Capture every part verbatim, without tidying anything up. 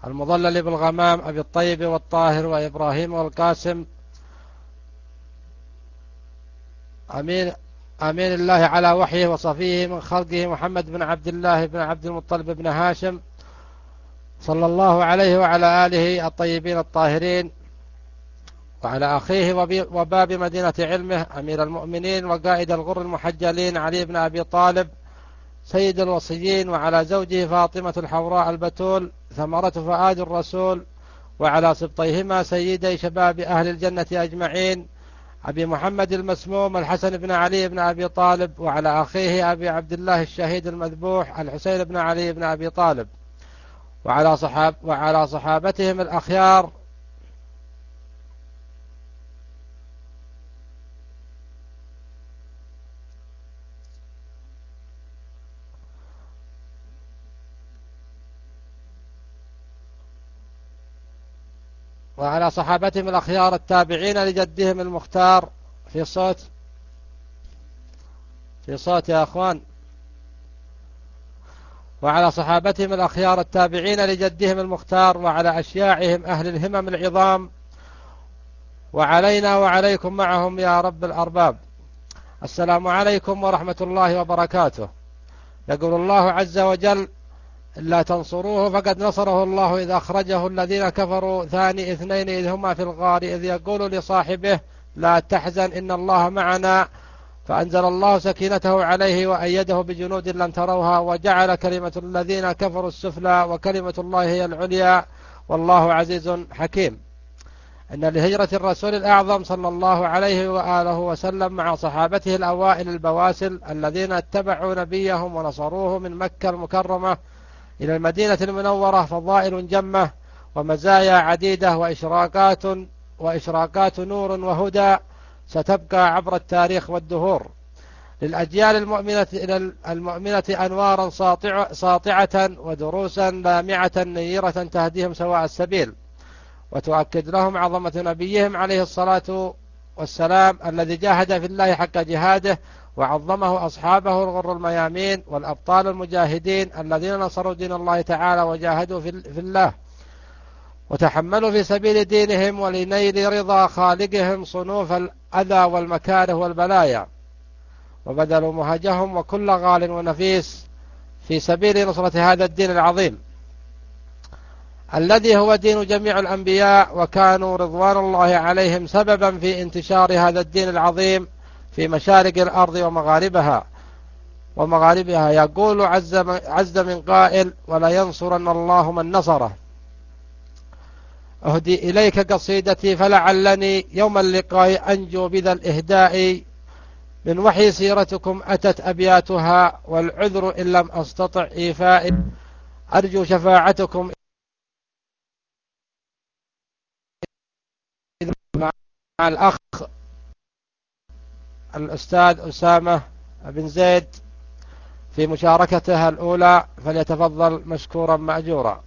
المضلل بالغمام أبي الطيب والطاهر وإبراهيم والقاسم أمين أمين الله على وحيه وصفيه من خلقه محمد بن عبد الله بن عبد المطلب بن هاشم صلى الله عليه وعلى آله الطيبين الطاهرين، وعلى أخيه وباب مدينة علمه أمير المؤمنين وقائد الغر المحجلين علي بن أبي طالب سيد الوصيين، وعلى زوجه فاطمة الحوراء البتول ثمرة فؤاد الرسول، وعلى سبطيهما سيدي شباب أهل الجنة أجمعين أبي محمد المسموم الحسن بن علي بن أبي طالب، وعلى أخيه أبي عبد الله الشهيد المذبوح الحسين بن علي بن أبي طالب، وعلى صحاب وعلى صحابتهم الأخيار وعلى صحابتهم الأخيار التابعين لجدهم المختار. في صوت في صوت يا أخوان. وعلى صحابتهم الأخيار التابعين لجدهم المختار، وعلى أشياعهم أهل الهمم العظام، وعلينا وعليكم معهم يا رب الأرباب. السلام عليكم ورحمة الله وبركاته. يقول الله عز وجل: لا تنصروه فقد نصره الله إذ أخرجه الذين كفروا ثاني اثنين إذ هما في الغار إذ يقول لصاحبه لا تحزن إن الله معنا، فأنزل الله سكينته عليه وأيده بجنود لم تروها وجعل كلمة الذين كفروا السفلى وكلمة الله هي العليا والله عزيز حكيم. إن لهجرة الرسول الأعظم صلى الله عليه وآله وسلم مع صحابته الأوائل البواسل الذين اتبعوا نبيهم ونصروه من مكة المكرمة إلى المدينة المنورة فضائل جمة ومزايا عديدة وإشراقات وإشراقات نور وهدى ستبقى عبر التاريخ والدهور للأجيال المؤمنة إلى المؤمنة أنوارا ساطع ساطعة ودروسا لامعة نيرة تهديهم سواء السبيل، وتؤكد لهم عظمة نبيهم عليه الصلاة والسلام الذي جاهد في الله حق جهاده وعظمه أصحابه الغر الميامين والأبطال المجاهدين الذين نصروا دين الله تعالى وجاهدوا في الله وتحملوا في سبيل دينهم ولنيل رضا خالقهم صنوف الأذى والمكاره والبلايا، وبذلوا مهجهم وكل غال ونفيس في سبيل نصرة هذا الدين العظيم الذي هو دين جميع الأنبياء، وكانوا رضوان الله عليهم سببا في انتشار هذا الدين العظيم في مشارق الأرض ومغاربها ومغاربها. يقول عز من قائل: ولا ينصرن الله من نصره. أهدي إليك قصيدتي فلعلني يوم اللقاء أنجو بذا الإهداء، من وحي سيرتكم أتت أبياتها والعذر إن لم أستطع إيفاء، أرجو شفاعتكم مع الأخ الأستاذ أسامة بن زيد في مشاركتها الأولى، فليتفضل مشكورا مأجورا.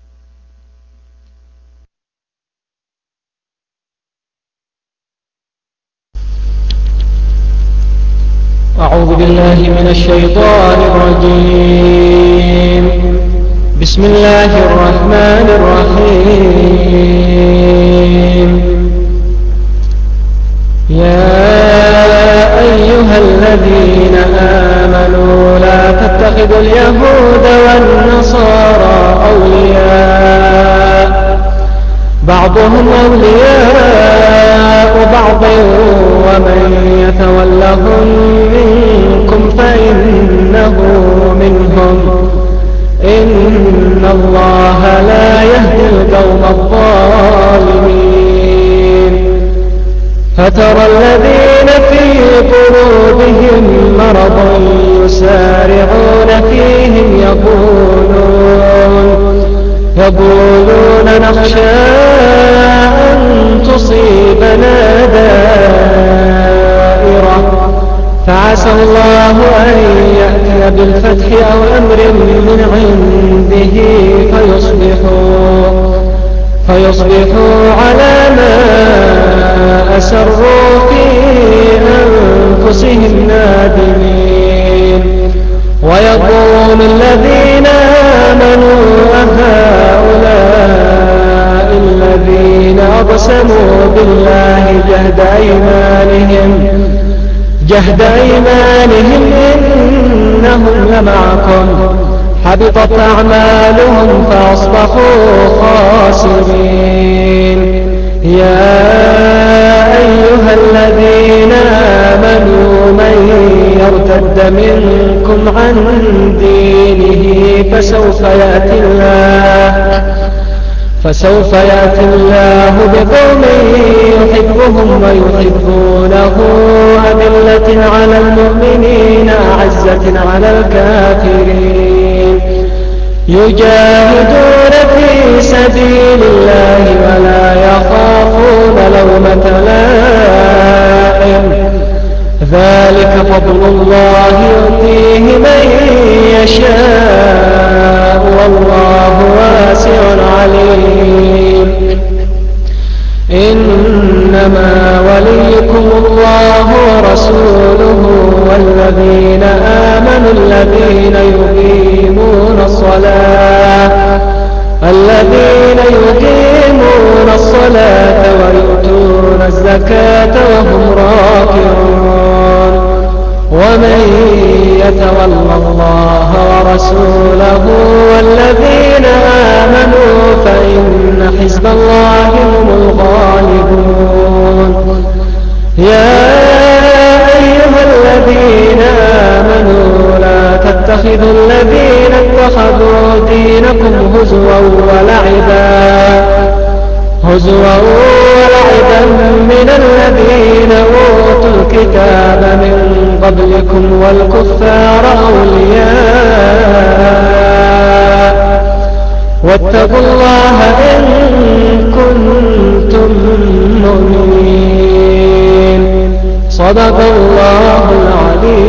أعوذ بالله من الشيطان الرجيم. بسم الله الرحمن الرحيم. يا أيها الذين آمنوا لا تتخذوا اليهود والنصارى أولياء بعضهم أولياء بعض ومن يتولهم منكم فإنه منهم إن الله لا يهدي القوم الظالمين. فترى الذين في قلوبهم مرض يسارعون فيهم يقولون يقولون نخشى أن تصيبنا دائرة فعسى الله أن يأتي بالفتح أو أمر من عنده فيصبحوا فيصبحوا على ما أسروا في أنفسهم نادمين. ويقول الذين آمنوا أهؤلاء جهد أيمانهم جهد أيمانهم إنهم لمعكم حبطت أعمالهم فأصبحوا خاسرين. يا أيها الذين آمنوا من يرتد منكم عن دينه فسوف يأتي الله فسوف يأتي الله بقوم يحبهم ويحبونه أذلة على المؤمنين أعزة على الكافرين يجاهدون في سبيل الله ولا يخافون لومة لائم ذلك فضل الله يؤتيه من يشاء والله واسع عليم. إنما وليكم الله ورسوله والذين آمنوا الذين يقيمون الصلاة الذين يقيمون الصلاة ويؤتون الزكاة وهم راكعون. ومن يتول الله ورسوله والذين آمنوا فإن حزب الله هم الغالبون. يا أيها الذين آمنوا لا تتخذوا الذين اتخذوا دينكم هزوا ولعبا هزوا ولعبا من الذين أوتوا الكتاب من قبلكم والكفار أولياء واتقوا الله إن كنتم مؤمنين. صدق الله العلي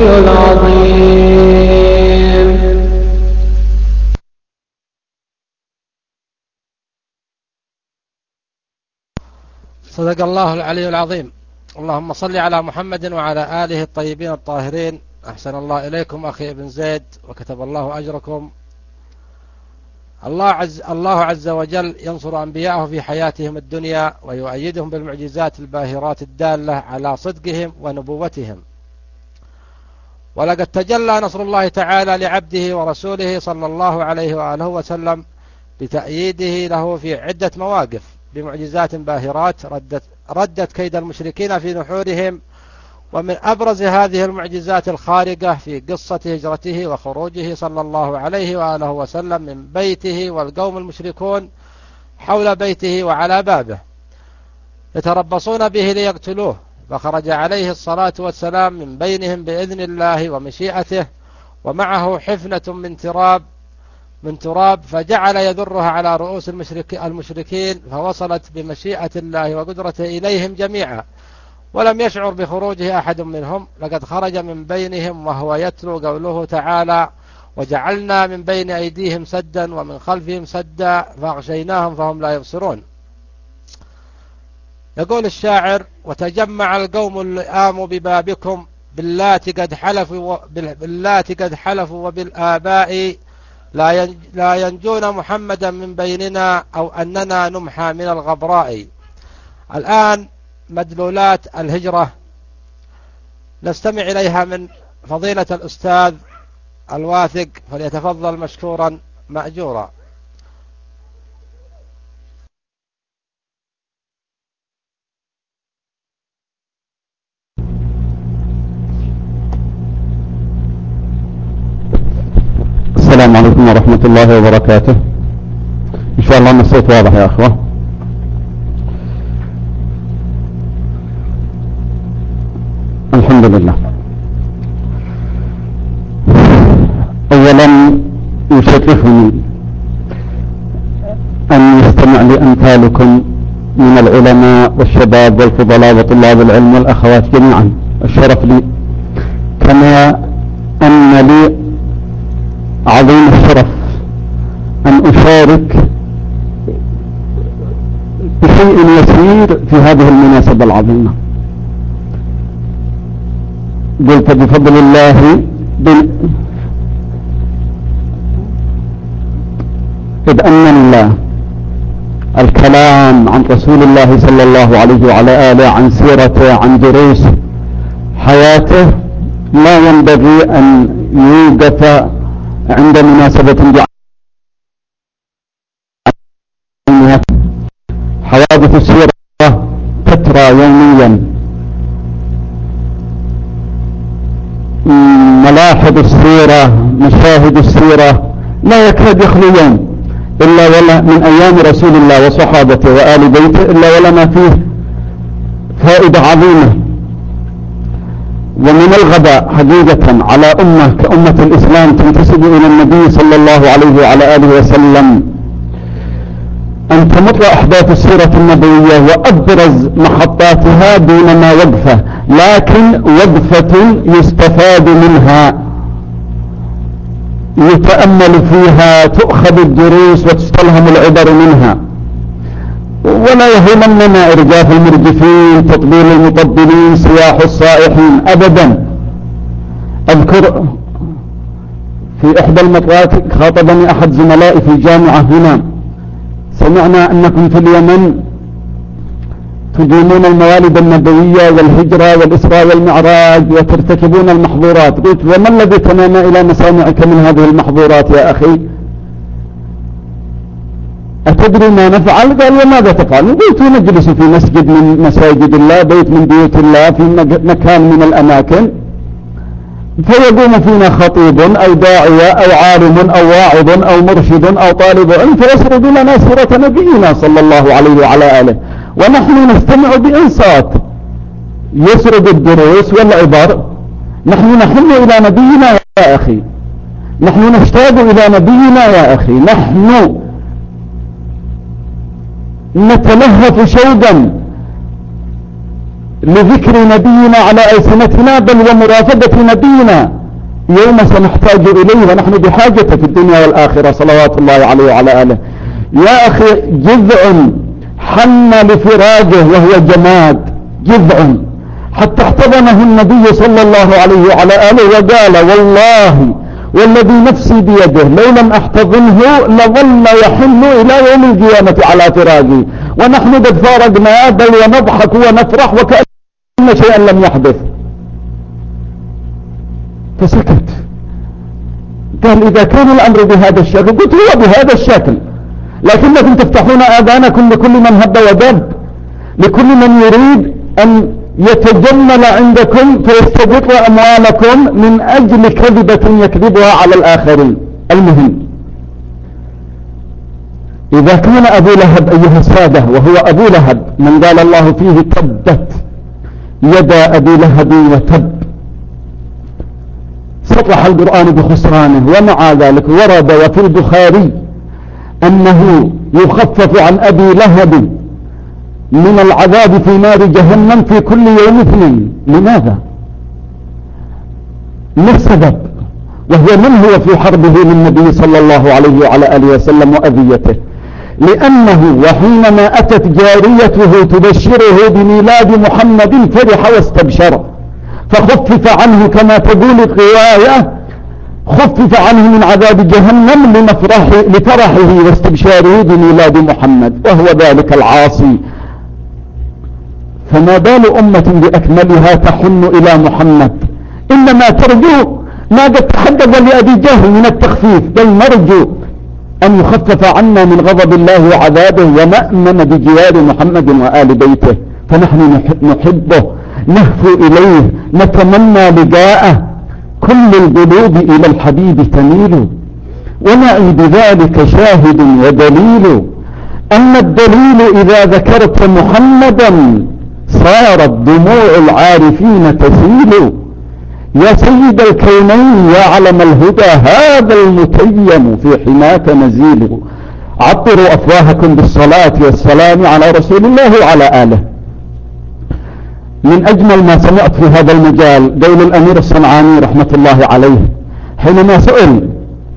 العظيم. صدق الله العلي العظيم. اللهم صل على محمد وعلى آله الطيبين الطاهرين. أحسن الله إليكم أخي ابن زيد وكتب الله أجركم. الله عز, الله عز وجل ينصر أنبياءه في حياتهم الدنيا ويؤيدهم بالمعجزات الباهرات الدالة على صدقهم ونبوتهم. ولقد تجلى نصر الله تعالى لعبده ورسوله صلى الله عليه وآله وسلم بتأييده له في عدة مواقف بمعجزات باهرات ردت, ردت كيد المشركين في نحورهم. ومن أبرز هذه المعجزات الخارقة في قصة هجرته وخروجه صلى الله عليه وآله وسلم من بيته والقوم المشركون حول بيته وعلى بابه يتربصون به ليقتلوه، فخرج عليه الصلاة والسلام من بينهم بإذن الله ومشيئته ومعه حفنة من تراب من تراب فجعل يذرها على رؤوس المشرك المشركين فوصلت بمشيئة الله وقدرته إليهم جميعا، ولم يشعر بخروجه أحد منهم. لقد خرج من بينهم وهو يتلو قوله تعالى: وجعلنا من بين أيديهم سدا ومن خلفهم سدا فأغشيناهم فهم لا يبصرون. يقول الشاعر: وتجمع القوم اللئام ببابكم باللات قد حلفوا باللات قد حلفوا وبالآباء لا ينجون محمدا من بيننا أو أننا نمحى من الغبراء. الآن مدلولات الهجرة نستمع إليها من فضيلة الأستاذ الواثق، فليتفضل مشكورا مأجورا. السلام عليكم ورحمة الله وبركاته. إن شاء الله أن الصوت واضح يا أخوة. الحمد لله. أولا يشرفني أن يستمع لأمثالكم من العلماء والشباب والفضلاء وطلاب العلم والأخوات جميعا. الشرف لي، كما أن لي عظيم الشرف أن أشارك بشيء يسير في هذه المناسبة العظيمة. قلت بفضل الله بن... إذ أن الله الكلام عن رسول الله صلى الله عليه وعلى آله، عن سيرته، عن دروس حياته، لا ينبغي أن يوقف عند مناسبة حوادث السيرة تترى يوميا، ملاحظ السيرة، مشاهد السيرة لا يكاد يخلو يوم إلا ولا من أيام رسول الله وصحابته وآل بيته إلا ولا ما فيه فائدة عظيمة. ومن الغباء حقيقة على أمة كأمة الإسلام تنتسب إلى النبي صلى الله عليه وعلى آله وسلم أن تمر أحداث السيرة النبوية وأبرز محطاتها دونما وقفة، لكن وقفة يستفاد منها، يتأمل فيها، تؤخذ الدروس وتستلهم العبر منها. ولا يهمنا إرجاف المرجفين، تطبيل المطبلين، سياح الصائحين، أبدا. أذكر في إحدى المرات خاطبني أحد زملائي في الجامعة هنا: سمعنا أنكم في اليمن تدينون الموالد النبوية والهجرة والإسراء والمعراج وترتكبون المحظورات. قلت: وما الذي تنام إلى مسامعك من هذه المحظورات يا أخي؟ أتدري ما نفعل؟ قال: وماذا تفعل؟ قلت: نجلس في مسجد من مساجد الله، بيت من بيوت الله، في مكان من الأماكن، فيقوم فينا خطيب أو داعية أو عالم أو واعظ أو مرشد أو طالب علم فيسرد لنا سيرة نبينا صلى الله عليه وعلى آله، ونحن نستمع بإنصات، يسرد الدروس والعبر. نحن نحن إلى نبينا يا أخي، نحن نشتاق إلى نبينا يا أخي، نحن نتلهف شوقا لذكر نبينا على ألسنتنا، بل ومرافقة نبينا يوم سنحتاج إليه، ونحن بحاجة في الدنيا والآخرة صلوات الله عليه وعلى آله. يا أخي، جذع حن لفراجه وهو جماد، جذع، حتى احتضنه النبي صلى الله عليه وعلى آله وقال: والله والذي نفسي بيده لو لم احتضنه لظل يحن إلى يوم القيامة على فراقي، ونحن قد فارقنا، بل ونضحك ونفرح وكأن شيئا لم يحدث. فسكت. قال: إذا كان الأمر بهذا الشكل. قلت: هو بهذا الشكل، لكنكم تفتحون آذانكم لكل من هب ودب، لكل من يريد أن يتجمل عندكم فيستبق أموالكم من أجل كذبة يكذبها على الآخرين. المهم، إذا كان أبو لهب أيها السادة، وهو أبو لهب من قال الله فيه: تبت يدا أبي لهب وتب، صرح القرآن بخسرانه، ومع ذلك ورد وفي البخاري أنه يخفف عن أبي لهب من العذاب في نار جهنم في كل يوم اثنين. لماذا؟ ما السبب؟ وهو من هو في حربه للنبي صلى الله عليه وعلى آله وسلم وأذيته. لأنه وحينما أتت جاريته تبشره بميلاد محمد فرح واستبشر، فخفف عنه كما تقول الرواية، خفف عنه من عذاب جهنم لمفرح لفرحه واستبشاره بميلاد محمد، وهو ذلك العاصي. فما بال أمة بأكملها تحن إلى محمد؟ إنما ترجو ما قد تحدث لأبي جهل من التخفيف، بل نرجو أن يخفف عنا من غضب الله وعذابه ونأمن بجوار محمد وآل بيته. فنحن نحبه، نهفو إليه، نتمنى لقاءه، كل القلوب إلى الحبيب تميل، ومعي بذلك شاهد ودليل، أما الدليل إذا ذكرت محمدا صارت دموع العارفين تسيل. يا سيد الكونين يا علم الهدى هذا المتيم في حماك نزيل. عطروا أفواهكم بالصلاة والسلام على رسول الله وعلى آله. من أجمل ما سمعت في هذا المجال قول الأمير الصنعاني رحمة الله عليه حينما سئل،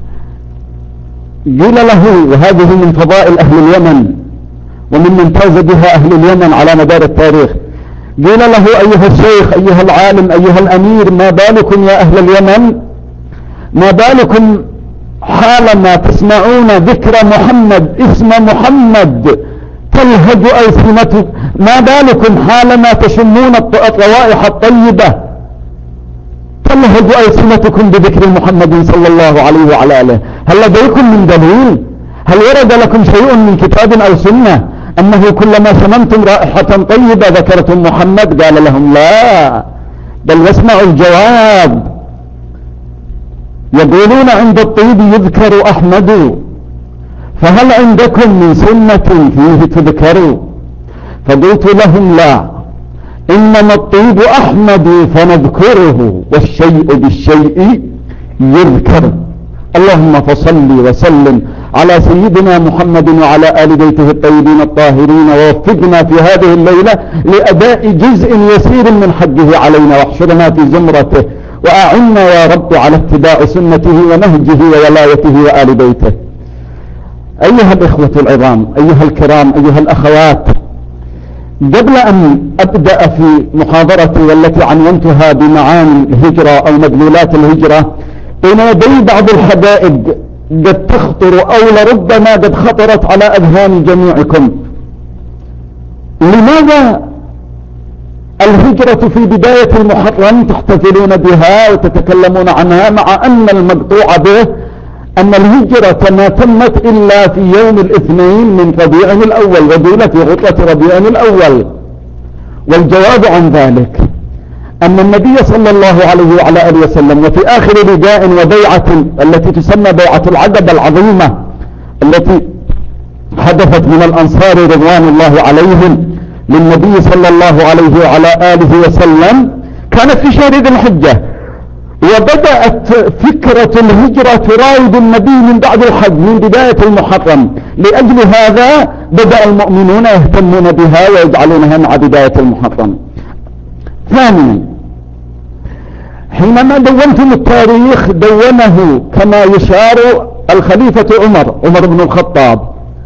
قيل له، وهذه من فضائل أهل اليمن ومن ممتاز بها أهل اليمن على مدار التاريخ، قيل له: أيها الشيخ، أيها العالم، أيها الأمير، ما بالكم يا أهل اليمن، ما بالكم حالما تسمعون ذكر محمد، اسم محمد تلهج ألسنتكم، ما بالكم حالما تشمون الروائح الطيبة تلهج ألسنتكم بذكر محمد صلى الله عليه وعلى آله. هل لديكم من دليل؟ هل ورد لكم شيء من كتاب أو سنة أنه كلما شممتم رائحة طيبة ذكرتم محمد؟ قال لهم لا، بل واسمعوا الجواب. يقولون عند الطيب يذكر أحمد، فهل عندكم من سنة فيه تذكروا؟ فقلت لهم لا، إنما الطيب أحمد فنذكره، والشيء بالشيء يذكر. اللهم فصل وسلم على سيدنا محمد وعلى آل بيته الطيبين الطاهرين، ووفقنا في هذه الليلة لأداء جزء يسير من حقه علينا، واحشرنا في زمرته، وأعنا يا رب على اتباع سنته ونهجه وولايته وآل بيته. أيها الإخوة العظام، أيها الكرام، أيها الأخوات، قبل أن أبدأ في محاضرتي والتي عنونتها بمعاني الهجرة أو مدلولات الهجرة، بين يدي بعض الحقائق قد تخطر أو لربما قد خطرت على أذهان جميعكم. لماذا الهجرة في بداية المحرم تحتفلون بها وتتكلمون عنها، مع أن المقطوع به أن الهجرة ما تمت إلا في يوم الاثنين من ربيع الأول، وقيل في غطة ربيع الأول؟ والجواب عن ذلك أن النبي صلى الله عليه وعلى آله وسلم وفي آخر رداء وبيعة التي تسمى بيعة العقبة العظيمة التي حدثت من الأنصار رضوان الله عليهم للنبي صلى الله عليه وعلى آله وسلم، كانت في شهر ذي الحجة، وبدأت فكرة الهجرة تراود النبي من بعد الحج من بداية المحرم. لأجل هذا بدأ المؤمنون يهتمون بها ويجعلونها مع بداية المحرم. ثانيا، حينما دونتم التاريخ دونه كما يشار الخليفة عمر عمر بن الخطاب،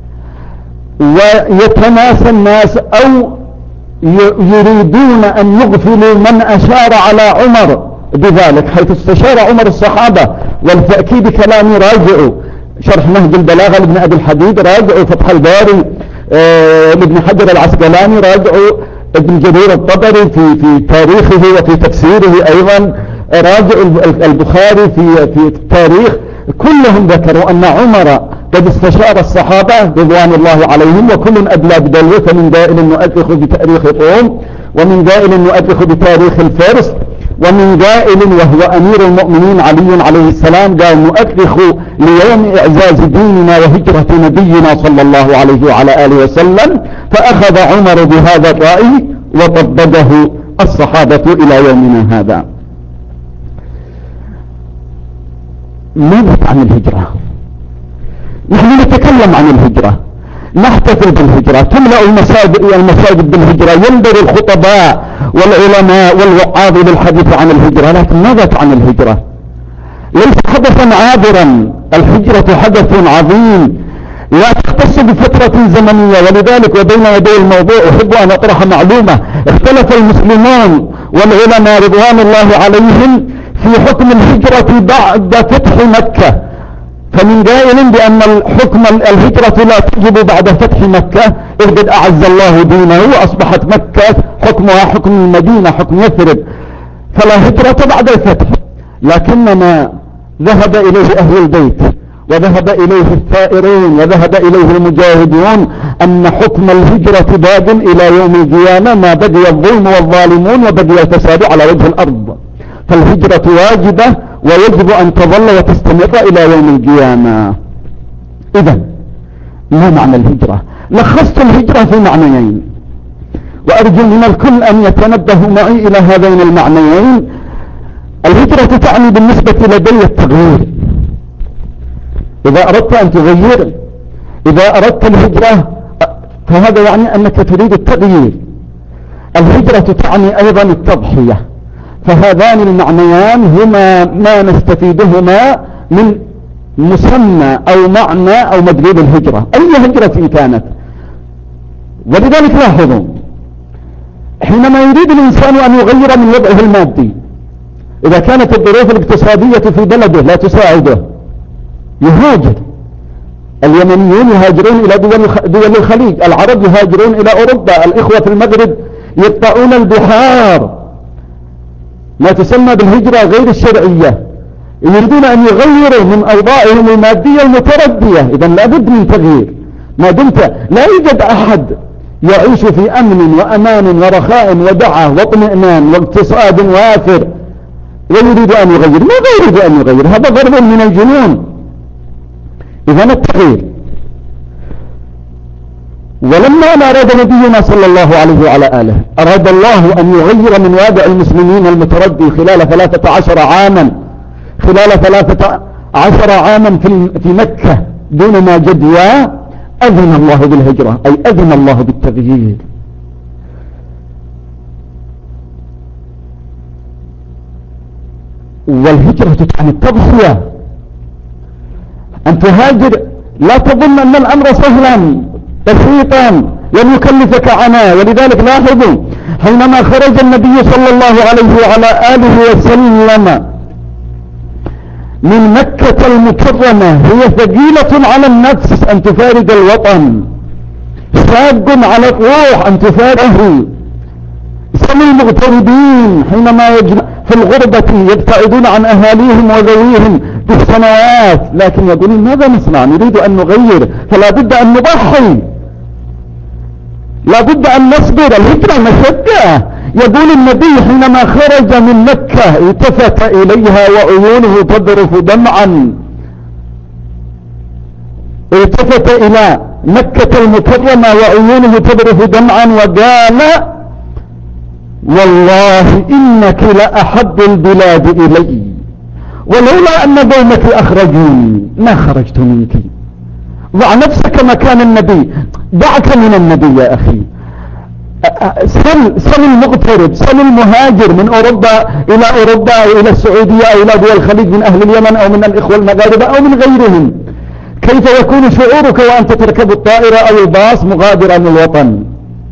ويتناسى الناس أو يريدون أن يغفلوا من أشار على عمر بذلك، حيث استشار عمر الصحابة. والتأكيد كلامي راجعوا شرح نهج البلاغة لابن أبي الحديد، راجعوا فتح الباري آه لابن حجر العسقلاني، راجعوا ابن جرير الطبري في في تاريخه وفي تفسيره أيضا، راجعوا البخاري في في التاريخ. كلهم ذكروا أن عمر قد استشار الصحابة رضوان الله عليهم، وكل أدلى بدلوه، فمن دائل نؤرخ بتاريخ روم، ومن دائل نؤرخ بتاريخ الفرس، ومن دائل وهو أمير المؤمنين علي عليه السلام قال نؤرخ ليوم إعزاز ديننا وهجرة نبينا صلى الله عليه وعلى آله وسلم. فأخذ عمر بهذا الرأي وطبقه الصحابة إلى يومنا هذا. ماذا عن الهجرة؟ نحن نتكلم عن الهجرة، نحتفل بالهجرة، تملأ المساجد المساجد بالهجرة، ينبر الخطباء والعلماء والوعاظ للحديث عن الهجرة. لكن ماذا عن الهجرة؟ ليس حدثا عابرا، الهجرة حدث عظيم لا تختص بفترة زمنية. ولذلك وبين يدي الموضوع أحب أن أطرح معلومة. اختلف المسلمون والعلماء رضوان الله عليهم في حكم الهجرة بعد فتح مكة، فمن قائل بأن الحكم الهجرة لا تجب بعد فتح مكة، إذ قد أعز الله دينه وأصبحت مكة حكمها حكم المدينة، حكم يثرب، فلا هجرة بعد الفتح. لكنما ذهب إليه أهل البيت وذهب إليه الثائرون وذهب إليه المجاهدون أن حكم الهجرة باد إلى يوم القيامة، ما بقي الظلم والظالمون وبقي الفساد على وجه الأرض، فالهجرة واجبة ويجب أن تظل وتستمر إلى يوم القيامة. إذا ما معنى الهجرة؟ لخصت الهجرة في معنيين، وأرجو من الكل أن يتنبه معي إلى هذين المعنيين. الهجرة تعني بالنسبة لدي التغيير. إذا أردت أن تغير، إذا أردت الهجرة فهذا يعني أنك تريد التغيير. الهجرة تعني أيضا التضحية. فهذان المعنيان هما ما نستفيدهما من مسمى أو معنى أو مدلول الهجرة، أي هجرة كانت. ولذلك لاحظوا، حينما يريد الإنسان أن يغير من وضعه المادي، إذا كانت الظروف الاقتصادية في بلده لا تساعده، يهاجر. اليمنيون يهاجرون إلى دول دول الخليج، العرب يهاجرون إلى أوروبا، الإخوة في المغرب يقطعون البحار، ما تسمى بالهجرة غير الشرعية، يريدون أن يغيروا من أوضاعهم المادية المتردية. إذا لابد من تغيير. ما دمت لا يوجد أحد يعيش في أمن وأمان ورخاء ودعة واطمئنان واقتصاد وافر ويريد أن يغير، ماذا يريد أن يغير؟ هذا ضرب من الجنون. إذا التغيير. ولما أراد نبينا صلى الله عليه وعلى آله أراد الله أن يغير من واقع المسلمين المتردي خلال ثلاثة عشر عاما خلال ثلاثة عشر عاما في في مكة دون ما جدوى، أذن الله بالهجرة، أي أذن الله بالتغيير. والهجرة تعني التضحية، أن تهاجر لا تظن أن الأمر سهلا بسيطا لن يكلفك عناء. ولذلك لاحظوا حينما خرج النبي صلى الله عليه وعلى آله وسلم من مكة المكرمة، هي ثقيلة على النفس أن تفارق الوطن، شاق على الروح أن تفارقه. سم المغتربين حينما يجمع في الغربة يبتعدون عن أهاليهم وذويهم بالسنوات، لكن يقولون ماذا نصنع؟ نريد أن نغير، فلا بد أن نضحي، لا بد أن نصبر. الهجرة مشقة. يقول النبي حينما خرج من مكة التفت إليها وعيونه تذرف دمعا، التفت إلى مكة المكرمة وعيونه تذرف دمعا وقال والله إنك لأحب البلاد إلي، ولولا أن قومك أخرجوني ما خرجت منك. ضع نفسك مكان النبي، دعك من النبي يا أخي. سل, سل المغترب، سل المهاجر من أوروبا إلى أوروبا أو إلى السعودية أو إلى دول الخليج من أهل اليمن أو من الإخوة المغاربة أو من غيرهم، كيف يكون شعورك وأنت تركب الطائرة أو الباص مغادرا للوطن؟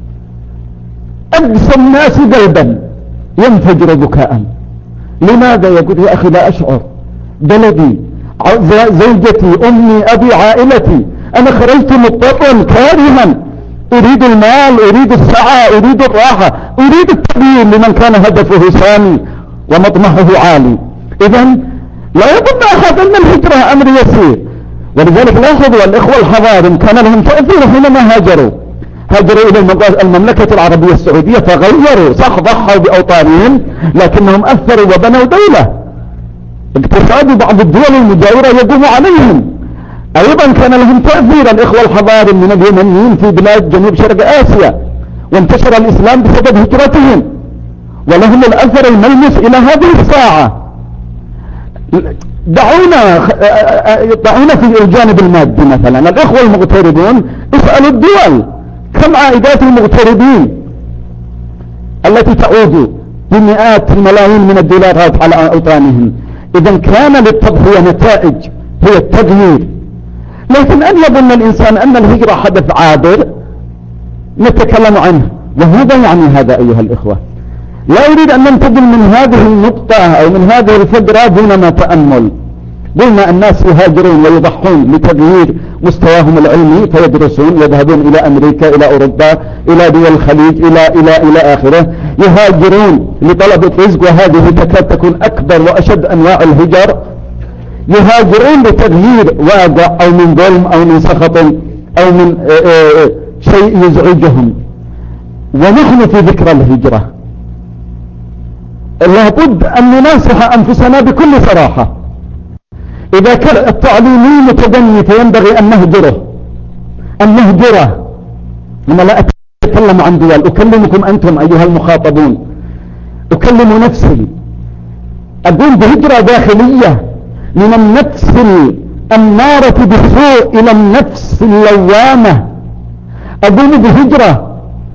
أقسى الناس قلبا ينفجر بكاء. لماذا؟ يقول يا أخي لا أشعر، بلدي، زوجتي، أمي، أبي، عائلتي، أنا خرجت مضطرا كارها، أريد المال، أريد السعة، أريد الراحة، أريد التغيير لمن كان هدفه سامي ومطمحه عالي. إذا لا يظن أحد أن الهجرة أمر يسير. ولذلك لاحظوا الإخوة الحضارم كان لهم تأثير حينما هاجروا هاجروا إلى المملكة العربية السعودية، فغيروا، صح ضحوا بأوطانهم لكنهم أثروا وبنوا دولة. اقتصاد بعض الدول المجاورة يقوم عليهم. أيضا كان لهم تأثير الإخوة الحضارم من اليمنيين في بلاد جنوب شرق آسيا، وانتشر الإسلام بسبب هجرتهم، ولهم الأثر الملمس إلى هذه الساعة. دعونا دعونا في الجانب المادي مثلا، الإخوة المغتربون اسألوا الدول كم عائدات المغتربين التي تعود بمئات الملايين من الدولارات على أوطانهم. إذا كان للتضحية نتائج هي التغيير. لكن أن يظن الإنسان أن الهجرة حدث عابر نتكلم عنه، وهذا يعني هذا أيها الإخوة. لا أريد أن ننتقل من هذه النقطة أو من هذه الفقرة دون ما تأمل. قلنا الناس يهاجرون ويضحون لتغيير مستواهم العلمي، فيدرسون، يذهبون إلى أمريكا، إلى أوروبا، إلى دول الخليج، إلى إلى إلى آخره. يهاجرون لطلب الرزق، وهذه تكاد تكون أكبر وأشد أنواع الهجر. يهاجرون لتغيير واقع أو من ظلم أو من سخط أو من شيء يزعجهم. ونحن في ذكرى الهجرة لابد أن نناصح أنفسنا بكل صراحة. إذا كان التعليمي متدني فينبغي أن نهجره أن نهجره أنا لا أتكلم عن دول، أكلمكم أنتم أيها المخاطبون، أكلم نفسي. أقوم بهجرة داخلية من النفس الأمارة بالسوء إلى النفس اللوامة. أقوم بهجرة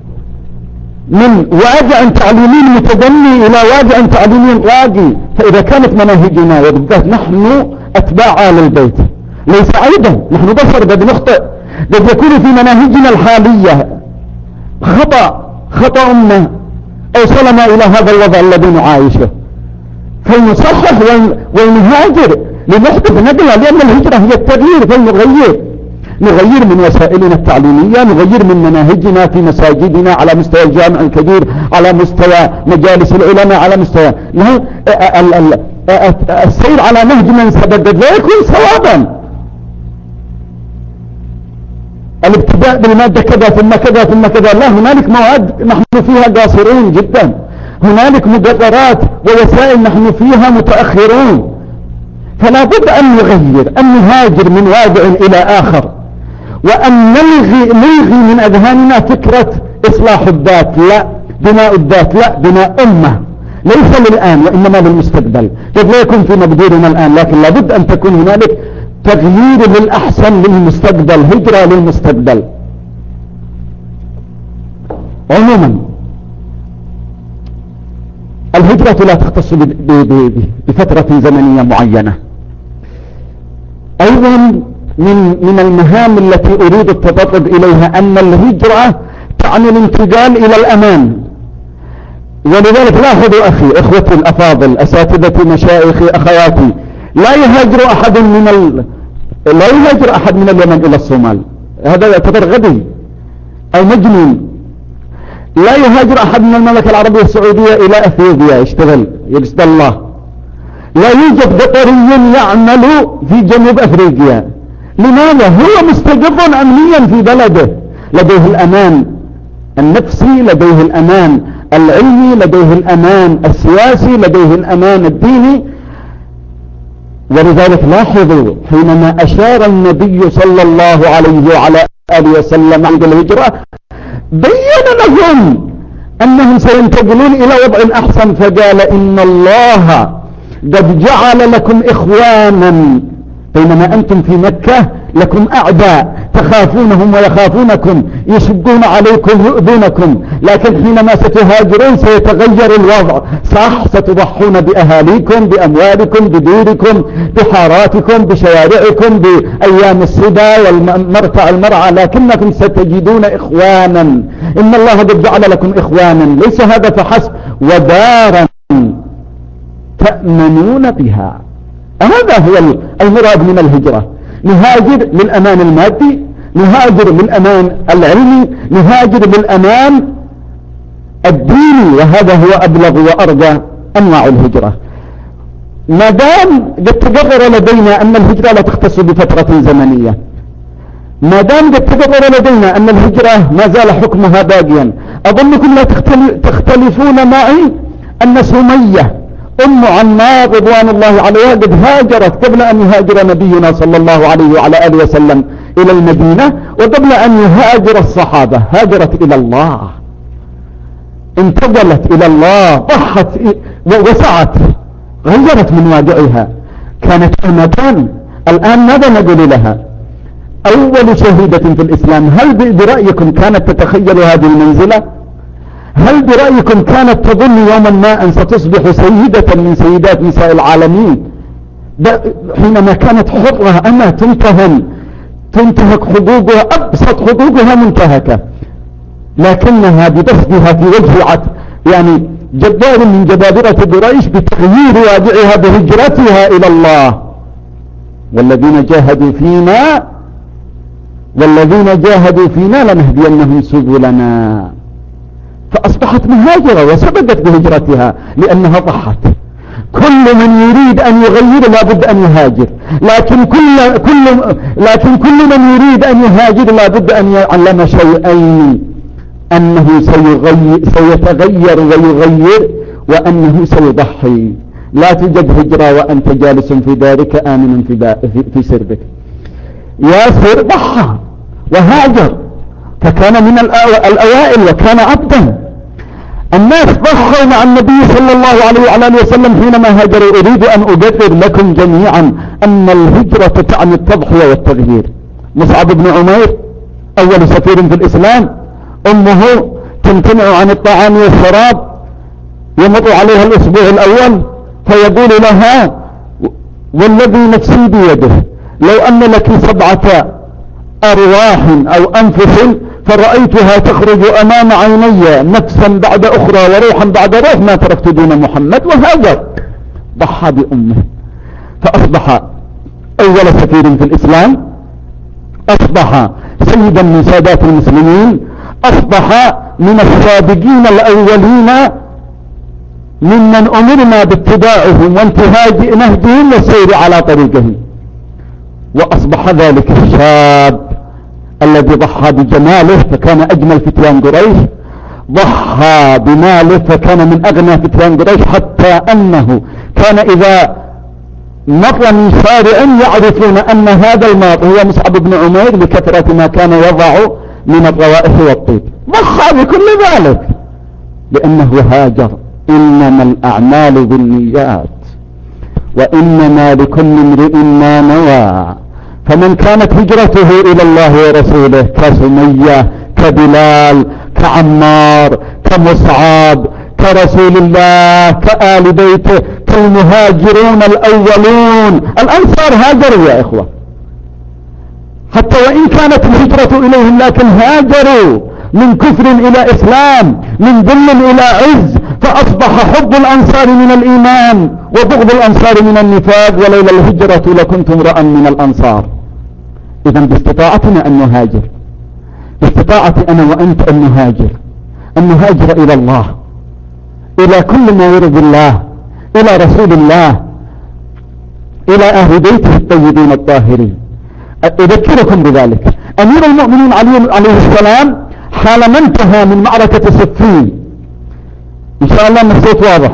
من واقع تعليمي متدني إلى واقع تعليمي راقي. فإذا كانت مناهجنا وبالذات نحن أتباع آل البيت ليس عيبا، نحن بشر قد نخطئ، قد يكون في مناهجنا الحالية خطأ خطأنا أوصلنا إلى هذا الوضع الذي نعايشه، فلنصحح ونهاجر لنحدث نقلة، لأن الهجرة هي التغيير، فلنغير. نغير من وسائلنا التعليمية، نغير من مناهجنا في مساجدنا على مستوى الجامع الكبير، على مستوى مجالس العلماء، على مستوى السير على نهج من سدد لا يكون صوابا. الابتداء بالمادة كذا ثم كذا ثم كذا، لا، هنالك مواد نحن فيها قاصرون جدا، هنالك مقررات ووسائل نحن فيها متأخرون، فلا بد أن نغير، أن نهاجر من واقع إلى آخر، وأن نلغي, نلغي من أذهاننا فكرة إصلاح الذات، لا، بناء الذات، لا، بناء أمة، ليس للآن وإنما للمستقبل. قد لا يكون في مقدورنا الآن، لكن لابد أن تكون هنالك تغيير للأحسن للمستقبل، هجرة للمستقبل. عموما الهجرة لا تختص بفترة زمنية معينة. أيضا من من المهام التي أريد التطرق إليها أن الهجرة تعني الانتقال إلى الأمان. ولذلك لاحظوا أخي، إخوتي الأفاضل، أساتذتي، مشايخي، أخواتي، لا يهاجر أحد من ال... لا يهاجر أحد من اليمن إلى الصومال، هذا يعتبر غبي أو مجنون. لا يهاجر أحد من المملكة العربية السعودية إلى أثيوبيا يشتغل يرسل الله. لا يوجد قطري يعمل في جنوب أفريقيا. لماذا؟ هو مستقر أمنيا في بلده، لديه الأمان النفسي، لديه الأمان العلمي، لديه الأمان السياسي، لديه الأمان الديني. ولذلك لاحظوا حينما أشار النبي صلى الله عليه وعلى آله وسلم عند الهجرة بين لهم أنهم سينتقلون إلى وضع أحسن، فقال إن الله قد جعل لكم إخوانا، بينما أنتم في مكة لكم أعداء تخافونهم ويخافونكم، يشقون عليكم يؤذونكم، لكن حينما ستهاجرون سيتغير الوضع، صح، ستضحون بأهاليكم، بأموالكم، بدوركم، بحاراتكم، بشوارعكم، بأيام الصبا والمرتع المرعى، لكنكم ستجدون إخوانا. إن الله قد جعل لكم إخوانا، ليس هذا فحسب، ودارا تأمنون بها. هذا هو المراد من الهجرة. نهاجر للأمان المادي، نهاجر للأمان العلمي، نهاجر للأمان الديني، وهذا هو أبلغ وأرجى أنواع الهجرة. ما دام قد تقرر لدينا أن الهجرة لا تختص بفترة زمنية، ما دام قد تقرر لدينا أن الهجرة ما زال حكمها باقيا، أظنكم لا تختلفون معي أن سمية أم عمار رضوان الله عليها قد هاجرت قبل أن يهاجر نبينا صلى الله عليه وعلى آله وسلم إلى المدينة، وقبل أن يهاجر الصحابة هاجرت إلى الله، انتقلت إلى الله، ضحت وسعت، غيرت من واقعها، كانت أمتان. الآن ماذا نقول لها؟ أول شهيدة في الإسلام، هل برأيكم كانت تتخيل هذه المنزلة؟ هل برأيكم كانت تظن يوما ما أن ستصبح سيدة من سيدات نساء العالمين حينما كانت حرة أما تنتهن تنتهك حقوقها، أبسط حقوقها منتهكة، لكنها ببسطها في وجه عت يعني جبار من جبابرة قريش بتغيير واقعها بهجرتها إلى الله. والذين جاهدوا فينا والذين جاهدوا فينا لنهدينهم سبلنا، فأصبحت مهاجرة وسبقت بهجرتها لأنها ضحت. كل من يريد أن يغير لابد أن يهاجر، لكن كل, كل, لكن كل من يريد أن يهاجر لابد أن يعلم شيئين: أنه سيغير سيتغير ويغير، وأنه سيضحي. لا توجد هجرة وأنت جالس في دارك آمن في, في, في سربك. ياسر ضحى وهاجر، فكان من الأوائل وكان عبدا. الناس ضحوا مع النبي صلى الله عليه وعلى اله وسلم حينما هاجروا. أريد أن أقرر لكم جميعا أن الهجرة تعني التضحية والتغيير. مصعب بن عمير أول سفير في الإسلام، أمه تمتنع عن الطعام والشراب، يمر عليها الأسبوع الأول فيقول لها: والذي نفسي بيده لو أن لك سبعة أرواح أو أنفس فرأيتها تخرج أمام عيني نفسا بعد أخرى وروحا بعد روح ما تركت دون محمد. وهاجر، ضحى بأمه، فأصبح أول سفير في الإسلام، أصبح سيدا من سادات المسلمين، أصبح من السابقين الأولين ممن أمرنا باتباعهم وانتهاج نهجهم والسير على طريقهم. وأصبح ذلك الشاب الذي ضحى بجماله فكان أجمل فتيان قريش، ضحى بماله فكان من أغنى فتيان قريش، حتى أنه كان إذا مر من شارع يعرفون أن هذا الماط هو مصعب بن عمير لكثرة ما كان يضع من الروائح والطيب. ضحى بكل ذلك لأنه هاجر. إنما الأعمال بالنيات وإنما لكل امرئ ما نوى. فمن كانت هجرته إلى الله ورسوله كسمية كبلال كعمار كمصعب كرسول الله كآل بيته كالمهاجرون الأولون. الأنصار هاجروا يا إخوة، حتى وإن كانت الهجرة إليهم لكن هاجروا من كفر إلى إسلام، من ذل إلى عز، فأصبح حب الأنصار من الإيمان وبغض الأنصار من النفاق. ولولا الهجرة لكنت امرأ من الأنصار. إذن باستطاعتنا أن نهاجر، باستطاعتي أنا وأنت أن نهاجر، أن نهاجر إلى الله، إلى كل ما يرضي الله، إلى رسول الله، إلى أهل بيته الطيبين الطاهرين. أذكركم بذلك. أمير المؤمنين علي عليه السلام حالما انتهى من معركة صفين، إن شاء الله أن الصوت واضح.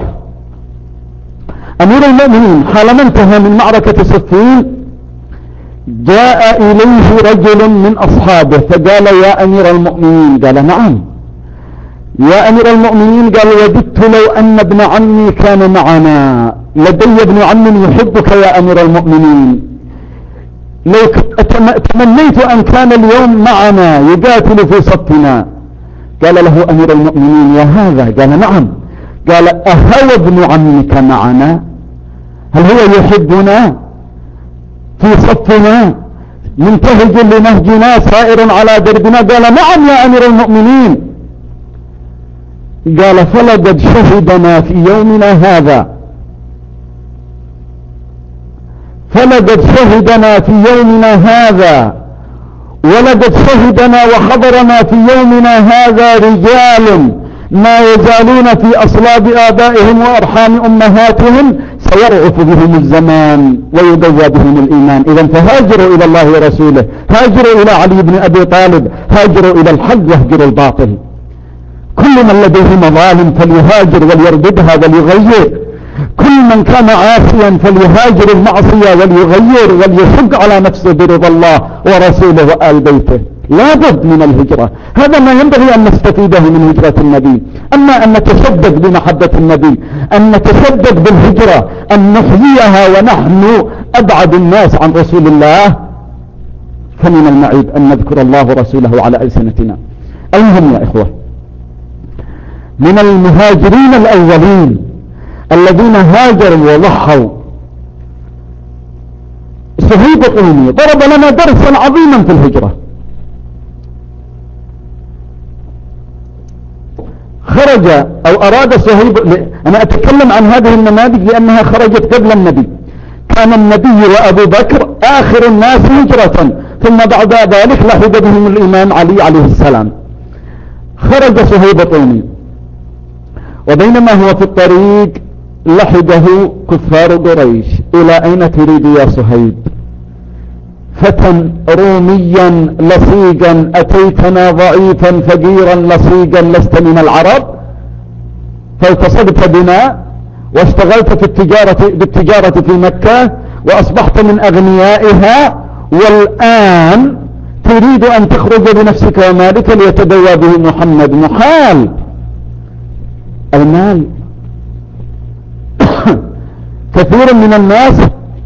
أمير المؤمنين حالما انتهى من معركة صفين جاء إليه رجل من أصحابه فقال يا أمير المؤمنين. قال نعم يا أمير المؤمنين. قال وددت لو أن ابن عمي كان معنا، لدي ابن عم يحبك يا أمير المؤمنين، لو تمنيت أن كان اليوم معنا يقاتل في صفنا. قال له أمير المؤمنين يا هذا. قال نعم. قال أهو ابن عمك معنا؟ هل هو يحبنا في صفنا منتهج لنهجنا سائر على دربنا؟ قال نعم يا أمير المؤمنين. قال فلقد شهدنا في يومنا هذا، فلقد شهدنا في يومنا هذا ولقد شهدنا وحضرنا في يومنا هذا رجال ما يزالون في أصلاب آبائهم وأرحام أمهاتهم سيرعف بهم الزمان ويضوى بهم الإيمان. إذن فهاجروا إلى الله ورسوله، هاجروا إلى علي بن أبي طالب، هاجروا إلى الحق واهجروا الباطل. كل من لديه مظالم فليهاجر وليرددها وليغير، كل من كان عاصيا فليهاجر المعصية وليغير وليحق على نفسه برضا الله ورسوله وآل بيته. لا بد من الهجرة، هذا ما ينبغي أن نستفيده من هجرة النبي. أما أن نتشدد بمحبة النبي، أن نتشدد بالهجرة، أن نحييها ونحن أبعد الناس عن رسول الله، فمن المعيب أن نذكر الله ورسوله على ألسنتنا. المهم يا إخوة، من المهاجرين الأولين الذين هاجروا وضحوا صهيب الرومي ضرب لنا درسا عظيما في الهجرة. خرج أو أراد صهيب، أنا أتكلم عن هذه النماذج لأنها خرجت قبل النبي. كان النبي وأبو بكر آخر الناس هجرة، ثم بعد ذلك لحق بهم الإمام علي عليه السلام. خرج صهيب الرومي، وبينما هو في الطريق لحقه كفار قريش. إلى أين تريد يا صهيب؟ فتى روميا لصيقا أتيتنا ضعيفا فقيرا لصيقا لست من العرب، فالتصقت بنا واشتغلت في التجارة بالتجارة في مكة وأصبحت من أغنيائها، والآن تريد أن تخرج بنفسك ومالك ليتدوى به محمد. محال. المال كثير من الناس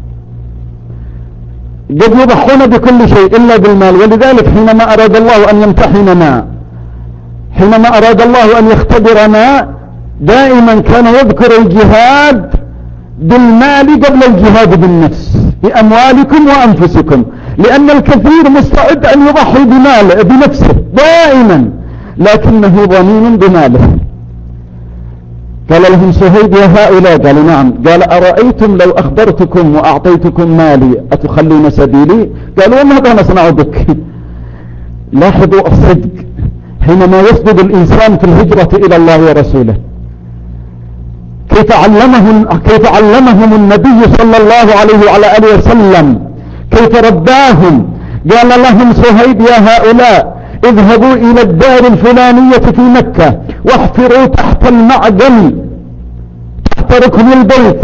قد يضحون بكل شيء إلا بالمال. ولذلك حينما أراد الله أن يمتحننا، حينما أراد الله أن يختبرنا، دائما كان يذكر الجهاد بالمال قبل الجهاد بالنفس، بأموالكم وأنفسكم، لأن الكثير مستعد أن يضحي بماله بنفسه دائما، لكنه ضمين بماله. قال لهم صهيب يا هؤلاء؟ قالوا نعم. قال أرأيتم لو أخبرتكم وأعطيتكم مالي أتخلون سبيلي؟ قالوا ماذا نصنع بك؟ لاحظوا الصدق حينما يصدق الإنسان في الهجرة إلى الله ورسوله، كيف علمهم, كيف علمهم النبي صلى الله عليه وعلى آله وسلم، كيف رباهم. قال لهم صهيب يا هؤلاء اذهبوا إلى الدار الفلانية في مكة واحفروا تحت المعقل تحت ركن البيت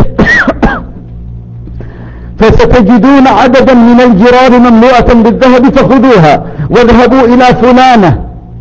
فستجدون عددا من الجرار مملوءة بالذهب فخذوها، واذهبوا إلى فلانة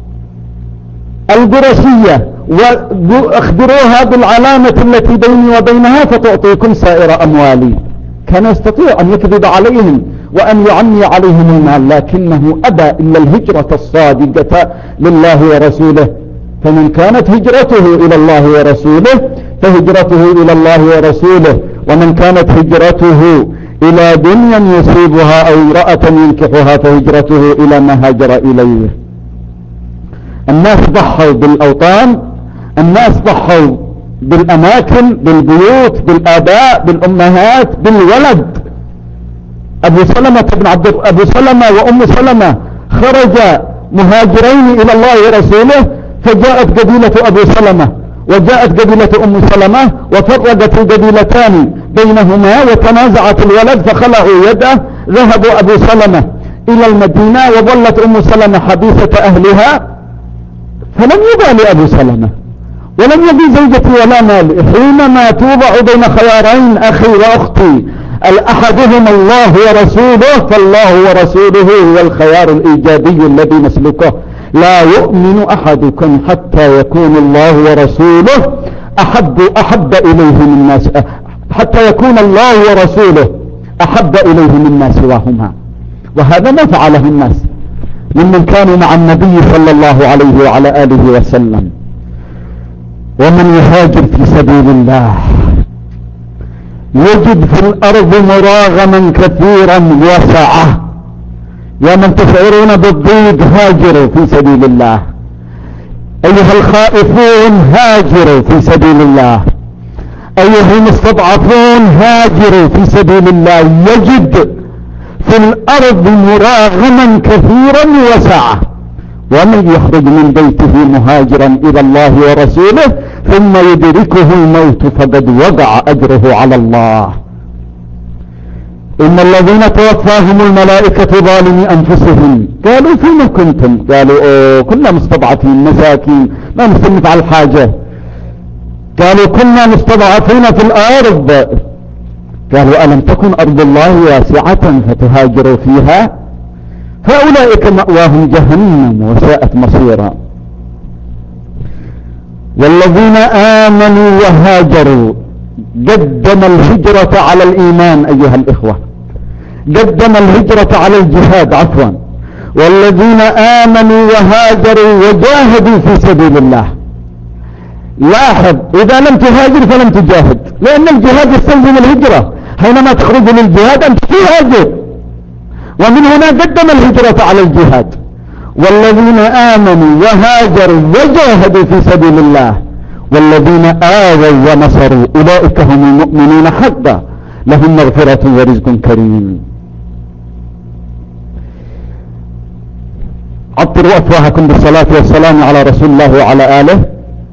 القرشية واخبروها بالعلامة التي بيني وبينها فتعطيكم سائر أموالي. كان يستطيع أن يكذب عليهم وأن يعمي عليهم المال، لكنه أبى إلا الهجرة الصادقة لله ورسوله. فمن كانت هجرته إلى الله ورسوله فهجرته إلى الله ورسوله، ومن كانت هجرته إلى دنيا يصيبها أو امرأة ينكحها فهجرته إلى ما هاجر إليه. الناس ضحوا بالأوطان، الناس ضحوا بالأماكن، بالبيوت، بالآباء، بالأمهات، بالولد. أبو سلمة بن عبد أبو سلمة وأم سلمة خرج مهاجرين إلى الله ورسوله، فجاءت قبيلة أبو سلمة وجاءت قبيلة أم سلمة وفرقت القبيلتان بينهما وتنازعت الولد فخلعوا يده. ذهب أبو سلمة إلى المدينة وظلت أم سلمة حبيسة أهلها، فلم يبالي أبو سلمة ولم يبي زوجتي ولا مالي. حينما توضع بين خيارين أخي وأختي الأحدهما الله ورسوله فالله ورسوله هو الخيار الإيجابي الذي نسلكه. لا يؤمن أحدكم حتى يكون الله ورسوله أحب, أحب إليه من الناس، حتى يكون الله ورسوله أحب إليه مما سواهما. وهذا ما فعله الناس ممن كانوا مع النبي صلى الله عليه وعلى آله وسلم. ومن يهاجر في سبيل الله يجد في الأرض مراغما كثيرا وسعة. يا من تشعرون بالضيق هاجروا في سبيل الله، أيها الخائفون هاجروا في سبيل الله، أيها المستضعفون هاجروا في سبيل الله. يجد في الأرض مراغما كثيرا وسعة. ومن يخرج من بيته مهاجرا إلى الله ورسوله ثم يدركه الموت فقد وقع أجره على الله. إن الذين توفاهم الملائكة ظالمي أنفسهم قالوا فيما كنتم؟ قالوا أوه كنا مستضعفين مساكين ما نستمت على الحاجة. قالوا كنا مستضعفين في الأرض. قالوا ألم تكن أرض الله واسعة فتهاجروا فيها؟ فأولئك مأواهم جهنم وساءت مصيرا. والذين آمنوا وهاجروا قدم الهجرة على الإيمان أيها الإخوة، قدم الهجرة على الجهاد عفوا. والذين آمنوا وهاجروا وجاهدوا في سبيل الله. لاحظ إذا لم تهاجر فلم تجاهد، لأن الجهاد يستلزم الهجرة. حينما تخرج للجهاد أنت تهاجر، ومن هنا قدم الهجرة على الجهاد. والذين آمنوا وهاجروا وجاهدوا في سبيل الله والذين آووا ونصروا أولئك هم المؤمنون حقا لهم مغفرة ورزق كريم. عطروا أفواهكم بالصلاة والسلام على رسول الله وعلى آله.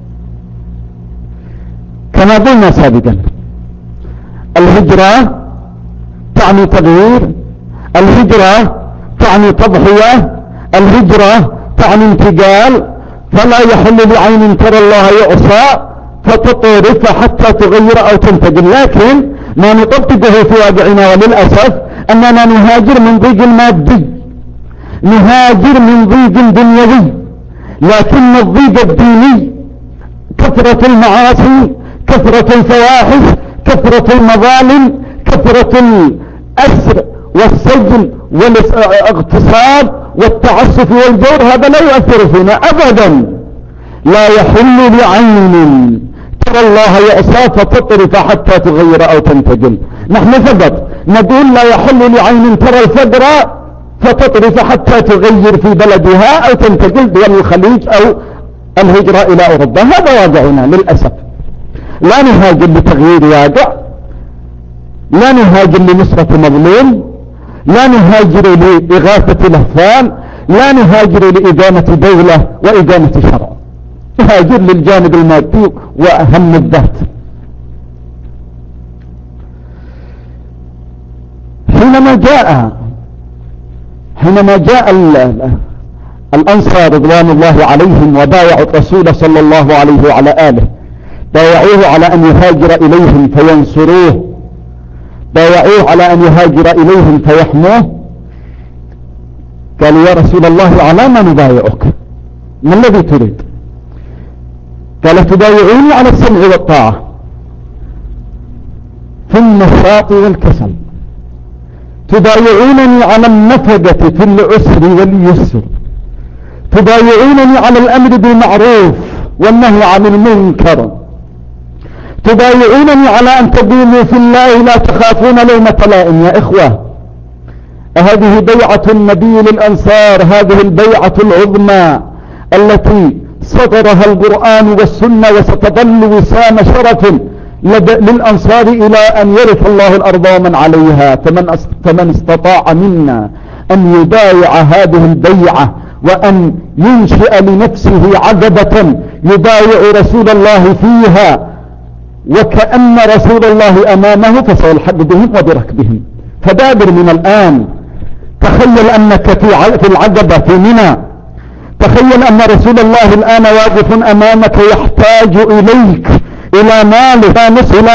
كما قلنا سابقا الهجرة تعني تغيير، الهجرة تعني تضحية، الهجرة تعني انتقال. فلا يحل لعين ترى الله يعصى فتطرف حتى تغير أو تنتقل. لكن ما نطبقه في واقعنا وللأسف أننا نهاجر من ضيق المادي، نهاجر من ضيق دنيوي، لكن الضيق الديني كثرة المعاصي، كثرة الفواحش، كثرة المظالم، كثرة الأسر والسجن والاغتصاب والتعسف والجور، هذا لا يؤثر فينا أبدا. لا يحل لعين ترى الله يعصى فتطرف حتى تغير أو تنتقل. نحن فقط نقول لا يحل لعين ترى الفقر فتطرف حتى تغير في بلدها أو تنتقل دول الخليج أو الهجرة إلى أوروبا. هذا واقعنا للأسف. لا نهاجر لتغيير واقع، لا نهاجر لنصرة مظلوم، لا نهاجر لإغاثة الأطفال، لا نهاجر لإقامة دولة وإقامة شرع، نهاجر للجانب المادي وأهم الذات. حينما جاء حينما جاء الأنصار رضوان الله عليهم وبايعوا الرسول صلى الله عليه وعلى آله، بايعوه على أن يهاجر إليهم فينصروه، بايعوه على أن يهاجر إليهم فيحموه. قالوا يا رسول الله على ما نبايعك؟ ما الذي تريد؟ قال تبايعوني على السمع والطاعة في النشاط والكسل، تبايعونني على النفقة في العسر واليسر، تبايعونني على الأمر بالمعروف والنهي عن المنكر، تبايعونني على أن تقوموا في الله لا تخافون لومة لائم. يا إخوة، هذه بيعة النبي للأنصار، هذه البيعة العظمى التي صدرها القرآن والسنة، وستظل وسام شرف للأنصار إلى أن يرث الله الأرض ومن عليها. فمن, فمن استطاع منا أن يبايع هذه البيعة وأن ينشئ لنفسه عقبة يبايع رسول الله فيها وكأن رسول الله أمامه، فسيلحق بهم وبركبهم. فبادر من الآن. تخيل أنك في العقبة في منى، تخيل أن رسول الله الآن واقف أمامك يحتاج إليك إلى مالك إلى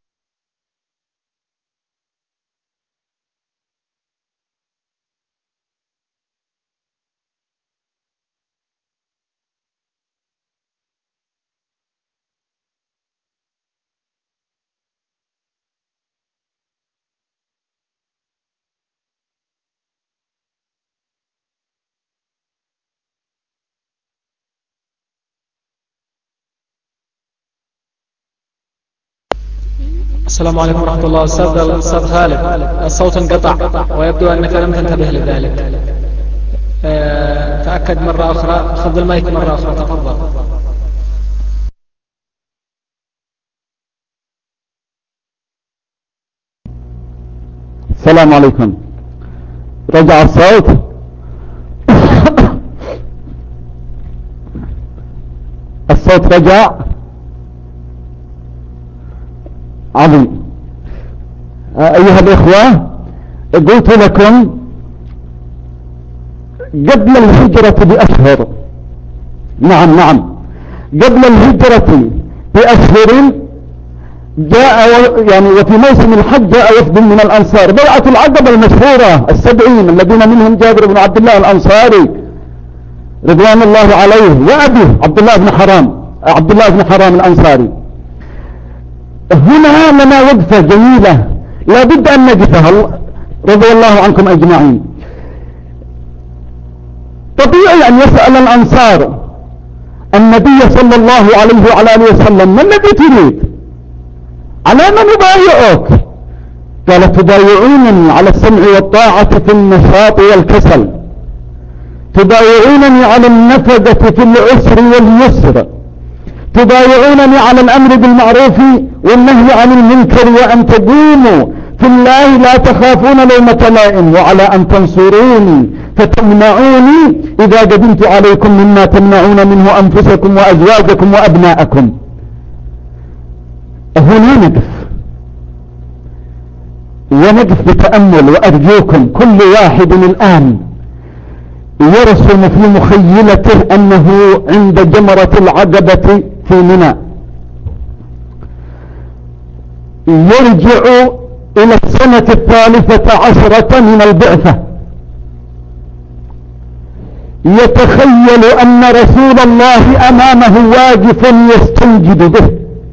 السلام عليكم ورحمة الله. أستاذ خالد، الصوت انقطع ويبدو أنك لم تنتبه لذلك. تأكد مرة أخرى، خذ المايك مرة أخرى، تفضل. السلام عليكم. رجع الصوت؟ الصوت رجع؟ عظيم. أيها الإخوة، قلت لكم قبل الهجرة بأشهر، نعم نعم قبل الهجرة بأشهر جاء يعني وفي موسم الحج جاء وفد من الأنصار، بيعة العقبة المشهورة السبعين الذين منهم جابر بن عبد الله الأنصاري رضوان الله عليه وأبيه عبد الله بن حرام عبد الله بن حرام الأنصاري. هنا لنا وقفة جميلة لا بد أن نقفها، رضي الله عنكم أجمعين. طبيعي أن يسأل الأنصار النبي صلى الله عليه وعلى آله وسلم: ما الذي تريد؟ على من نبايعك؟ قال: تبايعونني على السمع والطاعة في النشاط والكسل، تبايعونني على النفقة في العسر واليسر، تبايعونني على الأمر بالمعروف والنهي عن المنكر، وأن تقوموا في الله لا تخافون لومة لائم، وعلى أن تنصروني فتمنعوني إذا قدمت عليكم مما تمنعون منه أنفسكم وأزواجكم وأبناءكم. هنا نقف ونقف بتأمل، وأرجوكم كل واحد الآن يرسم في مخيلته أنه عند جمرة العقبة في منى، يرجع إلى السنة الثالثة عشرة من البعثة، يتخيل أن رسول الله أمامه واقف يستنجد به،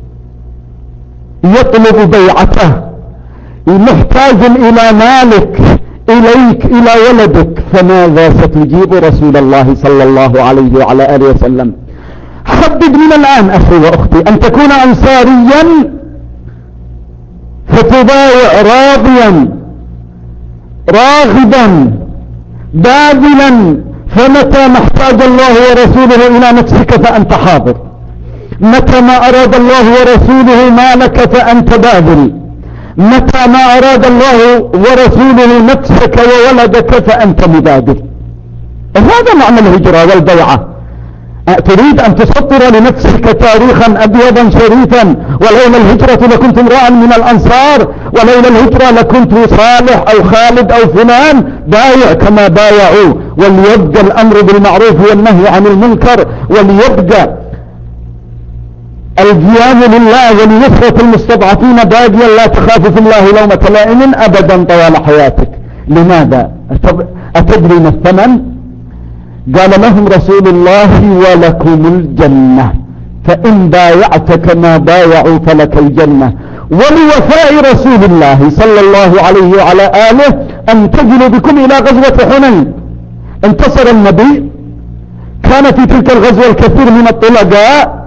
يطلب بيعته، محتاج إلى مالك، إليك، إلى ولدك. فماذا ستجيب رسول الله صلى الله عليه وعلى آله وسلم؟ حدد من الآن أخي وأختي أن تكون أنصاريا فتبايع راضيا راغبا باذلا، فمتى ما احتاج الله ورسوله إلى نفسك فأنت حاضر، متى ما أراد الله ورسوله مالك فأنت باذل، متى ما أراد الله ورسوله نفسك وولدك فأنت مبادر. هذا معنى الهجرة والبيعة. تريد أن تسطر لنفسك تاريخا أبيضا شريفا، ولولا الهجرة لكنت امرأ من الأنصار، ولولا الهجرة لكنت صالح أو خالد أو فلان، بايع كما بايعوا، وليبقى الأمر بالمعروف والنهي عن المنكر، وليبقى القيام لله ولنصرة المستضعفين باقيا، لا تخاف في الله لومة لائم أبدا طوال حياتك. لماذا؟ أتدري ما الثمن؟ قال لهم رسول الله ولكم الجنة، فإن بايعت كما بايعوا فلك الجنة. ولوفاء رسول الله صلى الله عليه وعلى آله أن تجلوا بكم إلى غزوة حنين. انتصر النبي، كان في تلك الغزوة الكثير من الطلقاء،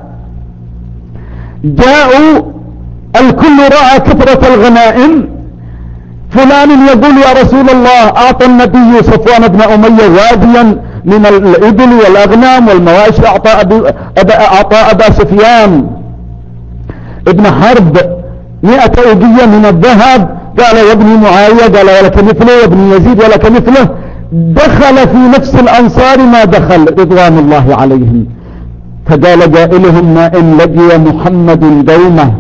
جاءوا الكل رأى كثرة الغنائم. فلان يقول يا رسول الله أعطى النبي صفوان بن أمية واديا من الإبل والأغنام والمواشي، أعطى أبا, أعطى أبا سفيان ابن حرب مئة أوقية من الذهب. قال يا ابن معاوية، قال ولك مثله، يا ابن يزيد ولك مثله. دخل في نفس الأنصار ما دخل رضوان الله عليهم. فقال قائلهم ما إن لقي محمد دومه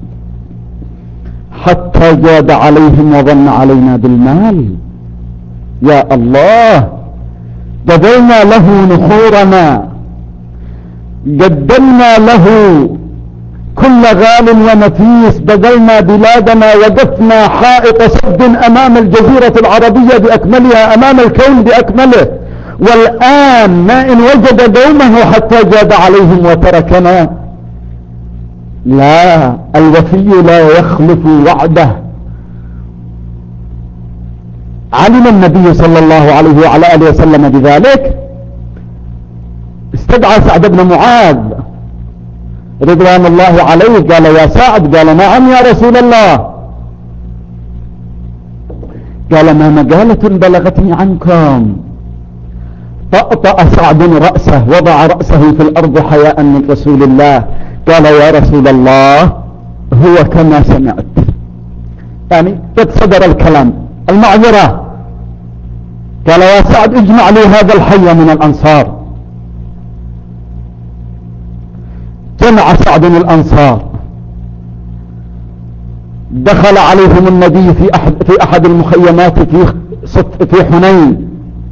حتى جاد عليهم وظن علينا بالمال. يا الله، بذلنا له نحورنا، قدمنا له كل غال ونفيس، بذلنا بلادنا، وقفنا حائط صد أمام الجزيرة العربية بأكملها، أمام الكون بأكمله. والآن ما إن وجد دومه حتى جاد عليهم وتركنا. لا، الوفي لا يخلف وعده. علم النبي صلى الله عليه وعلى آله وسلم بذلك، استدعى سعد بن معاذ رضوان الله عليه، قال يا سعد، قال نعم يا رسول الله. قال ما مقالة بلغتني عنكم. طأطأ سعد رأسه، وضع رأسه في الأرض حياء من رسول الله. قال يا رسول الله هو كما سمعت، يعني قد صدر الكلام، المعذرة. قال يا سعد اجمع لي هذا الحي من الأنصار. جمع سعد الأنصار، دخل عليهم النبي في أحد, في أحد المخيمات في, في حنين،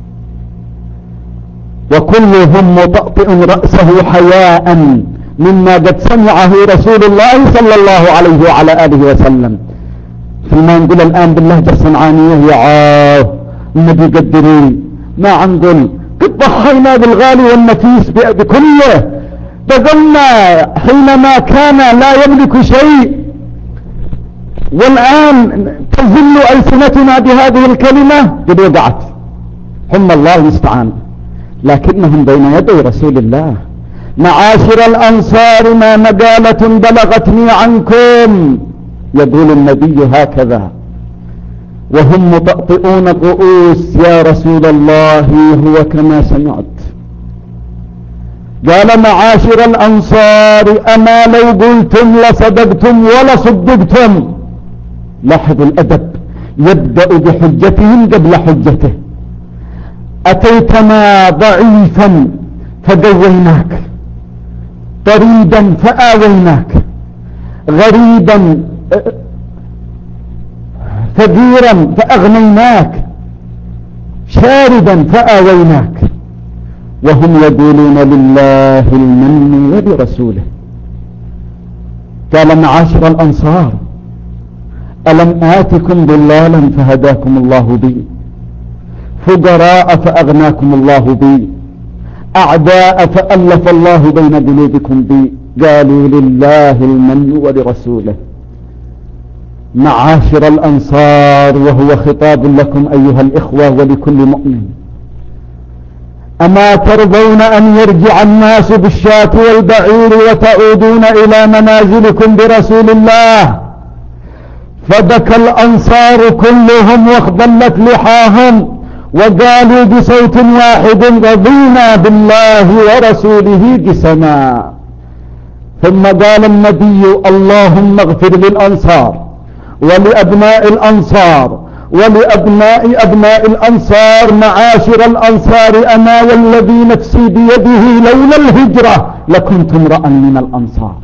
وكلهم مطأطئ رأسه حياء مما قد سمعه رسول الله صلى الله عليه وعلى آله وسلم. فيما نقول الآن باللهجة الصنعانية يا عاه النبي قدري، ما عنقل قد ضحينا بالغالي والنفيس بكله، بذلنا حينما كان لا يملك شيء، والآن تزل ألسنتنا بهذه الكلمة. قد وقعت، هم الله المستعان، لكنهم بين يدي رسول الله. معاشر الأنصار ما مقالة بلغتني عنكم، يقول النبي هكذا وهم مطأطئون الرؤوس، يا رسول الله هو كما سمعت. قال معاشر الأنصار أما لو قلتم لصدقتم ولصدقتم. لاحظوا الأدب، يبدأ بحجتهم قبل حجته. أتيتنا ضعيفا فقويناك، طريدا فآويناك، غريبا فقيرا فأغنيناك، شاردا فآويناك. وهم يقولون لله المن ولرسوله. قال معاشر الأنصار ألم آتكم ضلالا فهداكم الله بي، فقراء فأغناكم الله بي، أعداء فألف الله بين قلوبكم بي. قالوا لله المن ولرسوله. معاشر الأنصار، وهو خطاب لكم أيها الإخوة ولكل مؤمن، أما ترضون أن يرجع الناس بالشاة والبعير وتعودون إلى منازلكم برسول الله؟ فبكى الأنصار كلهم واخضلت لحاهم وقالوا بصوت واحد رضينا بالله ورسوله قسما. ثم قال النبي اللهم اغفر للأنصار ولأبناء الأنصار ولأبناء أبناء الأنصار معاشر الأنصار، أنا والذي نفسي بيده لولا الهجرة لكنت امرأ من الأنصار.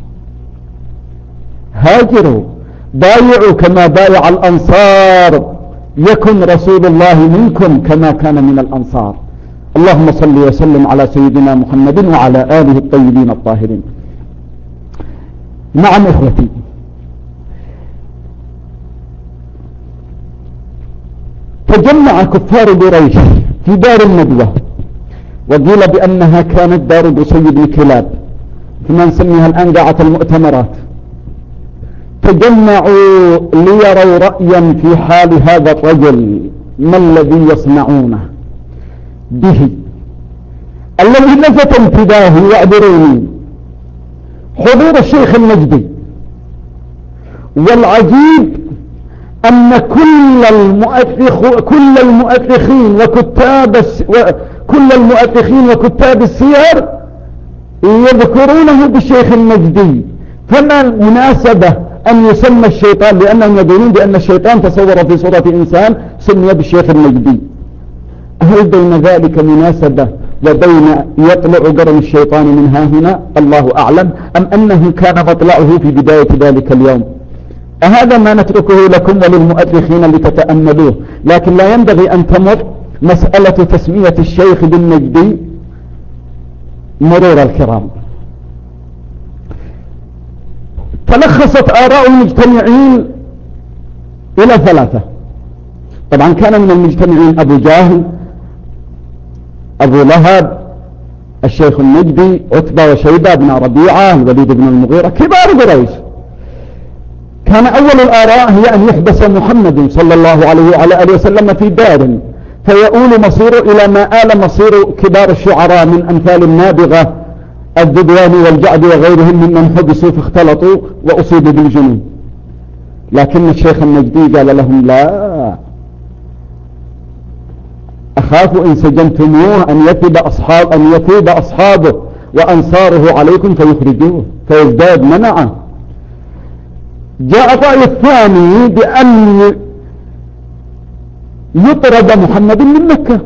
هاجروا بايعوا كما بايع الأنصار، يكن رسول الله منكم كما كان من الأنصار. اللهم صل وسلم على سيدنا محمد وعلى آله الطيبين الطاهرين. نعم إخوتي، تجمع كفار قريش في دار الندوة، وقيل بأنها كانت دار قصي بن كلاب، كما نسميها الآن قاعة المؤتمرات. تجمعوا ليروا رأيا في حال هذا الرجل، ما الذي يصنعونه به. الذي لفت انتباهي واعذروني حضور الشيخ النجدي، والعجيب أن كل المؤرخ كل المؤرخين وكتاب الس... كل المؤرخين وكتاب السير يذكرونه بالشيخ النجدي، فما المناسبة أن يسمى الشيطان؟ لأنهم يقولون بأن الشيطان تصور في صورة إنسان سمي بالشيخ النجدي. هل بين ذلك مناسبة وبين يطلع قرن الشيطان من ها هنا؟ الله أعلم، أم أنه كان مطلعه في بداية ذلك اليوم؟ هذا ما نتركه لكم وللمؤرخين لتتأملوه، لكن لا ينبغي أن تمر مسألة تسمية الشيخ بالنجدي مرور الكرام. تلخصت آراء المجتمعين إلى ثلاثة. طبعا كان من المجتمعين أبو جهل، أبو لهب، الشيخ النجدي، عتبة وشيبة بن ربيعة، الوليد بن المغيرة، كبار قريش. كان أول الآراء هي أن يحبس محمد صلى الله عليه وعلى آله وسلم في دار، فيؤول مصيره إلى ما آل مصير كبار الشعراء من أمثال النابغة الذبوان والجعد وغيرهم ممن حبسوا فاختلطوا وأصيبوا بالجنون. لكن الشيخ النجدي قال لهم لا، أخاف إن سجنتموه أن يثب أصحاب أن يثيب أصحابه وأنصاره عليكم فيخرجوه فيزداد منعه. جاء الرأي الثاني بأن يطرد محمد من مكة.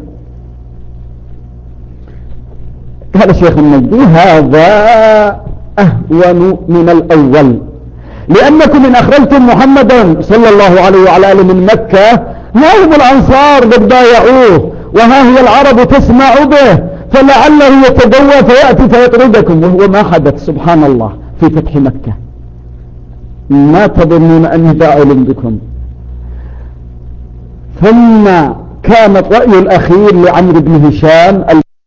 قال الشيخ النجدي هذا أهون من الأول، لأنكم إن أخرجتم محمدا صلى الله عليه وعلى آله من مكة، ها هم الأنصار قد بايعوه، وها هي العرب تسمع به، فلعله يتقوى فيأتي فيطردكم، وهو ما حدث سبحان الله في فتح مكة. ما تظنون أني فاعل بكم. ثم كان الرأي الأخير لعمرو بن هشام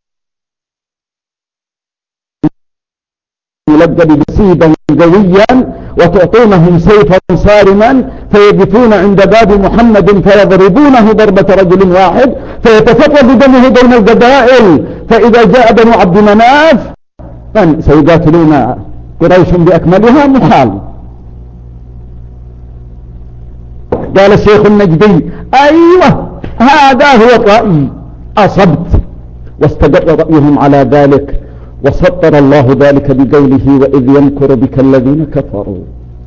يلقب بسيدا قويا وتعطونهم سيفا صارما فيقفون عند باب محمد فيضربونه ضربة رجل واحد فيتفرد دمه بين القبائل، فإذا جاء بنو عبد مناف سيقاتلون قريش بأكملها محال. قال الشيخ النجدي أيوة هذا هو الرأي، أصبت، واستقر رأيهم على ذلك، وسطر الله ذلك بقوله وإذ يمكر بك الذين كفروا.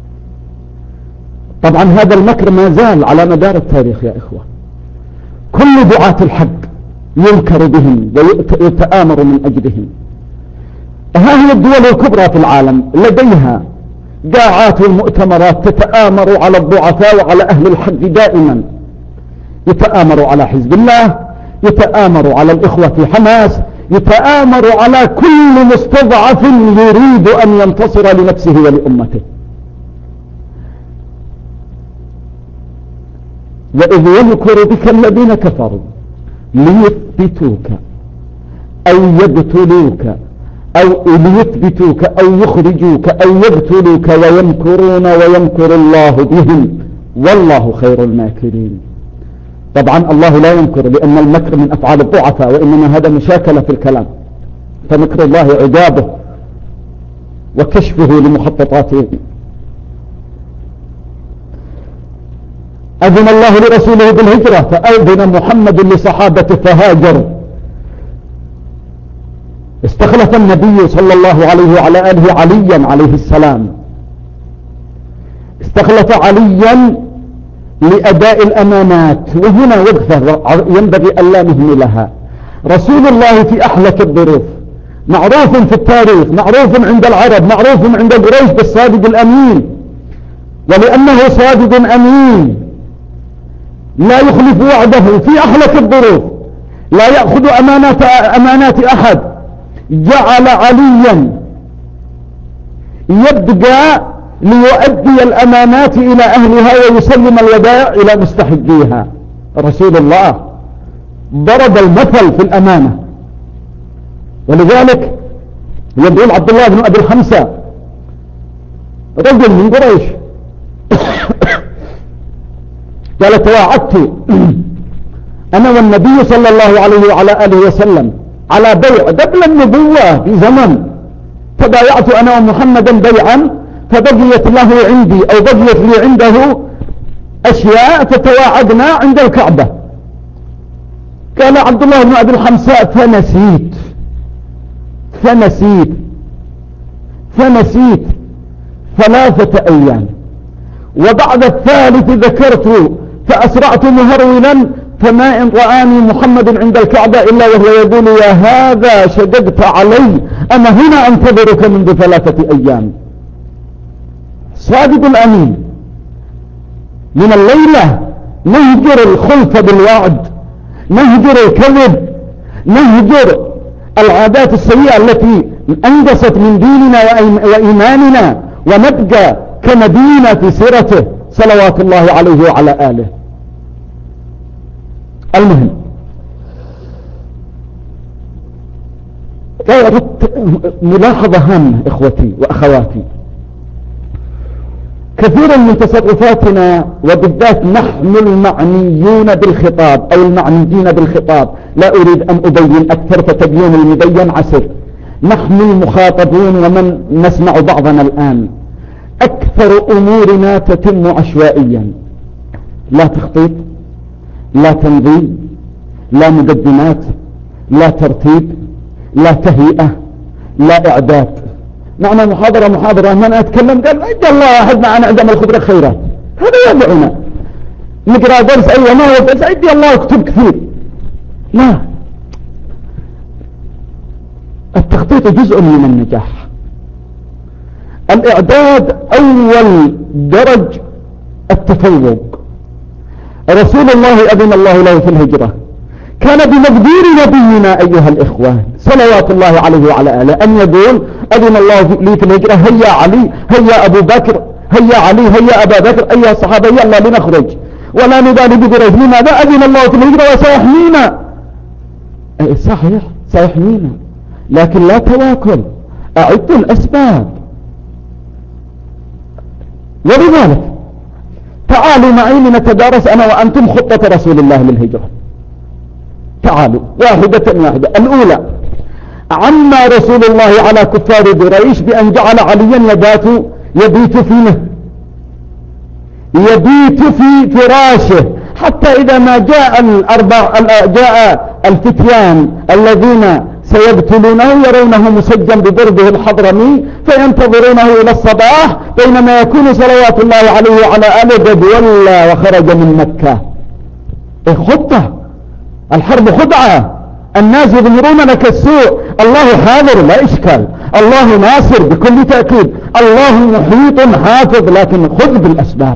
طبعا هذا المكر ما زال على مدار التاريخ يا إخوة، كل دعاة الحق ينكر بهم ويتآمر من أجلهم. ها هي الدول الكبرى في العالم لديها قاعات والمؤتمرات تتآمر على الضعفاء وعلى أهل الحق دائما، يتآمر على حزب الله، يتآمر على الإخوة في حماس، يتآمر على كل مستضعف يريد أن ينتصر لنفسه ولأمته. وإذ يمكر بك الذين كفروا ليثبتوك أو يقتلوك أو ليثبتوك أو يخرجوك أو يقتلوك ويمكرون ويمكر الله بهم والله خير الماكرين. طبعا الله لا يمكر لأن المكر من أفعال الضعفاء، وإنما هذا مشاكلة في الكلام، فمكر الله عقابه وكشفه لمخططاته. أذن الله لرسوله بالهجرة فأذن محمد لصحابته فهاجروا. استخلف النبي صلى الله عليه وعلى آله عليا عليه السلام، استخلف عليا لأداء الأمانات، وهنا وقفة ينبغي ألا نهملها. رسول الله في أحلك الظروف، معروف في التاريخ، معروف عند العرب، معروف عند قريش بالصادق الأمين، ولأنه صادق أمين لا يخلف وعده في أحلك الظروف، لا يأخذ أمانات, أمانات أحد، جعل عليا يبقى ليؤدي الأمانات إلى أهلها ويسلم الودائع إلى مستحقيها. رسول الله ضرب المثل في الأمانة، ولذلك يقول عبد الله بن أبي الخمسة رجل من قريش قال تواعدت أنا والنبي صلى الله عليه وعلى آله وسلم على بيع قبل النبوة في زمن، تبايعت أنا ومحمدا بيعا فبقيت له عندي أو بقيت لي عنده أشياء فتواعدنا عند الكعبة. قال عبد الله بن أبي الخمساء فنسيت فنسيت فنسيت ثلاثة أيام، وبعد الثالث ذكرت فأسرعت مهرولا، فما إن رآني محمد عند الكعبة إلا وهو يقول يا هذا شددت علي، أنا هنا أنتظرك منذ ثلاثة أيام. صادق الأمين. من الليلة نهجر الخلف بالوعد، نهجر الكذب، نهجر العادات السيئة التي أنجست من ديننا وإيماننا، ونبقى كمدينة في سيرته صلوات الله عليه وعلى آله. المهم ملاحظة هامة إخوتي وأخواتي، كثير من تصرفاتنا وبالذات نحن المعنيون بالخطاب أو المعنيين بالخطاب، لا أريد أن أبين أكثر فتبين المبين عسر، نحن المخاطبون ومن نسمع بعضنا الآن أكثر أمورنا تتم عشوائيا، لا تخطيط، لا تنظيم، لا مقدمات، لا ترتيب، لا تهيئة، لا إعداد. معنا محاضرة محاضرة من أتكلم قال عد الله أحد معنا عندما الخبرة خيرات، هذا يدعونا نقرأ درس أيوة ما هو درس عد الله اكتب كثير. لا، التخطيط جزء من النجاح، الإعداد أول درج التفوق. رسول الله أذن الله له في الهجرة، كان بمقدور نبينا أيها الإخوان صلوات الله عليه وعلى آله أن يقول أذن الله لي في الهجرة، هيا علي، هيا أبو بكر، هيا علي، هيا أبا بكر، أيها الصحابة يلا لنخرج ولا نبالي بقريش. لماذا؟ أذن الله في الهجرة وسيحمينا. أي صحيح سيحمينا، لكن لا تواكل، أعدوا الأسباب. ولذلك تعالوا معي لنتدارس أنا وأنتم خطة رسول الله للهجرة. تعالوا واحدة واحدة. الأولى، عما رسول الله على كفار قريش بأن جعل عليا يبات يبيت فيه يبيت في فراشه، حتى إذا ما جاء الأربع جاء الفتيان الذين سيبتلونه يرونه مسجا بضربه الحضرمي فينتظرونه إلى الصباح، بينما يكون صلوات الله عليه وعلى آله قد ولى وخرج من مكة. خطة الحرب خدعة، الناس يظهرون لك السوء، الله حاضر لا إشكال، الله ناصر بكل تأكيد، الله محيط حافظ، لكن خذ بالأسباب.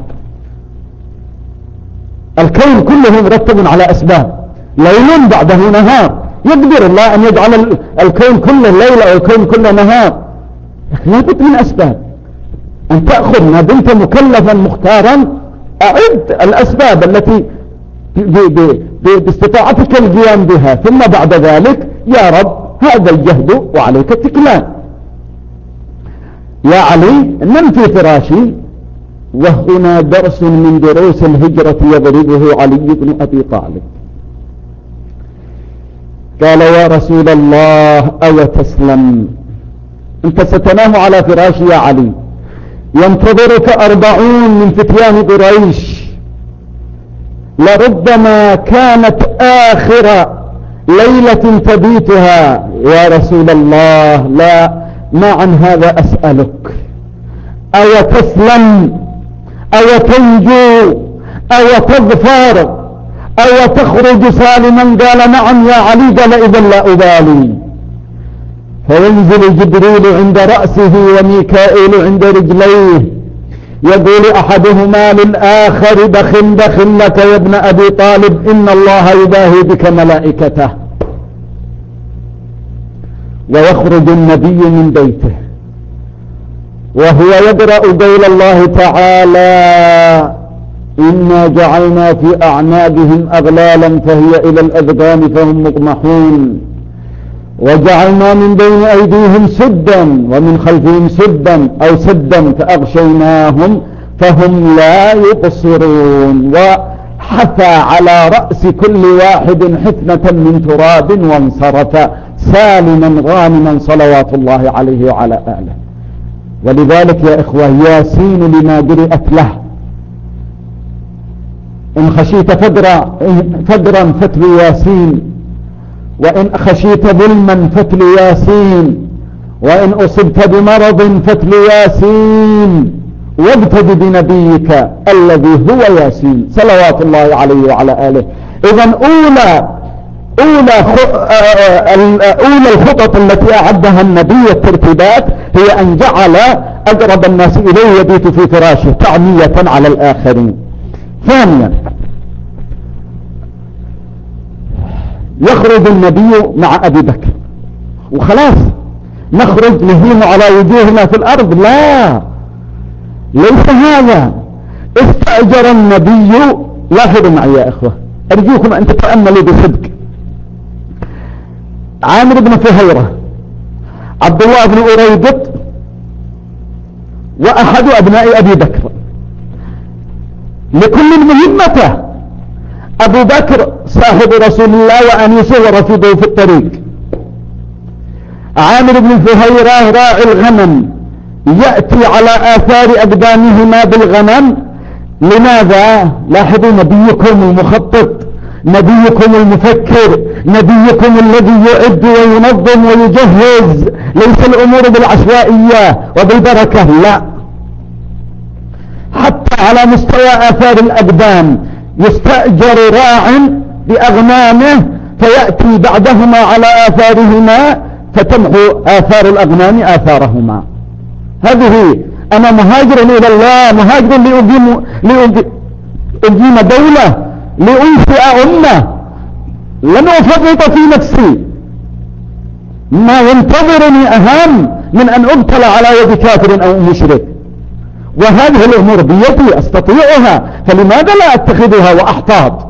الكون كله مرتب على أسباب، ليل بعده نهار، يقدر الله أن يجعل الكون كله ليل أو الكون كله نهار، لكن لابد من أسباب. أن تأخذ ما دمت مكلفا مختارا، أعد الأسباب التي باستطاعتك القيام بها، ثم بعد ذلك يا رب هذا الجهد وعليك التكلان. يا علي نم في فراشي. وهنا درس من دروس الهجرة يضربه علي بن أبي طالب. قال يا رسول الله أو تسلم، أنت ستنام على فراشي يا علي، ينتظرك أربعون من فتيان قريش، لربما كانت آخر ليلة تبيتها. يا رسول الله لا، ما عن هذا أسألك، أو تسلم أو تنجو أو تظفر أو تخرج سالما؟ قال نعم يا علي. قال إذا لا أبالي. فينزل جبريل عند رأسه وميكائيل عند رجليه، يقول أحدهما للآخر دخل دخل لك يا ابن أبي طالب، إن الله يباهي بك ملائكته. ويخرج النبي من بيته وهو يقرأ قول الله تعالى إنا جعلنا في أعناقهم أغلالا فهي إلى الأذقان فهم مقمحون، وجعلنا من بين أيديهم سدا ومن خلفهم سدا أو سدا فأغشيناهم فهم لا يبصرون. وحثى على رأس كل واحد حفنة من تراب وانصرف سالما غانما صلوات الله عليه وعلى آله. ولذلك يا إخوة ياسين لما قرأت له، إن خشيت فدرا فدرا فتل ياسين، وإن خشيت ظلما فتل ياسين، وإن أصبت بمرض فتل ياسين، وابتد بنبيك الذي هو ياسين صلوات الله عليه وعلى آله. إذن أولى أولى أولى الخطط التي أعدها النبي الترتيبات هي أن جعل أقرب الناس إليه يبيت في فراشه تعمية على الآخرين. ثانيا يخرج النبي مع أبي بكر وخلاص نخرج نهيم على وجوهنا في الأرض، لا ليس هذا. استأجر النبي، لاحظوا معي يا إخوة أرجوكم أن تتأملوا بصدق، عامر بن فهيرة، عبد الله بن أريبط، وأحد أبناء أبي بكر، لكل مهمته. أبو بكر صاحب رسول الله وأنيسه ورفيقه في الطريق، عامر بن فهيرة راعي الغنم يأتي على آثار أقدامهما بالغنم. لماذا؟ لاحظوا نبيكم المخطط، نبيكم المفكر، نبيكم الذي يعد وينظم ويجهز، ليس الأمور بالعشوائية وبالبركة، لا، حتى على مستوى آثار الأقدام يستأجر راع بأغنامه فيأتي بعدهما على آثارهما فتمحو آثار الأغنام آثارهما. هذه أنا مهاجر إلى الله، مهاجر لأقيم, لأقيم دولة، لأنشئ أمة، لن أفرط في نفسي، ما ينتظرني أهم من أن أبتلى على يد كافر أو مشرك، وهذه الأمور بيدي أستطيعها، فلماذا لا أتخذها وأحتاط؟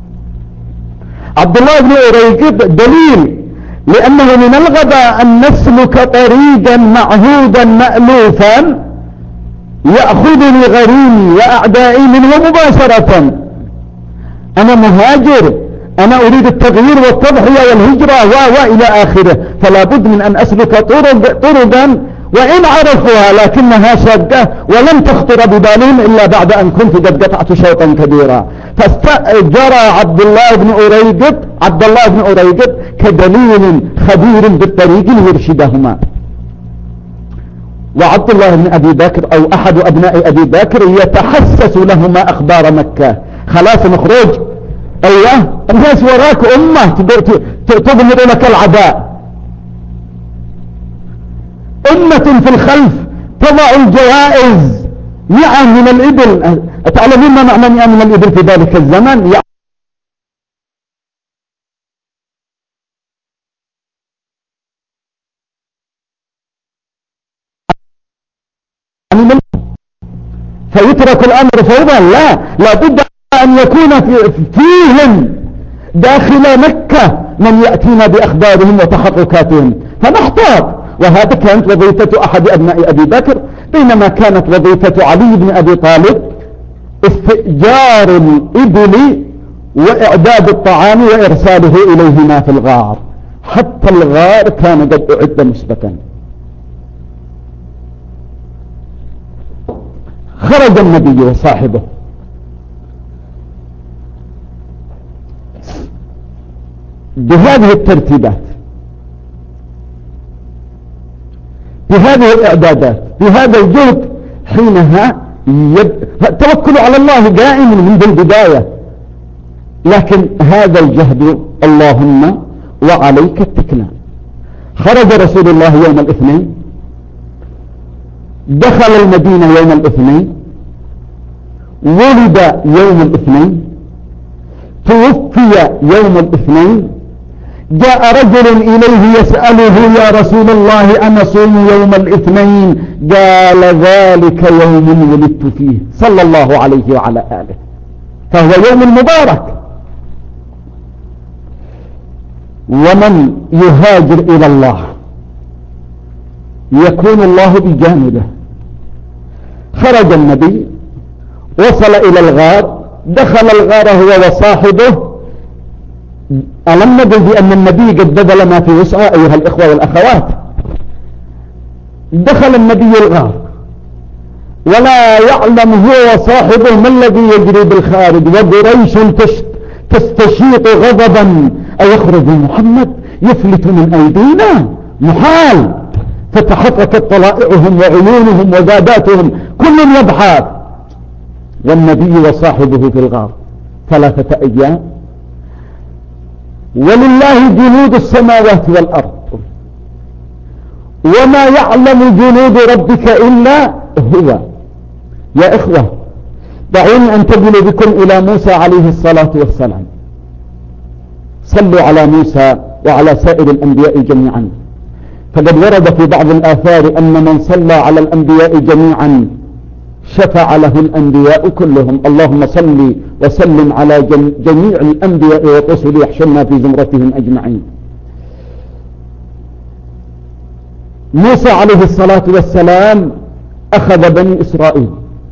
عبد الله بن أريقط دليل، لأنه من الغباء أن نسلك طريقا معهودا مألوفا يأخذني غريمي وأعدائي منه مباشرة. أنا مهاجر، أنا أريد التغيير والتضحية والهجرة و وإلى آخره، فلا بد من أن أسلك طرق طرقا وإن عرفوها لكنها شاقة ولم تخطر ببالهم إلا بعد أن كنت قد قطعت شوطا كبيرا. فاستأجر عبد الله بن أريقط عبد الله بن أريقط كدليل خبير بالطريق ليرشدهما. وعبد الله بن أبي بكر أو أحد أبناء أبي بكر يتحسس لهما أخبار مكة. خلاص نخرج، أيوه الناس وراك أمة تضمر لك العداء، أمة في الخلف تضع الجوائز، مئة من الإبل. أتعلمون ما معنى مئة من الإبل في ذلك الزمن؟ يعني فيترك الأمر فوضى؟ لا، لابد أن يكون في فيهم داخل مكة من يأتينا بأخبارهم وتحركاتهم، فنحتاط. وهذا كانت وظيفة أحد أبناء أبي بكر، بينما كانت وظيفة علي بن أبي طالب استئجار الإبل وإعداد الطعام وإرساله إليهما في الغار، حتى الغار كان قد أعد مسبقا. خرج النبي وصاحبه بهذه الترتيبات، بهذه الإعدادات، بهذا الجهد، حينها التوكل على الله دائم منذ البداية، لكن هذا الجهد اللهم وعليك التكلان. خرج رسول الله يوم الاثنين، دخل المدينة يوم الاثنين، ولد يوم الاثنين، توفي يوم الاثنين، جاء رجل إليه يسأله يا رسول الله أنا صوم يوم الاثنين؟ قال ذلك يوم ولدت فيه صلى الله عليه وعلى آله، فهو يوم مبارك. ومن يهاجر إلى الله يكون الله بجانبه. خرج النبي، وصل إلى الغار، دخل الغار هو وصاحبه. ألم نقل بأن النبي قد بذل ما في وسعه أيها الإخوة والأخوات؟ دخل النبي الغار ولا يعلم هو وصاحبه ما الذي يجري بالخارج، وقريش تستشيط غضبا أيخرج محمد يفلت من أيدينا؟ محال. فتحركت طلائعهم وعيونهم وزاداتهم كل يبحث، والنبي وصاحبه في الغار ثلاثة أيام. ولله جنود السماوات والأرض وما يعلم جنود ربك إلا هو. يا إخوة دعوني أنتقل بكم إلى موسى عليه الصلاة والسلام. صلوا على موسى وعلى سائر الأنبياء جميعا، فقد ورد في بعض الآثار أن من صلى على الأنبياء جميعا شفع له الأنبياء كلهم. اللهم صل وسلم على جميع الأنبياء والرسل يحشرنا في زمرتهم أجمعين. موسى عليه الصلاة والسلام أخذ بني إسرائيل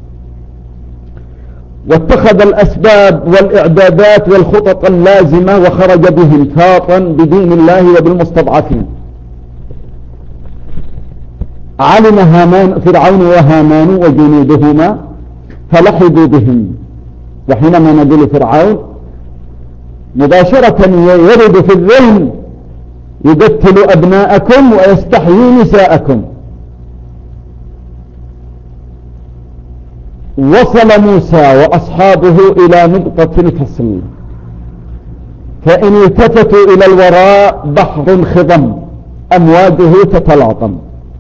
واتخذ الأسباب والإعدادات والخطط اللازمة وخرج بهم فاطا بدين الله وبالمستضعفين. علم هامان فرعون وهامان وجنودهما فلحقوا بهم. وحينما نقول فرعون مباشرة يرد في الذهن يقتل أبناءكم ويستحيي نساءكم. وصل موسى وأصحابه إلى نقطة الفصل، فإن التفتوا إلى الوراء بحر خضم أمواجه تتلاطم،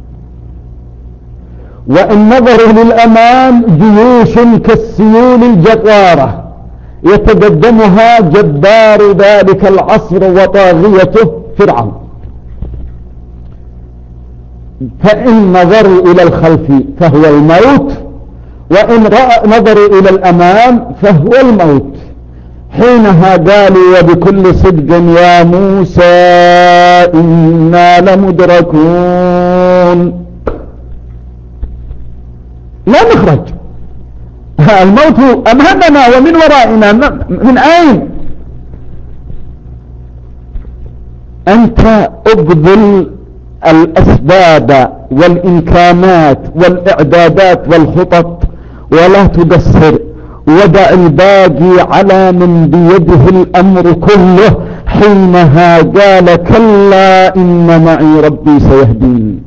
وإن نظروا للأمام جيوش كالسيول الجرارة يتقدمها جبار ذلك العصر وطاغيته فرعون. فإن نظروا إلى الخلف فهو الموت، وإن نظروا إلى الأمام فهو الموت. حينها قالوا وبكل صدق يا موسى إنا لمدركون، لا نخرج، الموت أمامنا ومن ورائنا، من أين؟ أنت أبذل الأسباب والإمكانات والإعدادات والخطط ولا تقصر، ودع الباقي على من بيده الأمر كله. حينها قال كلا إن معي ربي سيهدين.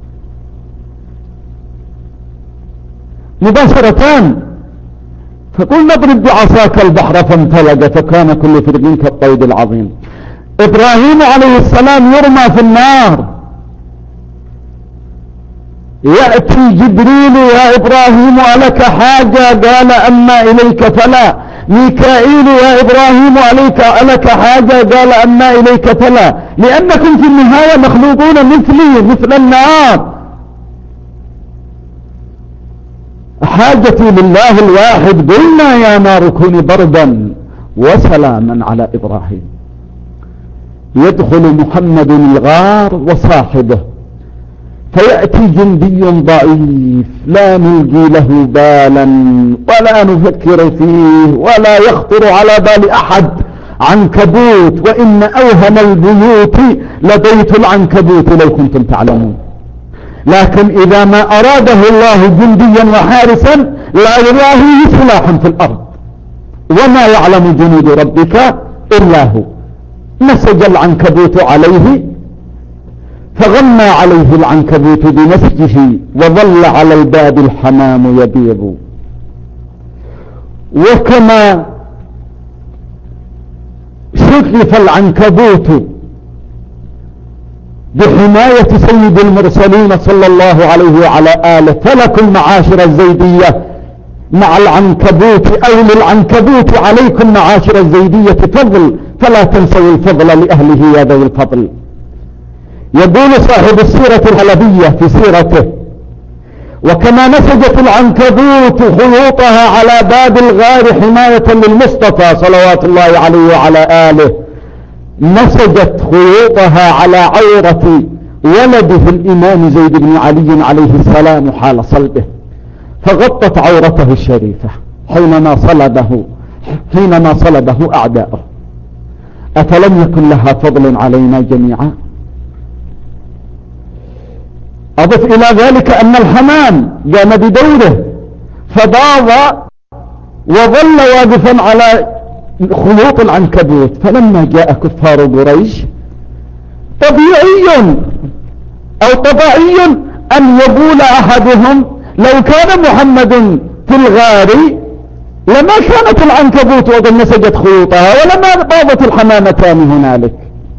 مباشرة فقلنا اضرب بعصاك البحر فانفلق فكان كل فرق كالطود العظيم. إبراهيم عليه السلام يرمى في النار، يأتي جبريل يا إبراهيم ألك حاجة؟ قال أما إليك فلا. ميكائيل يا إبراهيم عليك ألك حاجة؟ قال أما إليك فلا، لأنكم في النهاية مخلوقون مثلي مثل النار. حاجتي لله الواحد. قلنا يا نار كوني بردا وسلاما على إبراهيم. يدخل محمد الغار وصاحبه، فيأتي جندي ضعيف لا نلقي له بالا ولا نفكر فيه ولا يخطر على بال أحد. عنكبوت، وإن أوهن البيوت لبيت العنكبوت لو كنتم تعلمون. لكن إذا ما أراده الله جنديا وحارسا لا يراه سلاحا في الأرض، وما يعلم جنود ربك إلا هو. نسج العنكبوت عليه فغمى عليه العنكبوت بنسجه، وظل على الباب الحمام يبيض. وكما شغف العنكبوت بحماية سيد المرسلين صلى الله عليه وعلى آله، فلكم معاشر الزيدية مع العنكبوت أو للعنكبوت عليكم معاشر الزيدية فضل، فلا تنسوا الفضل لأهله يا ذوي الفضل. يقول صاحب السيرة الحلبية في سيرته: وكما نسجت العنكبوت خيوطها على باب الغار حماية للمصطفى صلوات الله عليه وعلى آله، نسجت خيوطها على عورة ولده الإمام زيد بن علي عليه السلام حال صلبه، فغطت عورته الشريفة حينما صلبه حينما صلبه أعداؤه. أفلم يكن لها فضل علينا جميعا؟ أضف إلى ذلك أن الحمام قام بدوره فباض وظل واقفا على خيوط العنكبوت، فلما جاء كفار قريش طبيعي أو طبيعي أن يقول أحدهم: لو كان محمد في الغار لما كانت العنكبوت وقد نسجت خيوطها ولما باضت الحمامتان هنالك.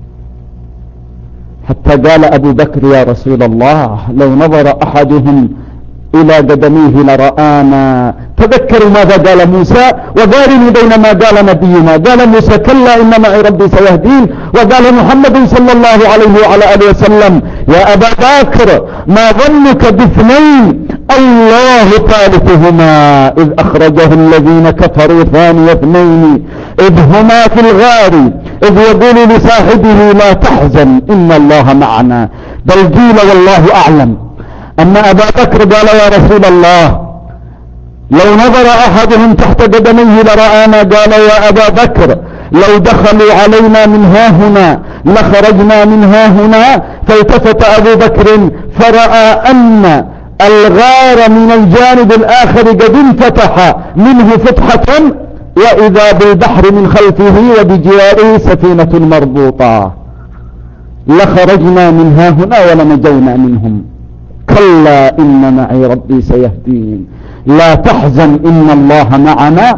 حتى قال أبو بكر: يا رسول الله، لو نظر أحدهم إلى قدميه لرآنا. تذكروا ماذا قال موسى وقارنوا بين ما قال نبينا. قال موسى: كلا إن معي ربي سيهدين. وقال محمد صلى الله عليه وعلى آله وسلم: يا أبا بكر، ما ظنك باثنين الله ثالثهما إذ أخرجه الذين كفروا ثاني اثنين إذ هما في الغار إذ يقول لصاحبه لا تحزن إن الله معنا. بل قيل والله أعلم أن أبا بكر قال: يا رسول الله، لو نظر أحدهم تحت قدميه لرآنا. قال: يا أبا بكر، لو دخلوا علينا من ها هنا لخرجنا من ها هنا. فالتفت أبو بكر فرأى أن الغار من الجانب الآخر قد انفتح منه فتحة، وإذا بالبحر من خلفه وبجواره سفينة مربوطة. لخرجنا من ها هنا ولنجونا منهم. كلا إن معي ربي سيهدين. لا تحزن إن الله معنا.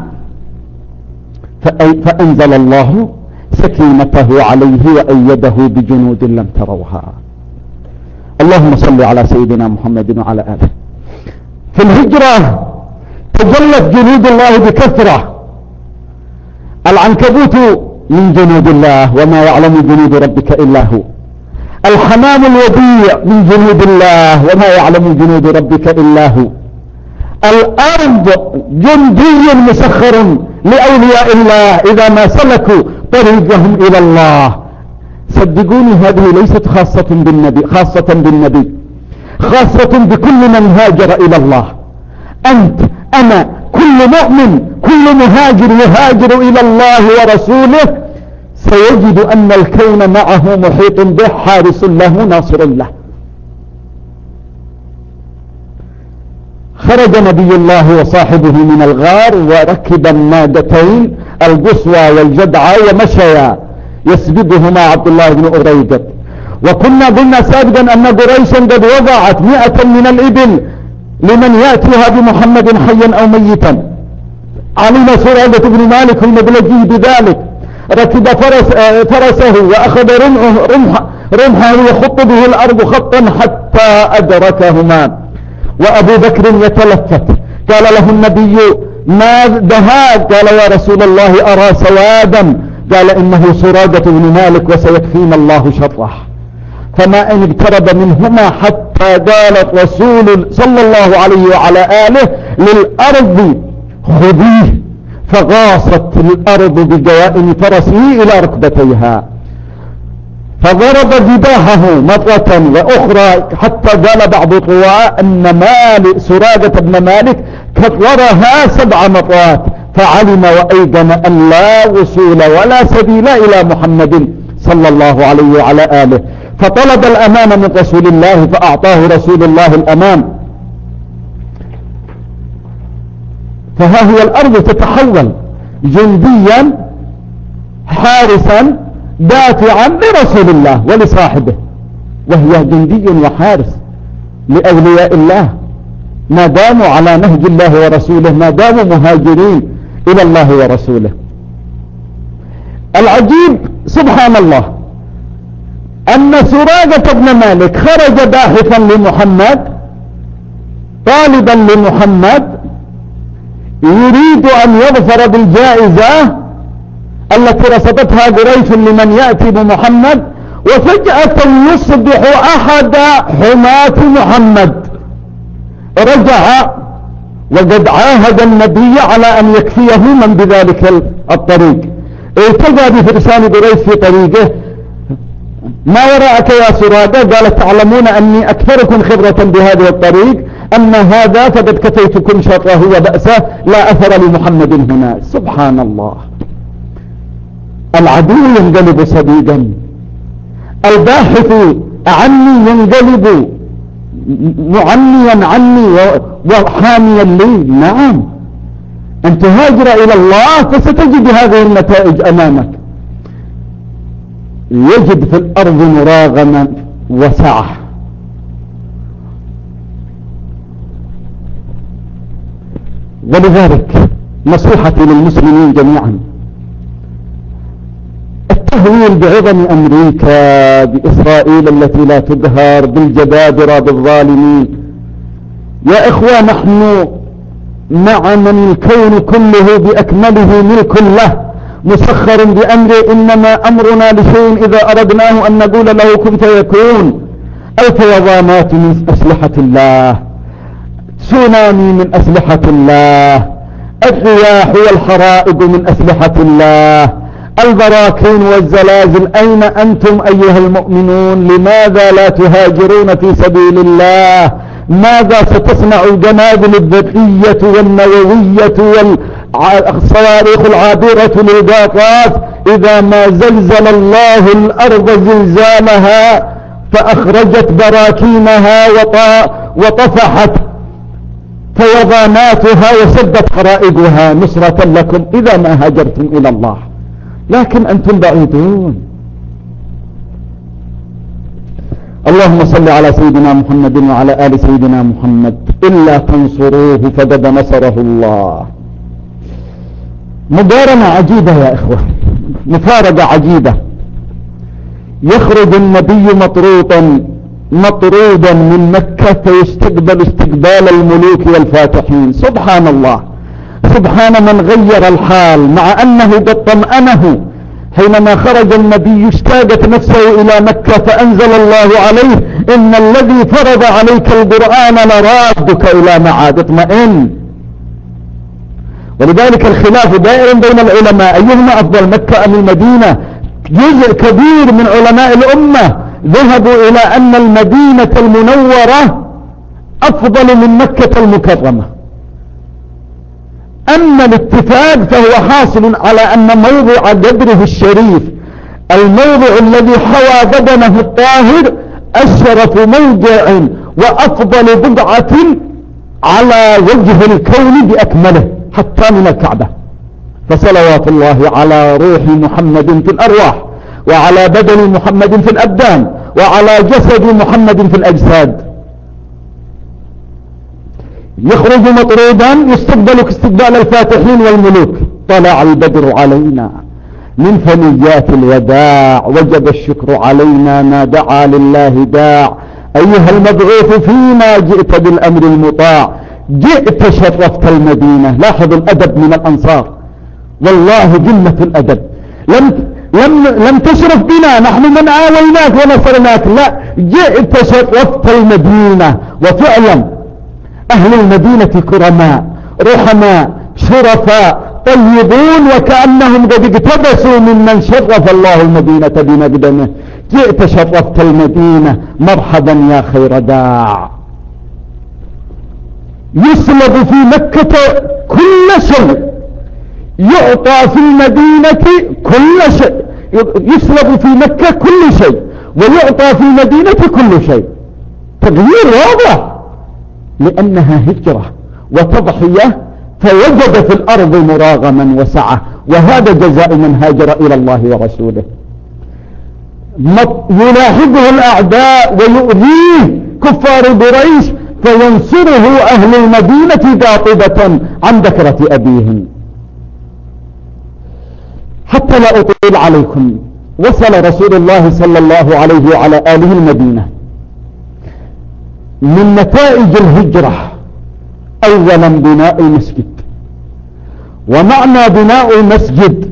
فأنزل الله سكينته عليه وأيده بجنود لم تروها. اللهم صل على سيدنا محمد وعلى آله. في الهجرة تجلت جنود الله بكثرة. العنكبوت من جنود الله وما يعلم جنود ربك إلا هو. الحمام الوديع من جنود الله وما يعلم جنود ربك إلا هو. الأرض جندي مسخر لأولياء الله إذا ما سلكوا طريقهم إلى الله. صدقوني هذه ليست خاصة بالنبي خاصة بالنبي خاصة بكل من هاجر إلى الله. أنت أنا كل مؤمن كل مهاجر يهاجر إلى الله ورسوله سيجد أن الكون معه محيط به، حارس له ناصر له. خرج نبي الله وصاحبه من الغار وركب الناقتين القصوى والجدعى ومشيا يسبقهما عبد الله بن أريقط. وكنا قلنا سابقا أن قريشا قد وضعت مئة من الإبل لمن يأتيها بمحمد حيا أو ميتا. علم سرادة بن مالك المدلجي بذلك، ركب فرس فرسه وأخذ رمحه, رمح رمحه يخط به الأرض خطا حتى أدركهما. وأبو بكر يتلفت. قال له النبي: ما ذهاب؟ قال: يا رسول الله، أرى سوادا. قال: إنه سرادة بن مالك وسيكفينا الله شره. فما إن اقترب منهما حتى قالت رسول صلى الله عليه وعلى آله للأرض: خذيه. فغاصت الأرض بجوائن فرسه إلى ركبتيها، فضرب جباهه مرة وأخرى حتى قال بعض الرواة أن مالك سرادة بن مالك كررها سبع مرات، فعلم وأيقن أن لا وصول ولا سبيل إلى محمد صلى الله عليه وعلى آله. فطلب الأمان من رسول الله فأعطاه رسول الله الأمان. فها هي الأرض تتحول جنديا حارسا دافعا لرسول الله ولصاحبه، وهي جندي وحارس لأولياء الله ما داموا على نهج الله ورسوله، ما داموا مهاجرين إلى الله ورسوله. العجيب سبحان الله أن سراقة بن مالك خرج باحثا لمحمد طالبا لمحمد يريد أن يظفر بالجائزة التي رصدتها قريش لمن يأتي بمحمد، وفجأة يصبح أحد حماة محمد. رجع وقد عاهد النبي على أن يكفيه من بذلك الطريق. التقى بفرسان قريش في طريقه: ما وراءك يا سراقة؟ قال: تعلمون أني أكثركم خبرة بهذه الطريق، أما هذا فقد كفيتكم شره وبأسه، لا أثر لمحمد هنا. سبحان الله. العدو ينقلب صديقا، الباحث عني ينقلب معنيا عني وحاميا لي. نعم، أن تهاجر إلى الله فستجد هذه النتائج أمامك. يجد في الأرض مراغما وسعة. ولذلك نصيحتي للمسلمين جميعا: التهويل بعظم أمريكا بإسرائيل التي لا تدهر، بالجبابرة بالظالمين. يا إخوة، نحن مع من الكون كله بأكمله ملك له مسخر بأمره، إنما أمرنا لشيء إذا أردناه أن نقول له كن فيكون. الفيضانات من أسلحة الله، تسونامي من أسلحة الله، الرياح والحرائق من أسلحة الله، البراكين والزلازل. أين أنتم أيها المؤمنون؟ لماذا لا تهاجرون في سبيل الله؟ ماذا ستصنع القنابل الذرية والنووية والصواريخ العابرة للقاطات إذا ما زلزل الله الأرض زلزالها فأخرجت براكينها وطفحت فيضاناتها وسدت حرائقها نصرة لكم إذا ما هاجرتم إلى الله؟ لكن أنتم بعيدون. اللهم صل على سيدنا محمد وعلى آل سيدنا محمد. إلا تنصروه فقد نصره الله. مقارنة عجيبة يا إخوة، مفارقة عجيبة. يخرج النبي مطروطا مطرودا من مكة فيستقبل استقبال الملوك والفاتحين. سبحان الله، سبحان من غير الحال، مع أنه قد طمأنه حينما خرج النبي اشتاقت نفسه إلى مكة فأنزل الله عليه: إن الذي فرض عليك القرآن لرادك إلى معاد، اطمئن. ولذلك الخلاف دائر بين العلماء أيهما أفضل، مكة أم المدينة؟ جزء كبير من علماء الأمة ذهبوا إلى أن المدينة المنورة أفضل من مكة المكرمة. أما الاتفاق فهو حاصل على أن موضع قدره الشريف، الموضع الذي حوى بدنه الطاهر، أشرف موضع وأفضل بضعة على وجه الكون بأكمله حتى من الكعبة. فصلوات الله على روح محمد في الأرواح، وعلى بدن محمد في الأبدان، وعلى جسد محمد في الأجساد. يخرج مطرودا يستقبل استقبال الفاتحين والملوك: طلع البدر علينا من ثنيات الوداع، وجب الشكر علينا ما دعا لله داع، أيها المبعوث فينا جئت بالأمر المطاع، جئت شرفت المدينة. لاحظوا الأدب من الأنصار، والله جنة الأدب. لم لم لم تشرف بنا، نحن من آويناك ونصرناك، لا، جئت شرفت المدينة. وفعلا أهل المدينة كرماء رحماء شرفاء طيبون، وكأنهم قد اقتبسوا ممن شرف الله المدينة بمقدمه. جئت شرفت المدينة، مرحبا يا خير داع. يسلب في مكة كل شيء، يعطى في المدينة كل شيء. يسلب في مكة كل شيء ويعطى في المدينة كل شيء. تغيير واضح، لأنها هجرة وتضحية، فوجد في الأرض مراغما وسعة، وهذا جزاء من هاجر إلى الله ورسوله. يلاحظه الأعداء ويؤذيه كفار قريش، فينصره أهل المدينة قاطبة عن ذكرة أبيهم. حتى لا أطيل عليكم. وصل رسول الله صلى الله عليه وعلى آله المدينة. من نتائج الهجرة أولا بناء المسجد. ومعنى بناء المسجد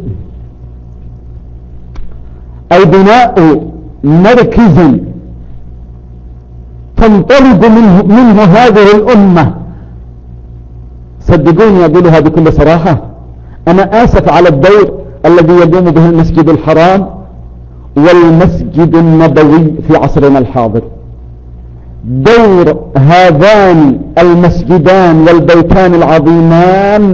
أي بناء مركز تنطلق منه, منه هذه الأمة. صدقوني أقولها بكل صراحة، أنا آسف على الدور الذي يقوم به المسجد الحرام والمسجد النبوي في عصرنا الحاضر. دور هذان المسجدان والبيتان العظيمان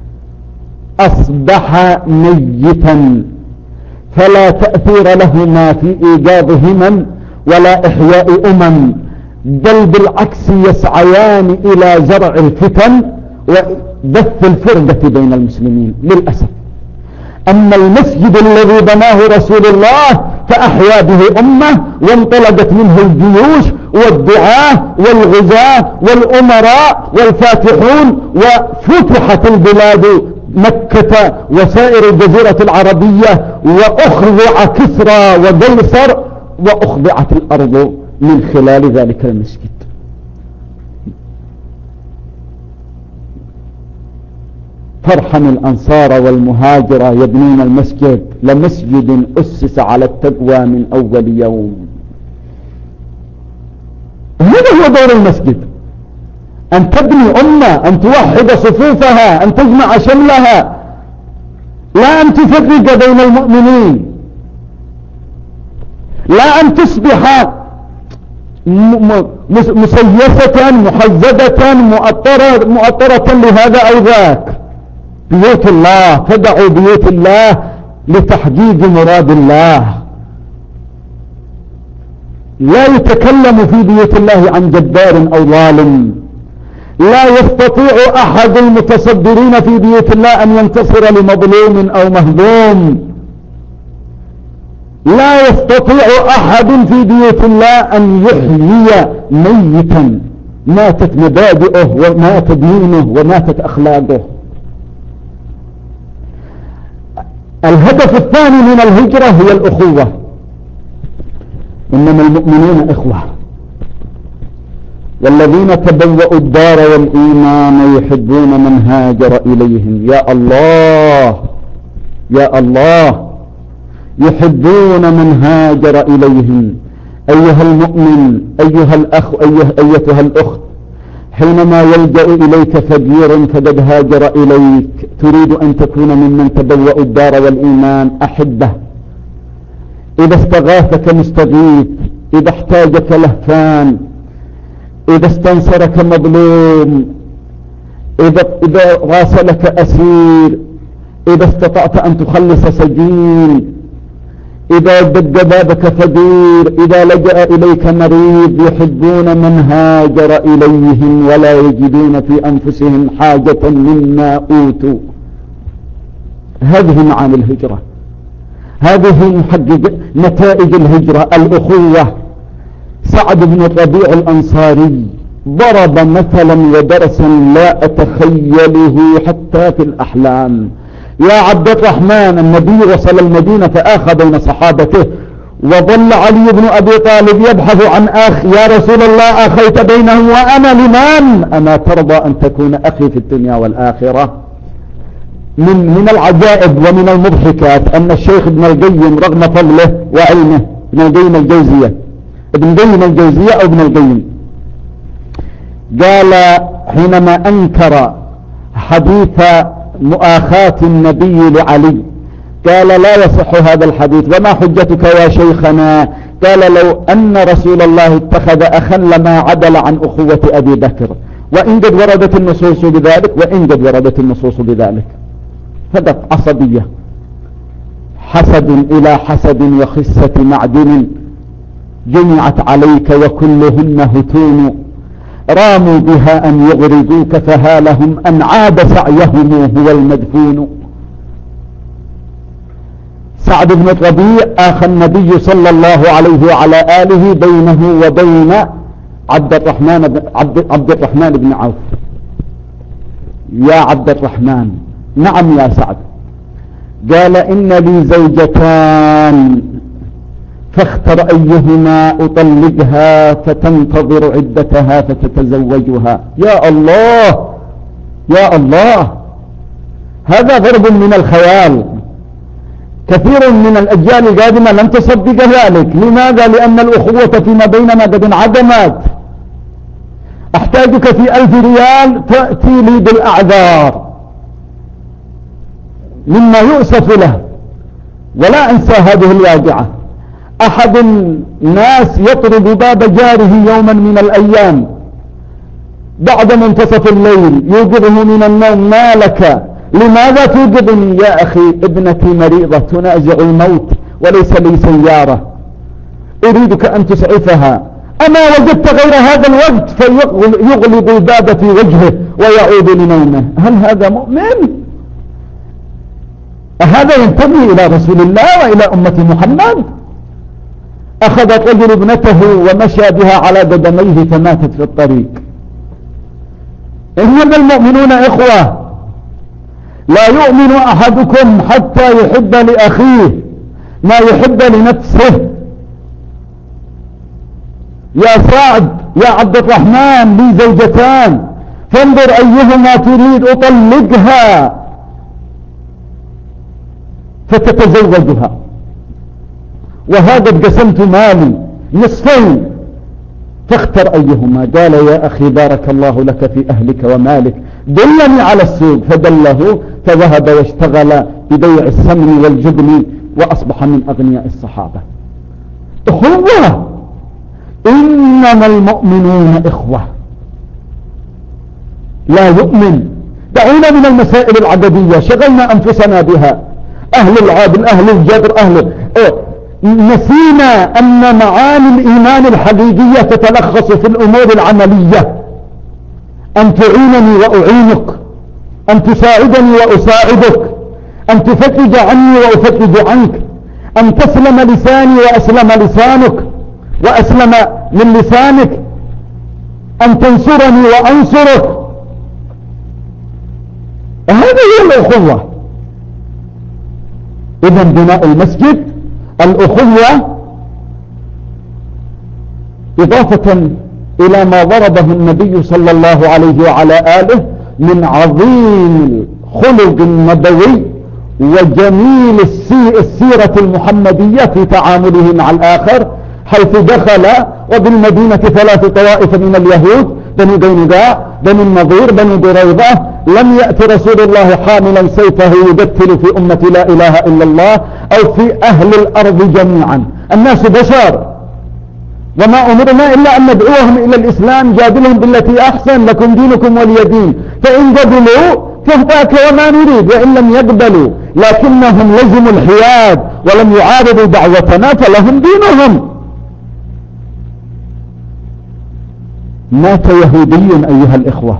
أصبح ميتا، فلا تأثير لهما في إيجاد همم ولا إحياء أمم، بل بالعكس يسعيان إلى زرع الفتن وبث الفرقة بين المسلمين للأسف. أما المسجد الذي بناه رسول الله فأحيا به أمة، وانطلقت منه الجيوش والدعاة والغزاة والأمراء والفاتحون، وفتحت البلاد مكة وسائر الجزيرة العربية، وأخضع كسرى وقيصر، وأخضعت الأرض من خلال ذلك المسجد. فرحم الأنصار والمهاجرة يبنون المسجد، لمسجد أسس على التقوى من أول يوم. هذا هو دور المسجد، أن تبني أمة، أن توحد صفوفها، أن تجمع شملها، لا أن تفرق بين المؤمنين، لا أن تصبح مسيسة محزبة مؤطرة, مؤطرة لهذا أو ذاك. بيوت الله، تدعو بيوت الله لتحقيق مراد الله. لا يتكلم في بيوت الله عن جبار أو ظالم. لا يستطيع أحد المتصدرين في بيوت الله أن ينتصر لمظلوم أو مهضوم. لا يستطيع أحد في بيوت الله أن يحيي ميتا ماتت مبادئه ومات دينه وماتت أخلاقه. الهدف الثاني من الهجرة هي الأخوة. إنما المؤمنون إخوة، والذين تبوأوا الدار والإيمان يحبون من هاجر إليهم. يا الله يا الله، يحبون من هاجر إليهم. أيها المؤمن، أيها الأخ، أيها أيتها الأخت، حينما يلجأ إليك فقير فقد هاجر إليك، تريد أن تكون ممن تبوأ الدار والإيمان، أحبه. إذا استغاثك مستغيث، إذا احتاجك لهفان، إذا استنصرك مظلوم، إذا, إذا غاسلك أسير، إذا استطعت أن تخلص سجين، إذا دق بابك فقير، إذا لجأ إليك مريض، يحبون من هاجر إليهم ولا يجدون في أنفسهم حاجة مما أوتوا. هذه معاني الهجرة، هذه محقق نتائج الهجرة، الأخوة. سعد بن ربيع الأنصاري ضرب مثلا ودرسا لا أتخيله حتى في الأحلام. يا عبد الرحمن، النبي وصل المدينة فآخى بين صحابته، وظل علي بن أبي طالب يبحث عن أخ. يا رسول الله، أخيت بينهم وأنا لمن؟ أما ترضى أن تكون أخي في الدنيا والآخرة؟ من, من العجائب ومن المضحكات أن الشيخ ابن القيم رغم فضله وعلمه، ابن القيم الجوزية ابن القيم الجوزية أو ابن القيم، قال حينما أنكر حديث مؤاخاة النبي لعلي، قال لا يصح هذا الحديث، وما حجتك يا شيخنا؟ قال لو أن رسول الله اتخذ أخا لما عدل عن أخوة أبي بكر، وإن قد وردت النصوص بذلك، وإن قد وردت النصوص بذلك. فقط عصبية، حسد إلى حسد وخسة معدن جمعت عليك وكلهن هتون، راموا بها أن يغرقوك فها لهم أن عاد سعيهم هو المدفون. سعد بن الربيع آخى النبي صلى الله عليه وعلى آله بينه وبين عبد الرحمن بن, عبد, عبد الرحمن بن عوف. يا عبد الرحمن، نعم يا سعد، قال إن لي زوجتان فاختر أيهما أطلقها فتنتظر عدتها فتتزوجها. يا الله يا الله، هذا ضرب من الخيال. كثير من الأجيال القادمة لن تصدق ذلك. لماذا؟ لأن الأخوة فيما بيننا قد انعدمت. أحتاجك في ألف ريال تأتي لي بالأعذار مما يؤسف له. ولا أنسى هذه الواقعة. أحد الناس يطرد باب جاره يوما من الأيام بعد منتصف الليل يوقظه من النوم: ما لك؟ لماذا توقظني؟ يا أخي ابنتي مريضة تنازع الموت وليس لي سيارة، أريدك أن تسعفها. أما وجدت غير هذا الوقت؟ فيغلق الباب في وجهه ويعود لنومه. هل هذا مؤمن؟ هذا ينتمي إلى رسول الله وإلى أمة محمد؟ أخذ الرجل ابنته ومشى بها على قدميه فماتت في الطريق. إنما المؤمنون إخوة. لا يؤمن أحدكم حتى يحب لأخيه ما يحب لنفسه. يا سعد يا عبد الرحمن لي زوجتان فانظر أيهما تريد أطلقها فتتزوجها. وهذا قسمت مالي نصفين فاختر أيهما. قال: يا أخي بارك الله لك في أهلك ومالك، دلني على السوق. فدله فذهب واشتغل ببيع السمن والجبن وأصبح من أغنياء الصحابة. أخوة. إنما المؤمنون إخوة. لا يؤمن. دعونا من المسائل العددية شغلنا أنفسنا بها. أهل العدل أهل الجبر أهل إيه؟ نسينا أن معاني الإيمان الحقيقية تتلخص في الأمور العملية: أن تعينني وأعينك، أن تساعدني وأساعدك، أن تفتج عني وأفتج عنك، أن تسلم لساني وأسلم لسانك وأسلم من لسانك، أن تنصرني وأنصرك. هذه هي الأخوة. إذن بناء المسجد الأخوة إضافة إلى ما ضربه النبي صلى الله عليه وعلى آله من عظيم خلق النبوي وجميل السيرة المحمدية في تعامله مع الآخر، حيث دخل وبالمدينة ثلاث طوائف من اليهود: بني قينقاع، بني النضير، بني قريظة. لم يأت رسول الله حاملا سيفه يقتل في أمة لا إله إلا الله أو في أهل الأرض جميعا. الناس بشر وما أمرنا إلا أن ندعوهم إلى الإسلام. جادلهم بالتي أحسن لكم دينكم ولي دين. فإن قبلوا فهداك وما نريد، وإن لم يقبلوا لكنهم لزموا الحياد ولم يعارضوا دعوتنا فلهم دينهم. مات يهودي أيها الإخوة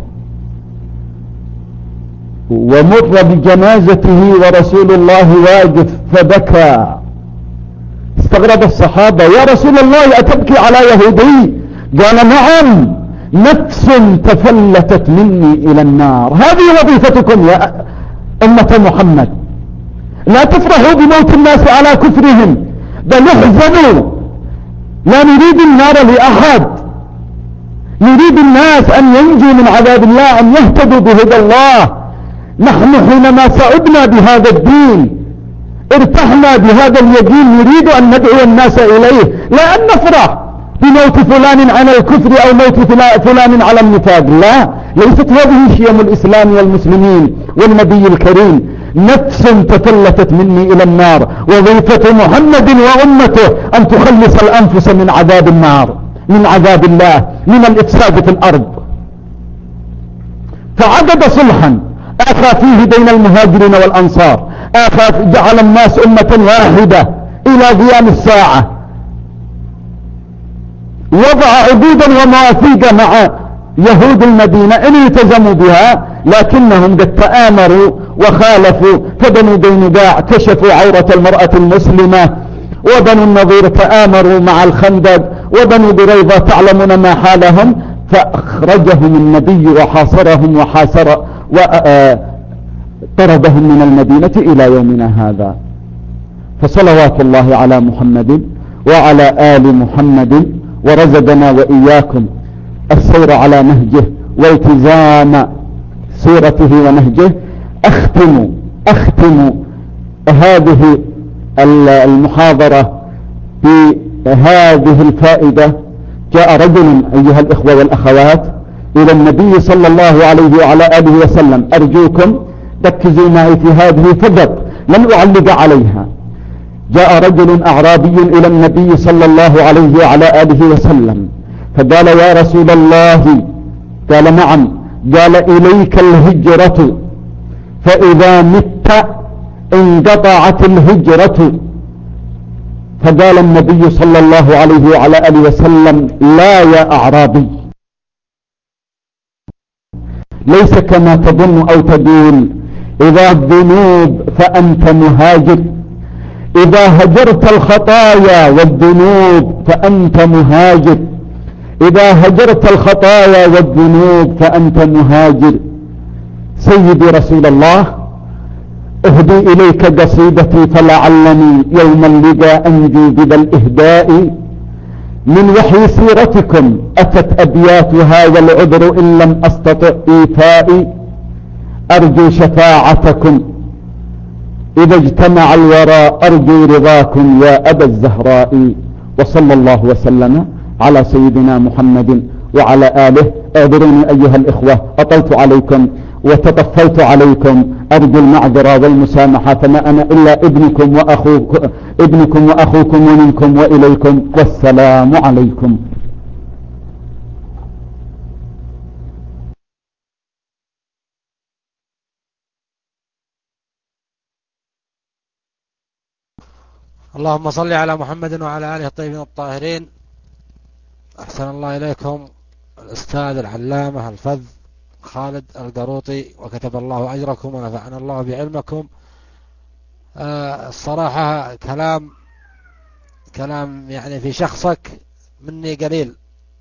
ومر بجنازته ورسول الله واقف فبكى. استغرب الصحابة: يا رسول الله أتبكي على يهودي؟ قال: نعم، نفس تفلتت مني إلى النار. هذه وظيفتكم يا أمة محمد. لا تفرحوا بموت الناس على كفرهم، بل احزنوا. لا نريد النار لأحد، نريد الناس أن ينجوا من عذاب الله، أن يهتدوا بهدى الله. نحن حينما سعدنا بهذا الدين ارتحنا بهذا اليقين، نريد أن ندعو الناس إليه، لا أن نفرح بموت فلان على الكفر أو موت فلان على النفاق. لا، ليست هذه شيم الإسلام والمسلمين والنبي الكريم. نفس تفلتت مني إلى النار. وظيفة محمد وأمته أن تخلص الأنفس من عذاب النار، من عذاب الله، من الإفساد في الأرض. فعقد صلحا آخى فيه بين المهاجرين والأنصار، آخى جعل الناس أمة واحدة إلى قيام الساعة. وضع عقودا ومواثيق مع يهود المدينة إن التزموا بها، لكنهم قد تآمروا وخالفوا. فبنو قينقاع كشفوا عورة المرأة المسلمة، وبنو النضير تآمروا مع الخندق، وبنو قريظة تعلمون ما حالهم، فأخرجهم النبي وحاصرهم وحاصر طردهم من المدينة إلى يومنا هذا. فصلوات الله على محمد وعلى آل محمد، ورزقنا وإياكم السير على نهجه والتزام سيرته ونهجه. أختم أختم هذه المحاضرة بهذه الفائدة. جاء رجل أيها الإخوة والأخوات إلى النبي صلى الله عليه وعلى آله وسلم. أرجوكم ركزوا معي في هذه فقط، لن أعلق عليها. جاء رجل أعرابي إلى النبي صلى الله عليه وعلى آله وسلم فقال: يا رسول الله. قال: نعم. قال: إليك الهجرة، فإذا مت انقطعت الهجرة. فقال النبي صلى الله عليه وعلى آله وسلم: لا يا أعرابي، ليس كما تظن أو تقول. إذا الذنوب فأنت مهاجر، إذا هجرت الخطايا والذنوب فأنت مهاجر، إذا هجرت الخطايا والذنوب فأنت مهاجر. سيدي رسول الله، أهدي إليك قصيدتي فلعلني يوم اللقاء أنجو بذا الإهداء. من وحي سيرتكم أتت أبياتها والعذر إن لم أستطع إيفائي. أرجو شفاعتكم إذا اجتمع الورى، أرجو رضاكم يا أبا الزهراء. وصلى الله وسلم على سيدنا محمد وعلى آله. اعذروني أيها الإخوة أطلت عليكم وتطفلت عليكم، أرجو المعذرة والمسامحة، فما أنا إلا ابنكم وأخوكم, ابنكم وأخوكم ومنكم وإليكم، والسلام عليكم. اللهم صل على محمد وعلى آله الطيبين الطاهرين. أحسن الله إليكم الأستاذ العلامة الفذ خالد القروطي، وكتب الله أجركم ونفعنا الله بعلمكم. آه الصراحة كلام كلام يعني في شخصك مني قليل،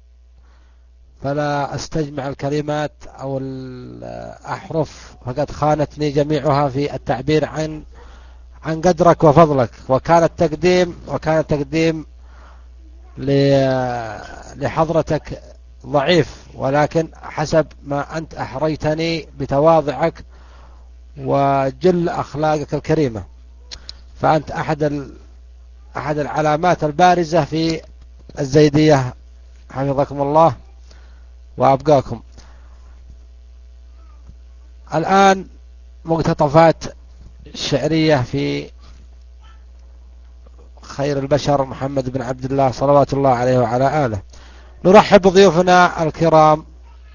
فلا أستجمع الكلمات أو الأحرف، فقد خانتني جميعها في التعبير عن عن قدرك وفضلك. وكان التقديم وكان التقديم لحضرتك ضعيف، ولكن حسب ما أنت أحريتني بتواضعك وجل أخلاقك الكريمة، فأنت أحد أحد العلامات البارزة في الزيدية، حفظكم الله وأبقاكم. الآن مقتطفات شعرية في خير البشر محمد بن عبد الله صلوات الله عليه وعلى آله. نرحب بضيوفنا الكرام.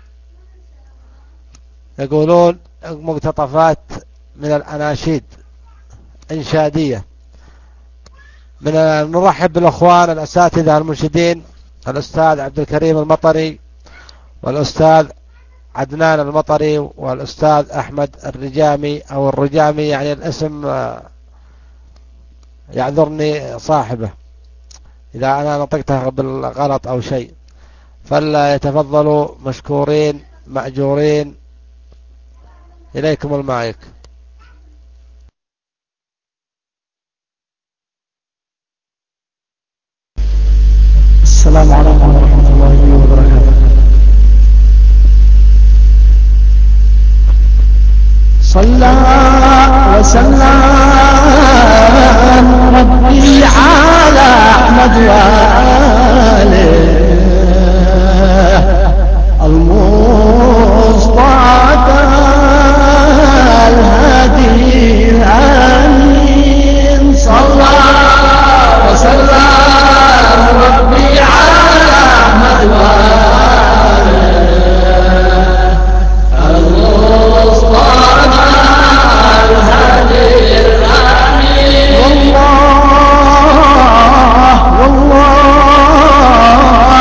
يقولون مقتطفات من الأناشيد إنشادية. من نرحب بالأخوان الأساتذة المنشدين، الأستاذ عبد الكريم المطري والأستاذ عدنان المطري والأستاذ أحمد الرجامي أو الرجامي، يعني الاسم يعذرني صاحبه إذا أنا نطقتها بالغلط أو شيء، فلا يتفضلوا مشكورين مأجورين. إليكم المايك. السلام عليكم ورحمة الله وبركاته. صلى وسلم ربي على أحمد وآله المصطفى الهادي الأمين. صلى وسلم ربي على أحمد وآله المصطفى الهادي الأمين. والله والله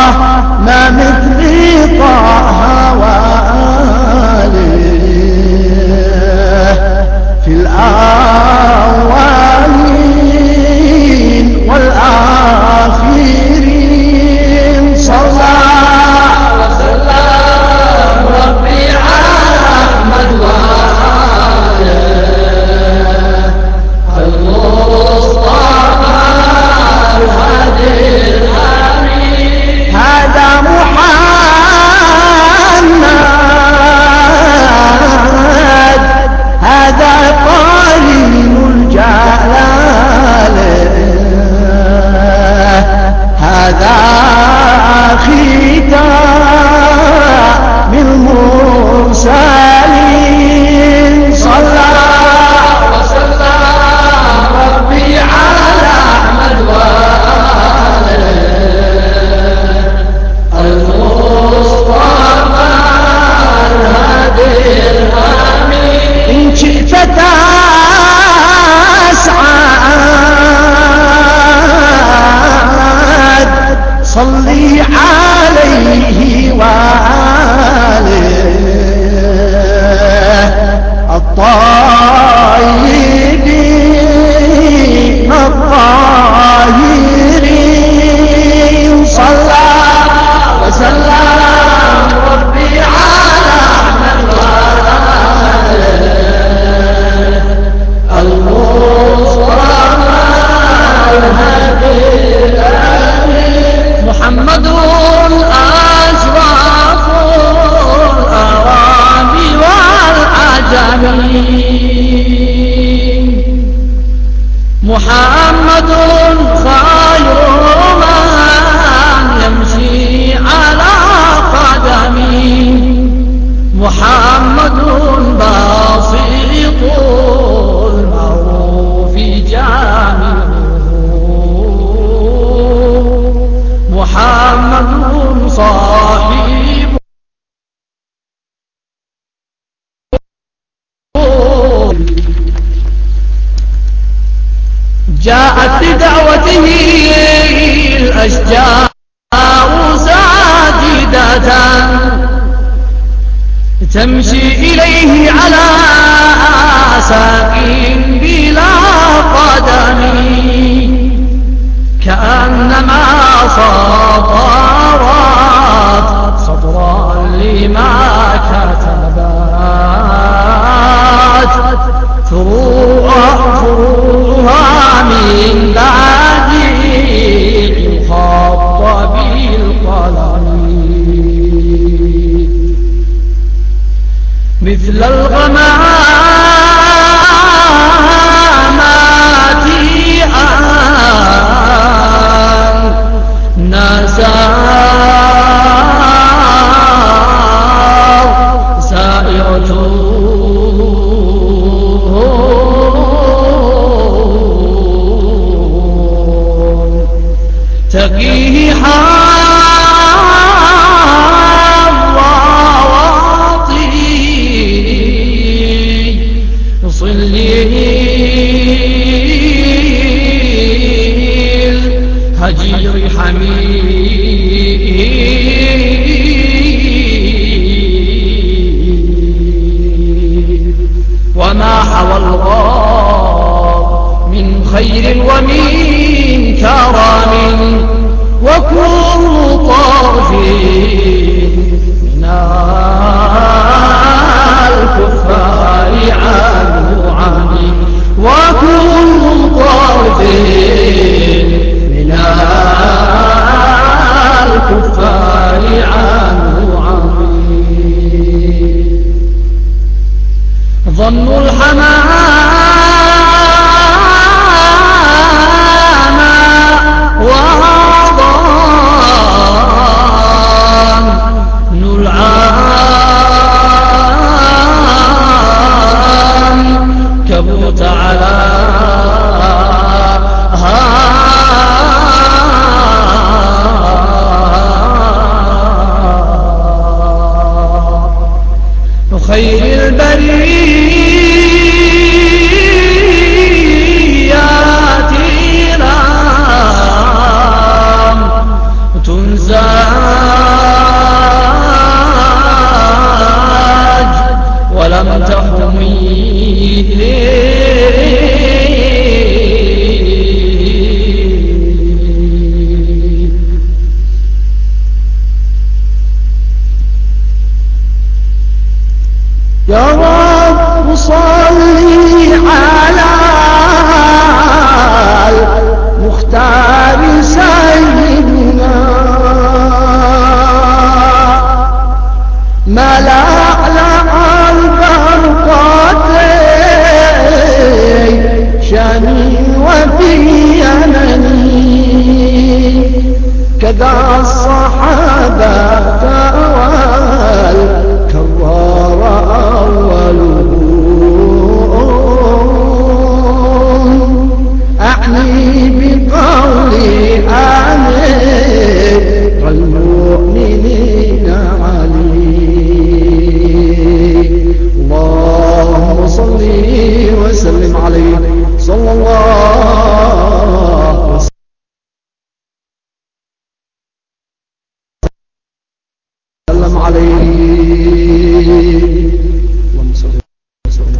محمد بسيط المعروف جامعه محمد صاحب جاءت بدعوته الأشجار ساجدة تمشي إليه على ساق بلا قدم كأنما سطرت سطرا لما كتبت فروعها من بعد الخط بالقلم مثل الغمامات نسار سائرة تقيه هجير حميد وما حوى الغار من خير ومن كرم وكل طرف من الكفار عنه عمي وكل طرف من الكفار عنه عمي ظنوا الحمام وظن العام كبوت على خير البريات رام تنزاج ولم تحمي يا رب صلي على المختار سيدنا ملألأ البرقتين شاني وفي يمني كذا الصحابة والكرار أولهم أعني بقولي أمير المؤمنين علي اللهم صل وسلم عليه صلى الله وسلم عليه اللهم صل وسلم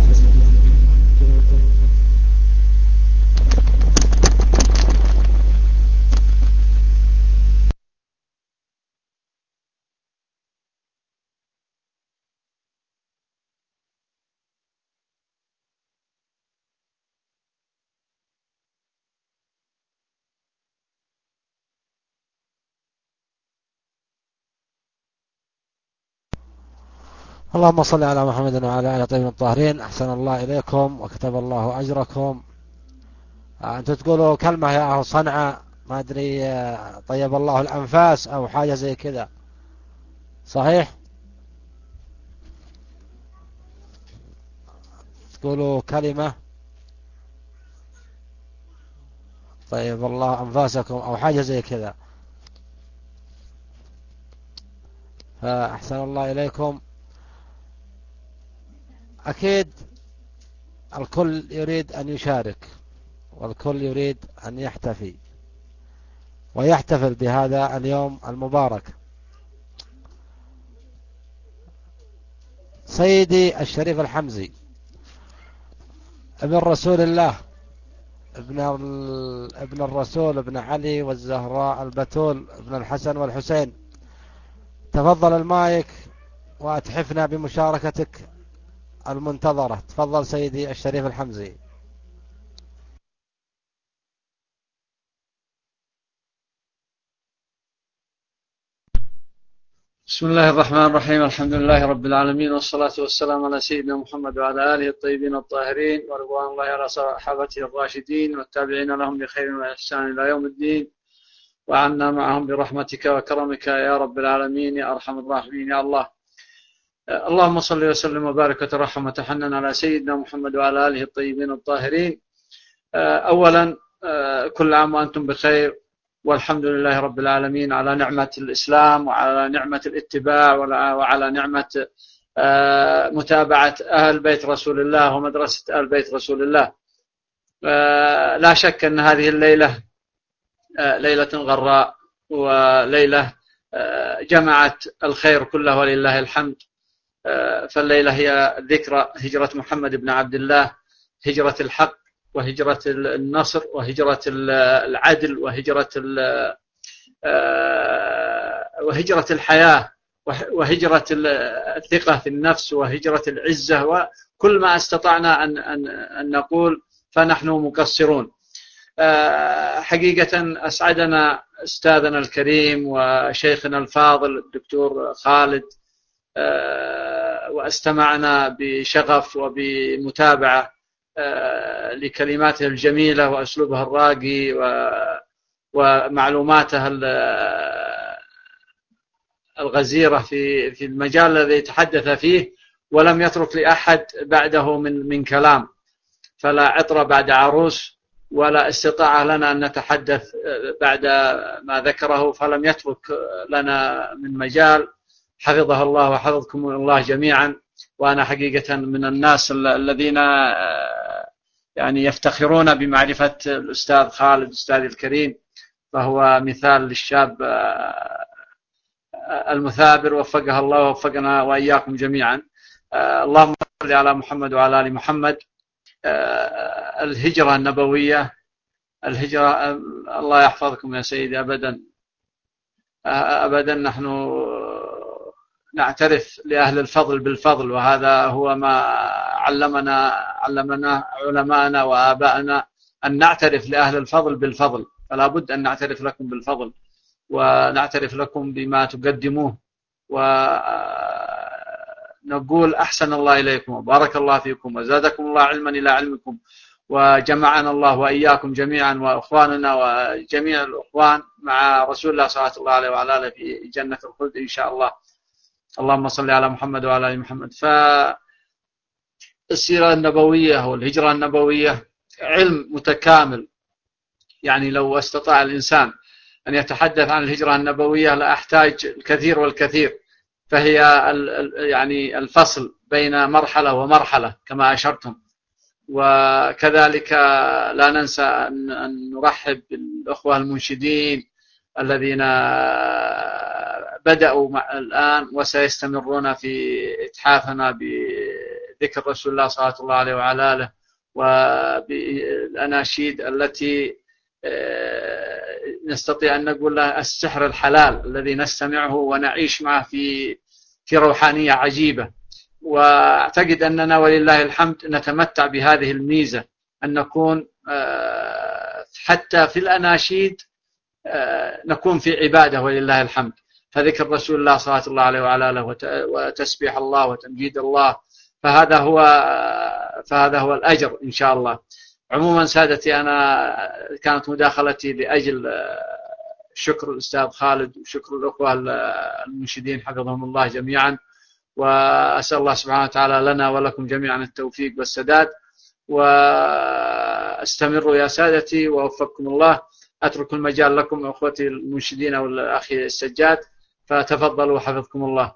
اللهم صل على محمد وعلى آله الطيبين الطاهرين. أحسن الله إليكم وكتب الله أجركم. أنتم تقولوا كلمة يا أهل صنعاء ما أدري طيب الله الأنفاس أو حاجة زي كذا صحيح؟ تقولوا كلمة. طيب الله أنفاسكم أو حاجة زي كذا. فأحسن الله إليكم. أكيد الكل يريد أن يشارك، والكل يريد أن يحتفي ويحتفل بهذا اليوم المبارك. سيدي الشريف الحمزي ابن رسول الله، ابن ابن الرسول ابن علي والزهراء البتول ابن الحسن والحسين، تفضل المايك وأتحفنا بمشاركتك المنتظرة. تفضل سيدي الشريف الحمزي. بسم الله الرحمن الرحيم. الحمد لله رب العالمين، والصلاة والسلام على سيدنا محمد وعلى آله الطيبين الطاهرين، ورضوان الله على صحابته الراشدين والتابعين لهم بخير وإحسان إلى يوم الدين، وعنا معهم برحمتك وكرمك يا رب العالمين يا أرحم الراحمين يا الله. اللهم صل وسلم وبارك وترحم وتحنن على سيدنا محمد وعلى آله الطيبين الطاهرين. أولا كل عام وأنتم بخير، والحمد لله رب العالمين على نعمة الإسلام وعلى نعمة الاتباع وعلى نعمة متابعة أهل بيت رسول الله ومدرسة أهل بيت رسول الله. لا شك أن هذه الليلة ليلة غراء، وليلة جمعت الخير كله ولله الحمد. فالليلة هي ذكرى هجرة محمد بن عبد الله، هجرة الحق وهجرة النصر وهجرة العدل وهجرة وهجرة الحياة وهجرة الثقة في النفس وهجرة العزة، وكل ما استطعنا أن أن نقول فنحن مقصرون. حقيقة أسعدنا أستاذنا الكريم وشيخنا الفاضل الدكتور خالد، واستمعنا بشغف وبمتابعة لكلماته الجميلة وأسلوبها الراقي ومعلوماته الغزيرة في في المجال الذي تحدث فيه، ولم يترك لأحد بعده من من كلام. فلا عطر بعد عروس، ولا استطاع لنا أن نتحدث بعد ما ذكره، فلم يترك لنا من مجال. حفظه الله وحفظكم الله جميعا. وأنا حقيقة من الناس الذين يعني يفتخرون بمعرفة الأستاذ خالد أستاذي الكريم، فهو مثال للشاب المثابر، وفقه الله ووفقنا وإياكم جميعا. اللهم صل على محمد وعلى آل محمد. الهجرة النبوية، الهجرة، الله يحفظكم يا سيدي أبدا أبدا. نحن نعترف لأهل الفضل بالفضل، وهذا هو ما علمنا علمنا علماءنا وآباءنا، أن نعترف لأهل الفضل بالفضل. فلا بد أن نعترف لكم بالفضل، ونعترف لكم بما تقدموه، ونقول أحسن الله إليكم وبارك الله فيكم وزادكم الله علما إلى علمكم، وجمعنا الله وإياكم جميعا وأخواننا وجميع الأخوان مع رسول الله صلى الله عليه وعلى آله في جنة الخلد إن شاء الله. اللهم صل على محمد وعلى آل محمد. فالسيرة النبوية والهجرة النبوية علم متكامل، يعني لو استطاع الإنسان أن يتحدث عن الهجرة النبوية لا أحتاج الكثير والكثير. فهي يعني الفصل بين مرحلة ومرحلة كما أشرتم. وكذلك لا ننسى أن نرحب بالأخوة المنشدين الذين بدأوا الآن وسيستمرون في إتحافنا بذكر رسول الله صلى الله عليه وعلى آله، وبالأناشيد التي نستطيع أن نقول له السحر الحلال الذي نستمعه ونعيش معه في في روحانية عجيبة. وأعتقد أننا ولله الحمد نتمتع بهذه الميزة، أن نكون حتى في الأناشيد نكون في عبادة ولله الحمد. فذكر رسول الله صلى الله عليه وعلى آله وتسبيح الله وتمجيد الله، فهذا هو فهذا هو الأجر إن شاء الله. عموما سادتي، أنا كانت مداخلتي لأجل شكر الأستاذ خالد وشكر الأخوة المنشدين حفظهم الله جميعا، وأسأل الله سبحانه وتعالى لنا ولكم جميعا التوفيق والسداد. واستمروا يا سادتي ووفقكم الله. أترك المجال لكم أخوتي المنشدين أو الأخي السجاد، فتفضلوا حفظكم الله.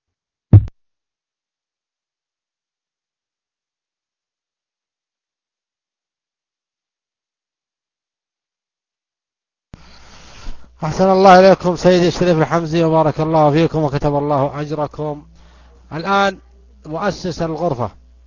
أحسن الله إليكم سيدي الشريف الحمزي وبارك الله فيكم وكتب الله أجركم. الآن مؤسس الغرفة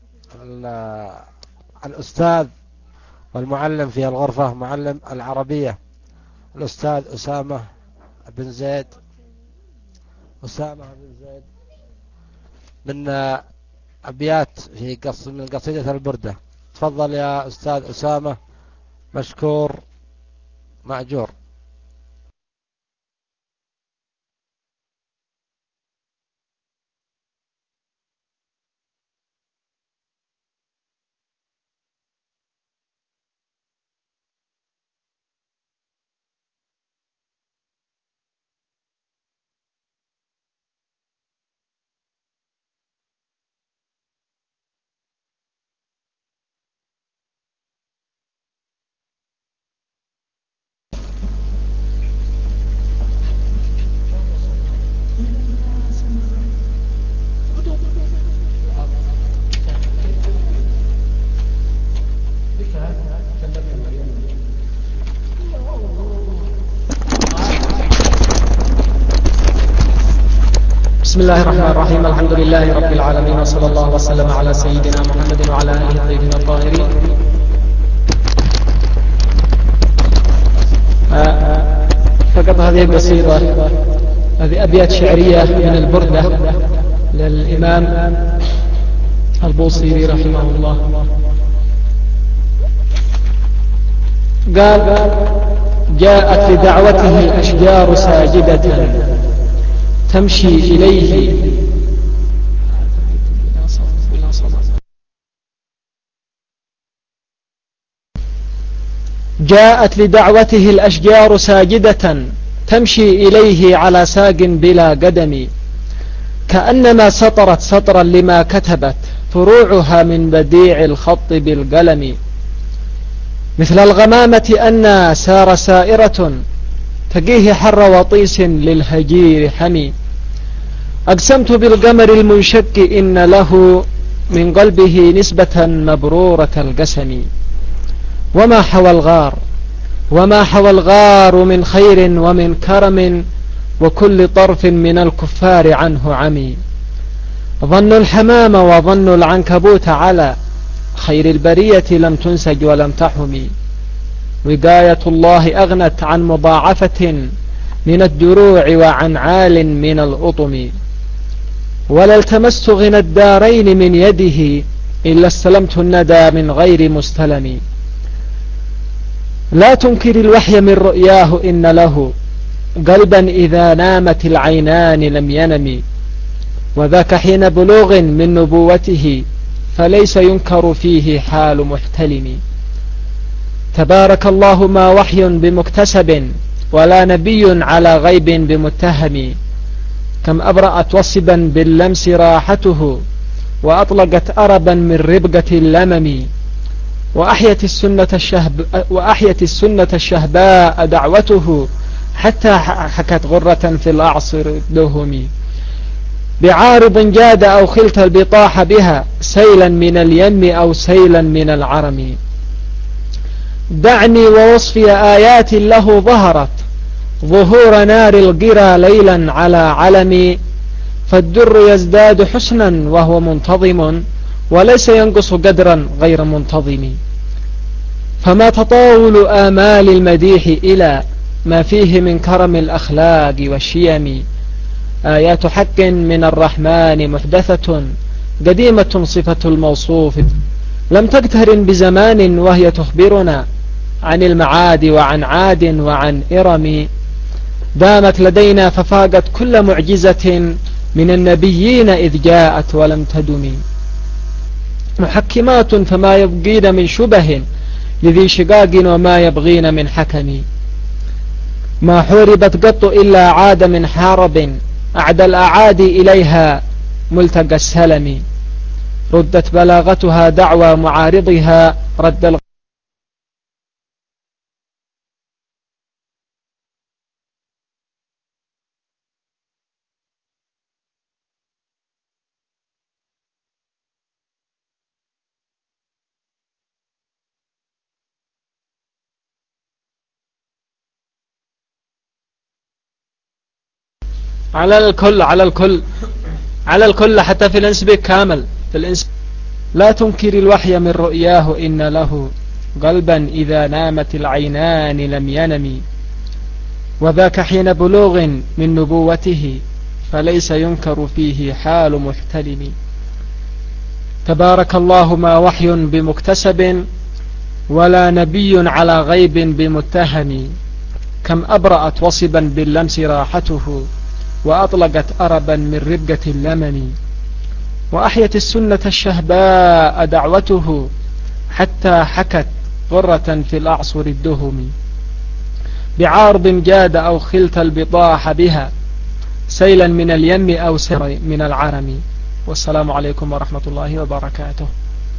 الأستاذ والمعلم في الغرفة، معلم العربية الأستاذ أسامة بن زيد، أسامة بن زيد من أبيات في قص من قصيدة البردة. تفضل يا أستاذ أسامة، مشكور مأجور. بسم الله الرحمن الرحيم. الحمد لله رب العالمين، وصلى الله وسلم على سيدنا محمد وعلى آله الطيبين الطاهرين. فقط هذه القصيدة، هذه أبيات شعرية من البردة للإمام البوصيري رحمه الله. قال: جاءت لدعوته الأشجار ساجدة تمشي إليه جاءت لدعوته الأشجار ساجدة تمشي إليه على ساق بلا قدم، كأنما سطرت سطرا لما كتبت فروعها من بديع الخط بالقلم، مثل الغمامة أن سار سائرة تقيه حر وطيس للهجير حمي، أقسمت بالقمر المنشق إن له من قلبه نسبة مبرورة القسم، وما حوى الغار وما حوى الغار من خير ومن كرم، وكل طرف من الكفار عنه عمي، ظن الحمام وظن العنكبوت على خير البرية لم تنسج ولم تحمي، وقاية الله أغنت عن مضاعفة من الدروع وعن عال من الأطم، ولا التمست غنى الدارين من يده إلا استلمت الندى من غير مستلم، لا تنكر الوحي من رؤياه إن له قلبا إذا نامت العينان لم ينم، وذاك حين بلوغ من نبوته فليس ينكر فيه حال محتلم، تبارك الله ما وحي بمكتسب ولا نبي على غيب بمتهم، كم أبرأت وصبا باللمس راحته وأطلقت أربا من ربقة اللمم، وأحيت السنة, الشهب وأحيت السنة الشهباء دعوته حتى حكت غرة في الأعصر الدهم، بعارض جاد أو خلت البطاح بها سيلا من اليم أو سيلا من العرم، دعني ووصفي آيات له ظهرت ظهور نار القرى ليلا على علم، فالدر يزداد حسنا وهو منتظم وليس ينقص قدرا غير منتظم، فما تطاول آمال المديح إلى ما فيه من كرم الأخلاق والشيم، آيات حق من الرحمن محدثة قديمة صفة الموصوف لم تقترن بزمان، وهي تخبرنا عن المعاد وعن عاد وعن إرم، دامت لدينا ففاقت كل معجزة من النبيين إذ جاءت ولم تدم، محكمات فما يبقين من شبه لذي شقاق وما يبغين من حكم، ما حوربت قط إلا عاد من حارب أعدى الأعادي إليها ملتقى السلم ردت بلاغتها دعوى معارضها رد الغ... على الكل على الكل على الكل حتى في الانسبيك كامل في الانسبيك. لا تنكر الوحي من رؤياه إن له قلبا إذا نامت العينان لم ينم وذاك حين بلوغ من نبوته فليس ينكر فيه حال محتلم. تبارك الله ما وحي بمكتسب ولا نبي على غيب بمتهم كم أبرأت وصبا باللمس راحته وأطلقت أربا من ربقة اللمن وأحيت السنة الشهباء دعوته حتى حكت غرة في الأعصر الدهم بعارض جاد أو خلت البطاح بها سيلا من اليم أو سير من العرم. والسلام عليكم ورحمة الله وبركاته.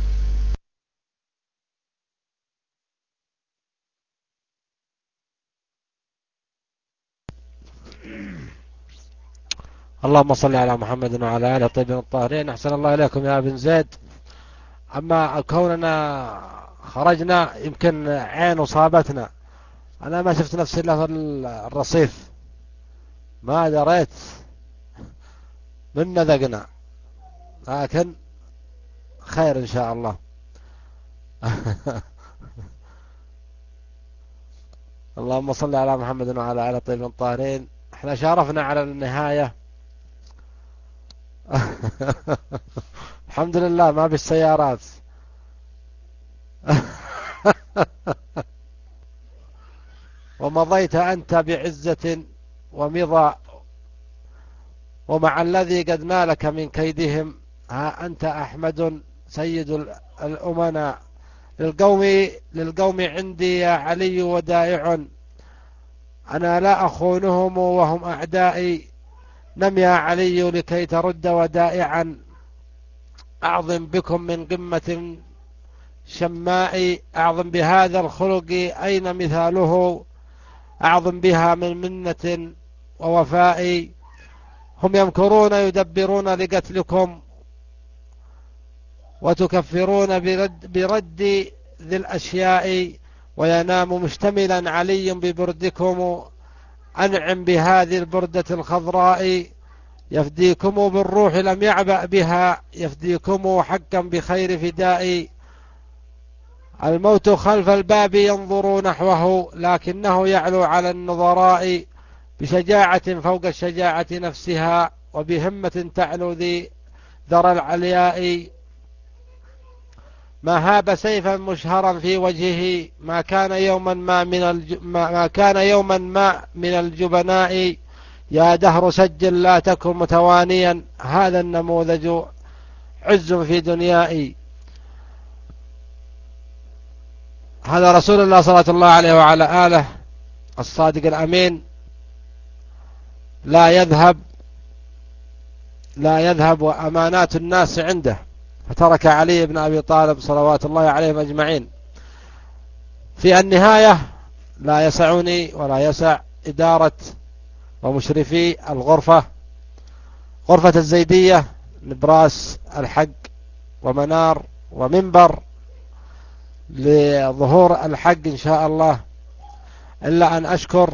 اللهم صل على محمد وعلى آله الطيبين الطاهرين. أحسن الله إليكم يا ابن زيد. أما كوننا خرجنا يمكن عين وصابتنا، أنا ما شفت نفسي إلا في الرصيف، ما دريت من نذقنا، لكن خير إن شاء الله. اللهم صل على محمد وعلى آله الطيبين الطاهرين. احنا شارفنا على النهاية. الحمد لله ما بالسيارات. ومضيت أنت بعزة ومضى ومع الذي قد نالك من كيدهم. ها أنت أحمد سيد الأمناء للقوم للقوم عندي يا علي ودائع أنا لا أخونهم وهم أعدائي. نم يا علي لكي ترد ودائعا أعظم بكم من قمة شماء. أعظم بهذا الخلق أين مثاله أعظم بها من منة ووفاء. هم يمكرون يدبرون لقتلكم وتكفرون برد, برد ذي الأشياء. وينام مشتملا علي ببردكم أنعم بهذه البردة الخضراء. يفديكم بالروح لم يعبأ بها يفديكم حقا بخير فداء. الموت خلف الباب ينظر نحوه لكنه يعلو على النظراء بشجاعة فوق الشجاعة نفسها وبهمة تعلو ذي ذرى العلياء. ما هاب سيفا مشهرا في وجهه ما كان يوما ما من الج... ما كان يوما ما من الجبناء. يا دهر سجل لا تكن متوانيا هذا النموذج عز في دنيائي. هذا رسول الله صلى الله عليه وعلى آله الصادق الأمين لا يذهب لا يذهب وأمانات الناس عنده. فترك علي بن أبي طالب صلوات الله عليهم أجمعين. في النهاية لا يسعني ولا يسع إدارة ومشرفي الغرفة غرفة الزيدية نبراس الحق ومنار ومنبر لظهور الحق إن شاء الله، إلا أن أشكر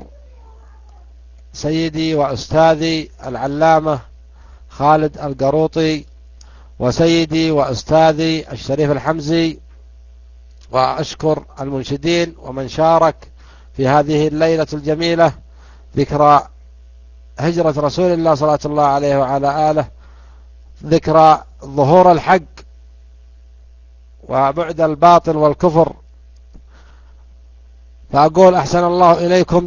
سيدي وأستاذي العلامة خالد القروطي وسيدي وأستاذي الشريف الحمزي، وأشكر المنشدين ومن شارك في هذه الليلة الجميلة ذكرى هجرة رسول الله صلى الله عليه وعلى آله، ذكرى ظهور الحق وبعد الباطل والكفر. فأقول أحسن الله إليكم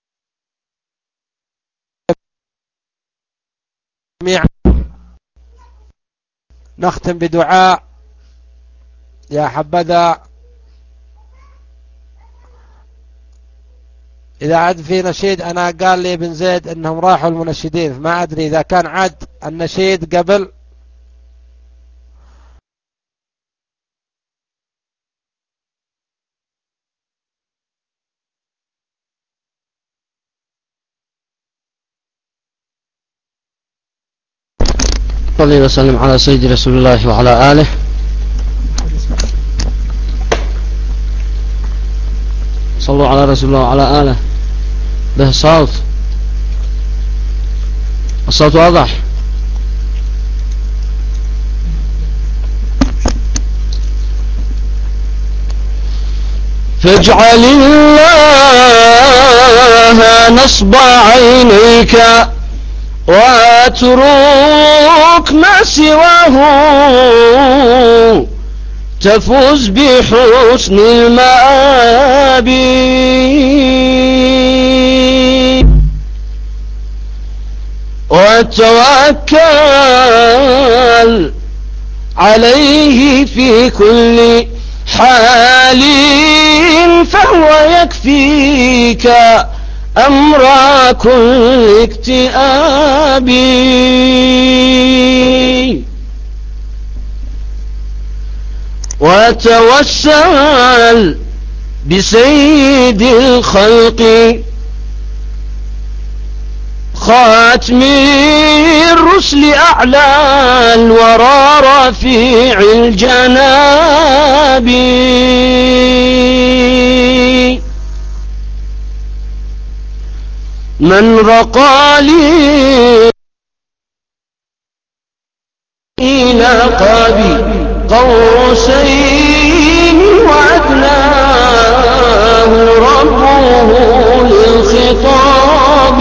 جميعا. نختم بدعاء. يا حبذا إذا عاد في نشيد، أنا قال لي ابن زيد أنهم راحوا المنشدين، ما أدري إذا كان عاد النشيد قبل صلي وسلم على سيد رسول الله وعلى آله. صلوا على رسول الله وعلى آله. به صوت، الصوت واضح. فاجعل الله نصب عينيك واترك ما سواه تفوز بحسن المآب. وتوكل عليه في كل حال فهو يكفيك أمر كل اكتئاب. وتوسل بسيد الخلق خاتم الرسل أعلى الورى رفيع الجناب. من رقى لي إلى قاب قوسين وأدناه ربه للخطاب.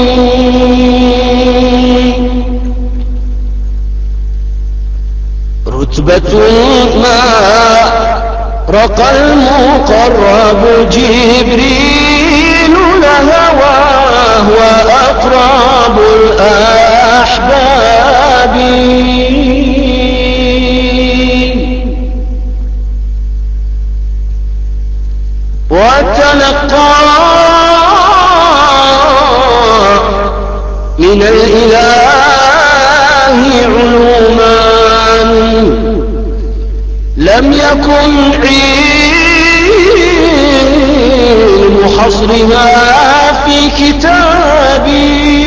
رتبة ما رقى المقرب جبريل لها وهو أقرب الأحباب. وتلقى من الإله علوما لم يكن علم حصرها في كتابي.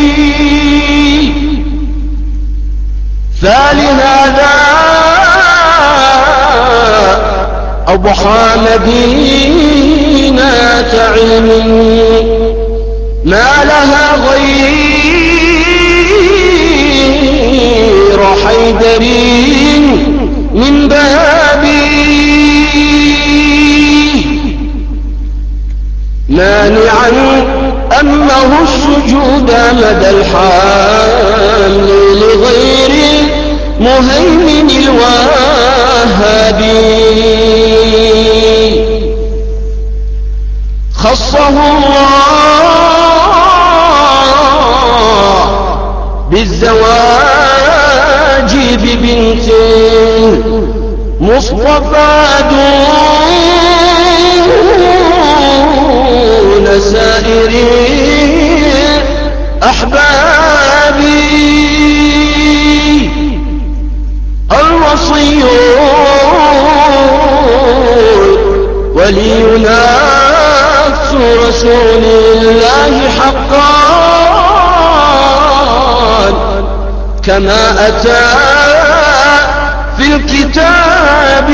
فلهذا أضحى مدينة علم ما لها غير حيدر من بابي. مانعا أنه السجود مدى الحامل لغير مهيمن الوهابي. خصه الله بالزواج ببنت مصطفى دون سائر أحبابي. الوصي ولينا رسول الله حقا كما أتى في الكتاب.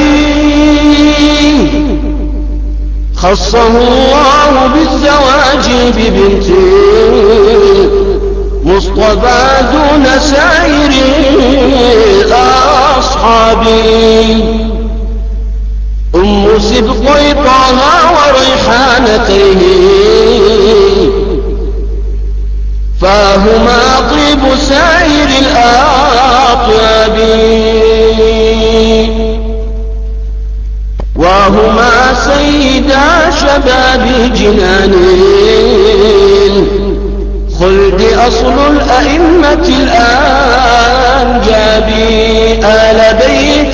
خصه الله بالزواج ببنت مصطفى دون سائر الأصحاب. أم سبطي طه وريحانتيه فهما طيب سائر الأطياب. وهما سيدا شباب جنان الخلد أصل الأئمة الأنجاب. آل بيت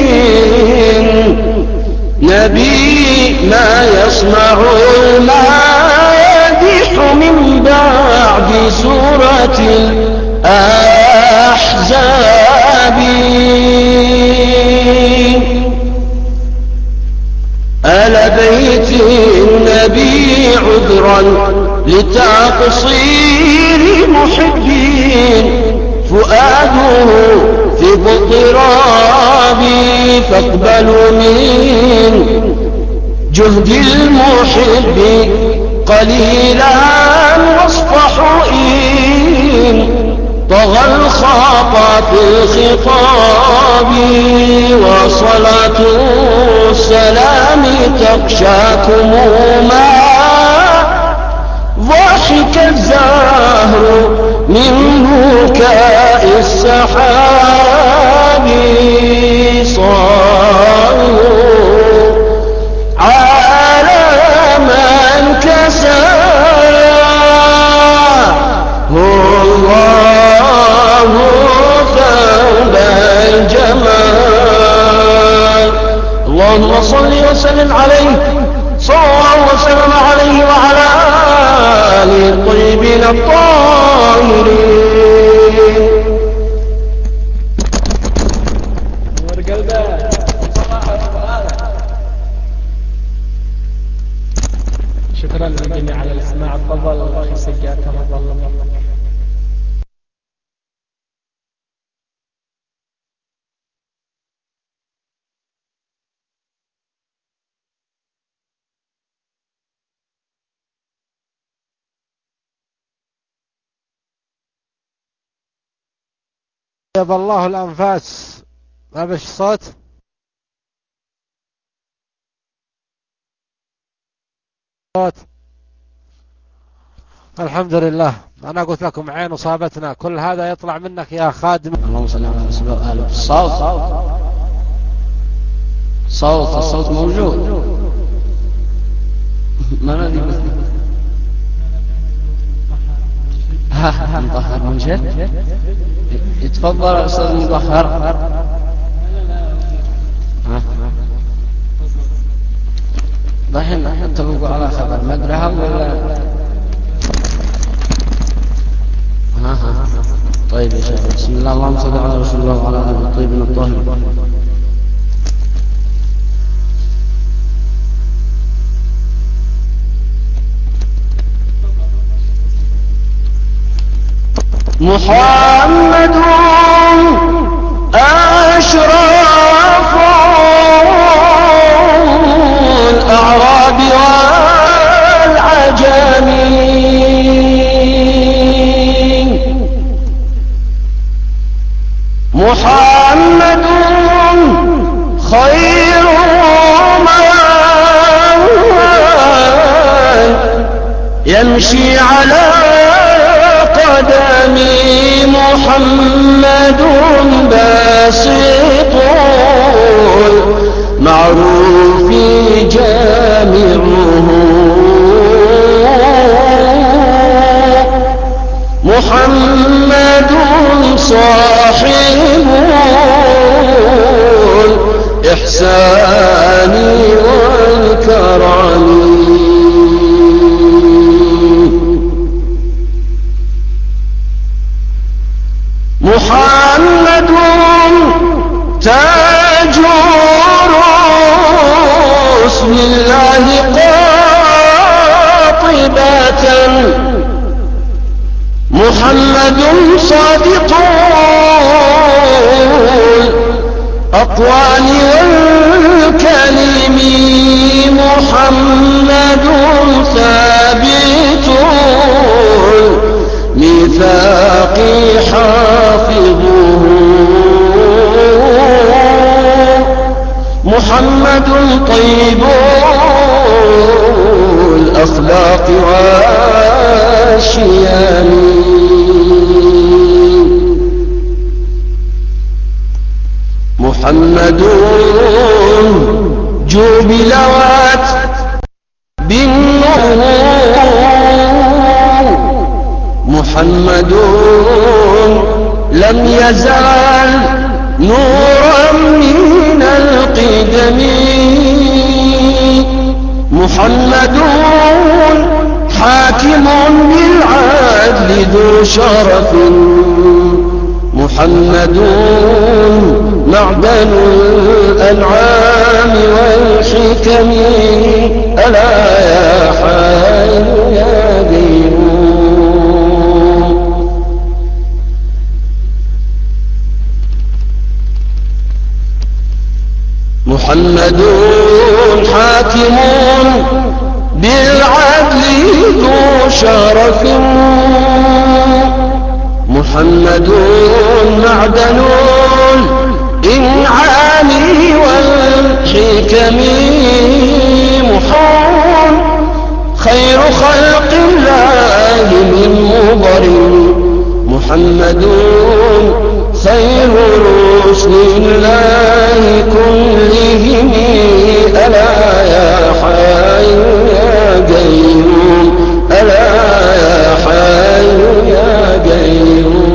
نبي ما يصنع المادح من بعد سورة الأحزاب. آل بيت النبي عذرا لتقصير محبين فؤاده اضطرابي فاقبلوا من جهد المحب قليلا واصفحوا إن طغى الخطأ في الخطاب وصلاة السلام تخشاكم ما ضحك الزهر من بكاء السحاب صاروا على من كساه الله ثوب الجمال. اللهم صل وسلم عليه صلى الله وسلم عليه وعلى آله الطيبين الطاهرين. شكرا للجميع على الاستماع. تفضل اخي سجاد تفضل. طيب الله الأنفاس. ما بش صوت؟ صوت. الحمد لله. أنا قلت لكم عين أصابتنا، كل هذا يطلع منك يا خادم. اللهم صل على رسول الله. الصوت صوت الصوت موجود. ما ندري ها مطهر منشد. يتفضل أستاذ مطهر. ضحين اتفقوا على خبر مدرهم ولا ها ها. طيب يا شيخ. بسم الله. اللهم صل على رسول الله وعلى آله الطيبين الطاهرين. محمد أشرف الأعراب والعجم محمد خير من يمشي على قدمي محمد باسط المعروف جامعه محمد صاحب الإحسان والكرم محمد تاج رسل الله قاطبة محمد صادق الأقوال والكلم محمد ثابت الميثاق حافظه محمد طيب الأخلاق والشيام محمد جبلوات بالنور محمد لم يزال نورا من القدم محمد حاكم بالعدل ذو شرف محمد معدن الأنعام والحكم ألا يا حي يا قيوم محمد حاكم بالعدل ذو شرف محمد معدن الإنعام والحكم محمد خير خلق الله من مضر محمد خير رسل الله كلهم ألا يا حي يا قيوم ألا يا حي يا قيوم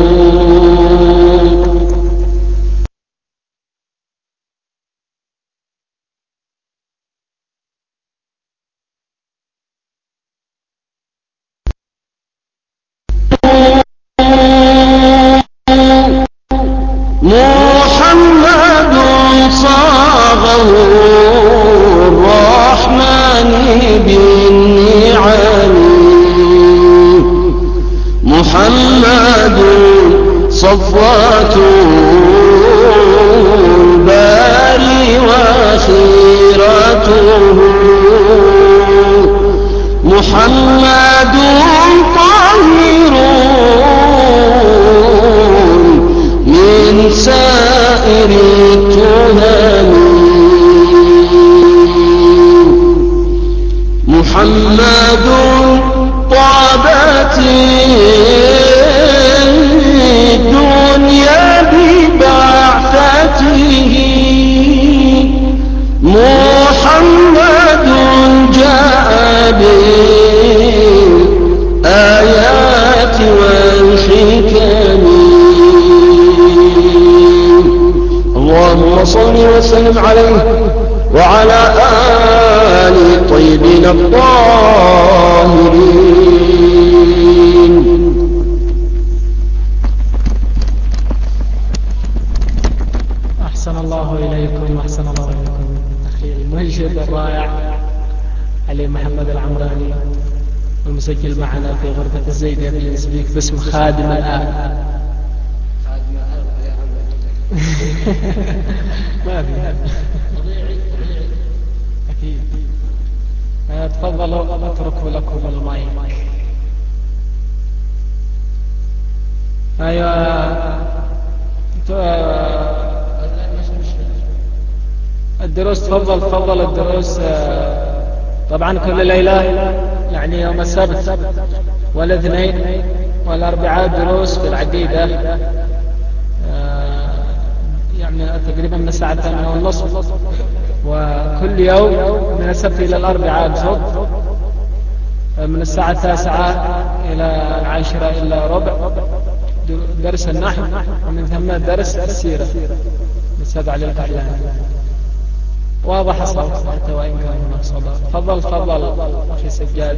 محمد صاغه الرحمن بالنعم محمد صفوة الباري وخيرته محمد طاهر من سائر التهم محمد طابت الدنيا ببعثته محمد جاء بالآيات والحكم اللهم صل وسلم عليه وعلى آل الطيبين الطاهرين. أحسن الله إليكم أحسن الله إليكم أخي المنشد الرائع علي محمد العمراني المسجل معنا في غرفة الزيدية في الإسبيك باسم خادم الآن. ما في أكيد. تفضلوا أترك لكم المايك. أيوة الدروس تفضل تفضل الدروس طبعا كل ليلة يعني يوم السبت والاثنين والأربعاء دروس في العقيدة يعني تقريبا من الساعة الثامنة والنصف وكل يوم من السبت إلى الأربعاء بصوت من الساعة التاسعة إلى العاشرة إلا ربع درس النحو ومن ثم درس السيرة من سبع للأحيان. واضح الصوت حتى وإن كان هناك صدى. تفضل تفضل أخي سجاد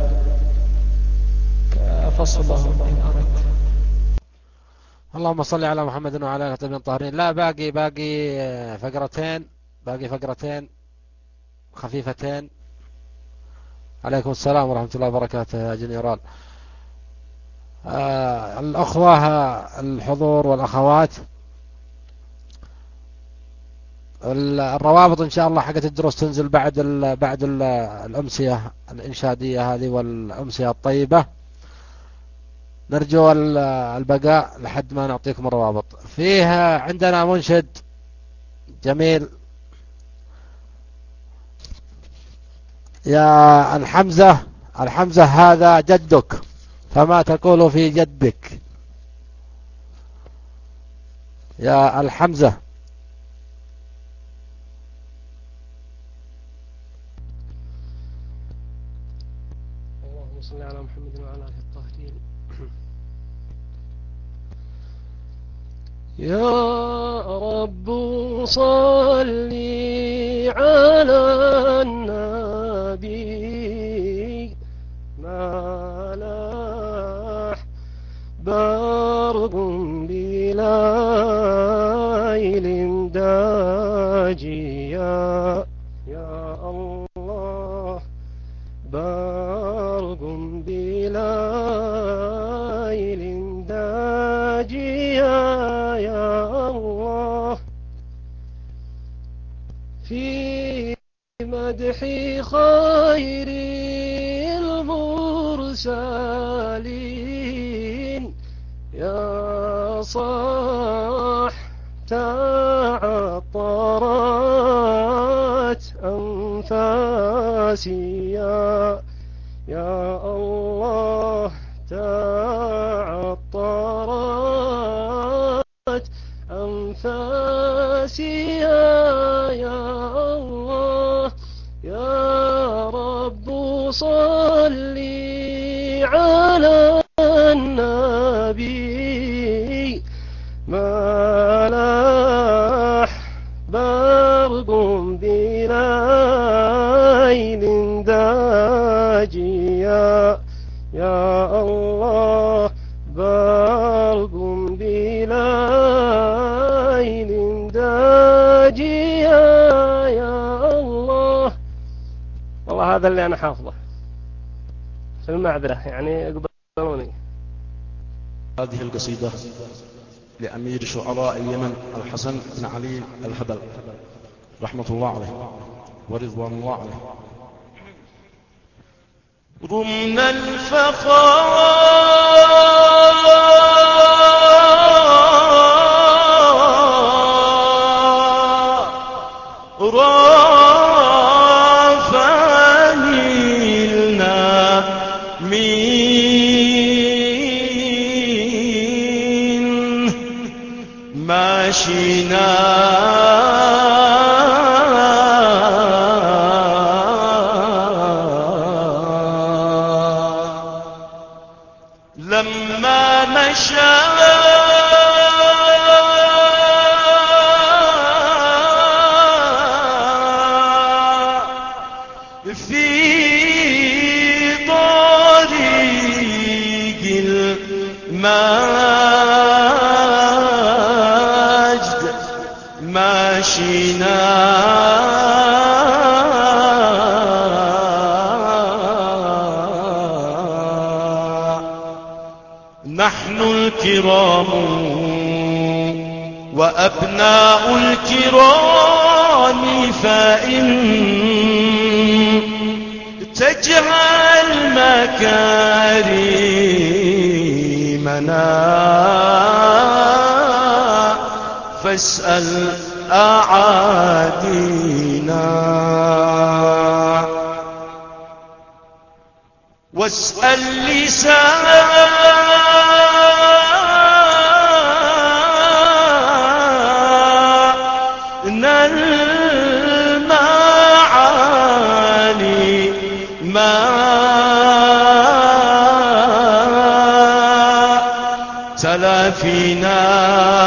فصله إن أردت. اللهم صل على محمد وعلى آله الطيبين الطاهرين. لا باقي باقي فقرتين باقي فقرتين خفيفتين. عليكم السلام ورحمة الله وبركاته يا جنرال. آه الأخوة الحضور والأخوات الروابط إن شاء الله حقت الدروس تنزل بعد ال بعد ال الأمسية الإنشادية هذه والأمسية الطيبة. نرجو البقاء لحد ما نعطيكم الروابط. فيه عندنا منشد جميل يا الحمزة الحمزة هذا جدك فما تقول في جدك يا الحمزة. اللهم صل على محمد وعلى آله الطاهرين. يا رب صل على النبي ما لاح برق بليل داجيا يا الله برق بليل داجيا يا الله في مدح خير المرسلين يا صاح تعطرت أنفاسي يا يا الله تعطرت أنفاسي يا الله يا رب صلي على النبي ما لاح برق بليل داجي يا يا الله برق بليل داجي يا الله. والله هذا اللي أنا حافظه في المعذرة، يعني اقبلوني. هذه القصيدة لأمير شعراء اليمن الحسن بن علي الهبل رحمة الله عليه ورضوان الله عليه. رمنا الفخار رافعنيلنا مين ماشينا لما مشى في طريق المجد ماشينا نحن الكرام وأبناء الكرام فإن تجعل مكارمنا فاسأل أعادينا واسأل لسان المعاني ما تلا فينا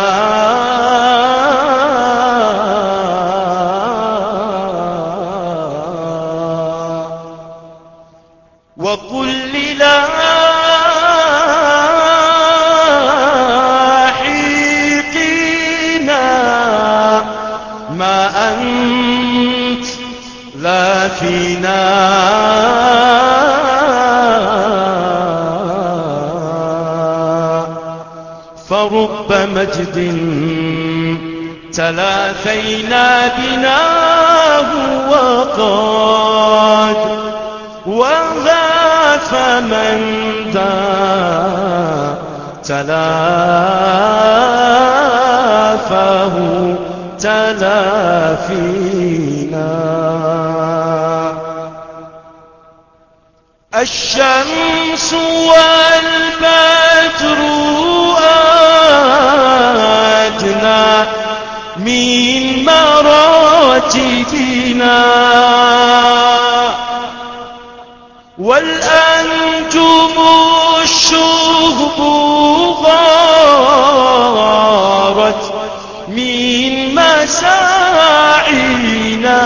وقل للاحقينا ما أنت لا فينا فرب مجد تلاثينا بناه وقد وغاف من دا تلافه تلافينا الشمس والبدر أدنى من مراتبنا والأنجم الشهب غارت من مساعينا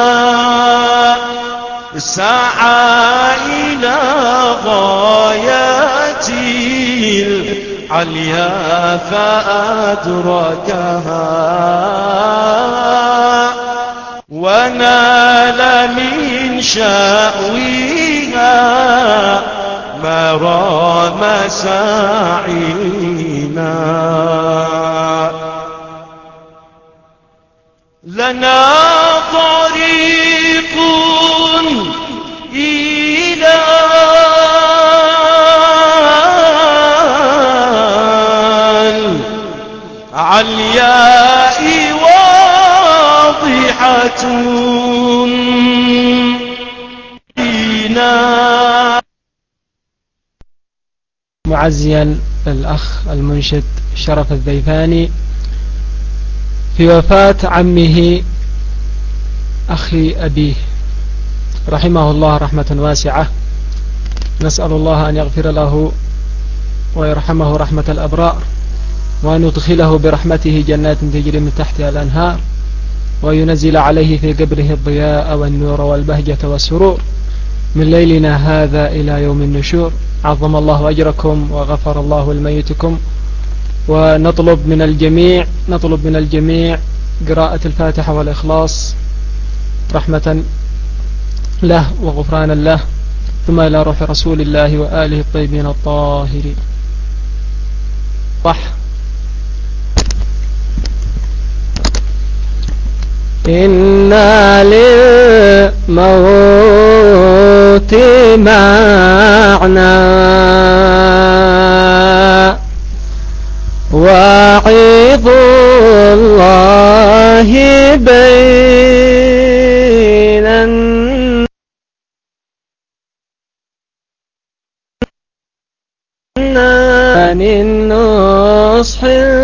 سعى إلى غايات العليا فأدركها ونال من شأويها ما رام ساعينا لنا طريق إلى العلياء واضحة فينا. معزيا الأخ المنشد شرف الذيفاني في وفاة عمه أخي أبيه رحمه الله رحمة واسعة، نسأل الله أن يغفر له ويرحمه رحمة الأبرار، وأن يدخله برحمته جنات تجري من تحتها الأنهار، وينزل عليه في قبره الضياء والنور والبهجة والسرور من ليلنا هذا إلى يوم النشور. عظم الله أجركم وغفر الله لميتكم. ونطلب من الجميع نطلب من الجميع قراءة الفاتحة والإخلاص رحمة له وغفرانا له، ثم إلى روح رسول الله وآله الطيبين الطاهرين. صح. إنا للموت معنا وعظ الله بين عن النصح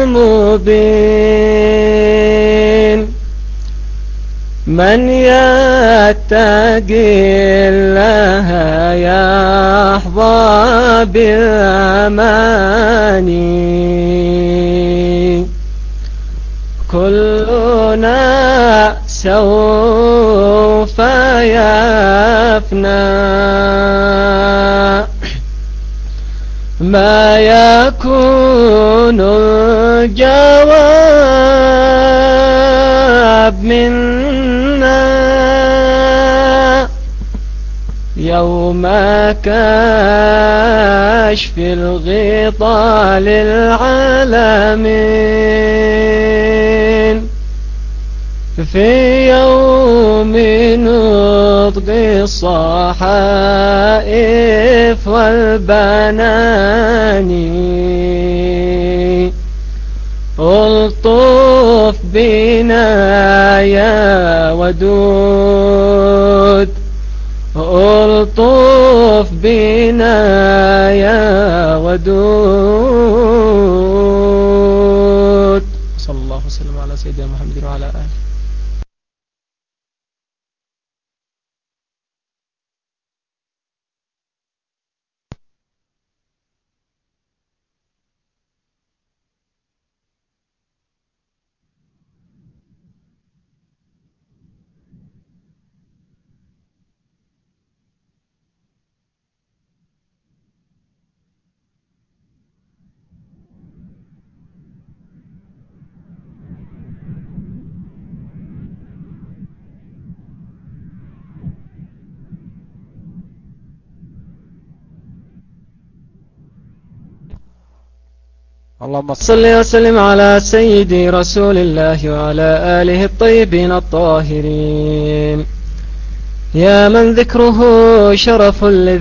المبين. من يتقي الله يحظى بالأمان. كلنا سوف يفنى، ما يكون الجواب منا يوم كشف الغطاء للعالمين. في يوم نطق الصحائف والبنان الطف بنا يا ودود، الطف بنا يا ودود. صلى الله وسلم على سيدنا محمد وعلى آله. اللهم صل وسلم على سيدي رسول الله وعلى آله الطيبين الطاهرين. يا من ذكره شرف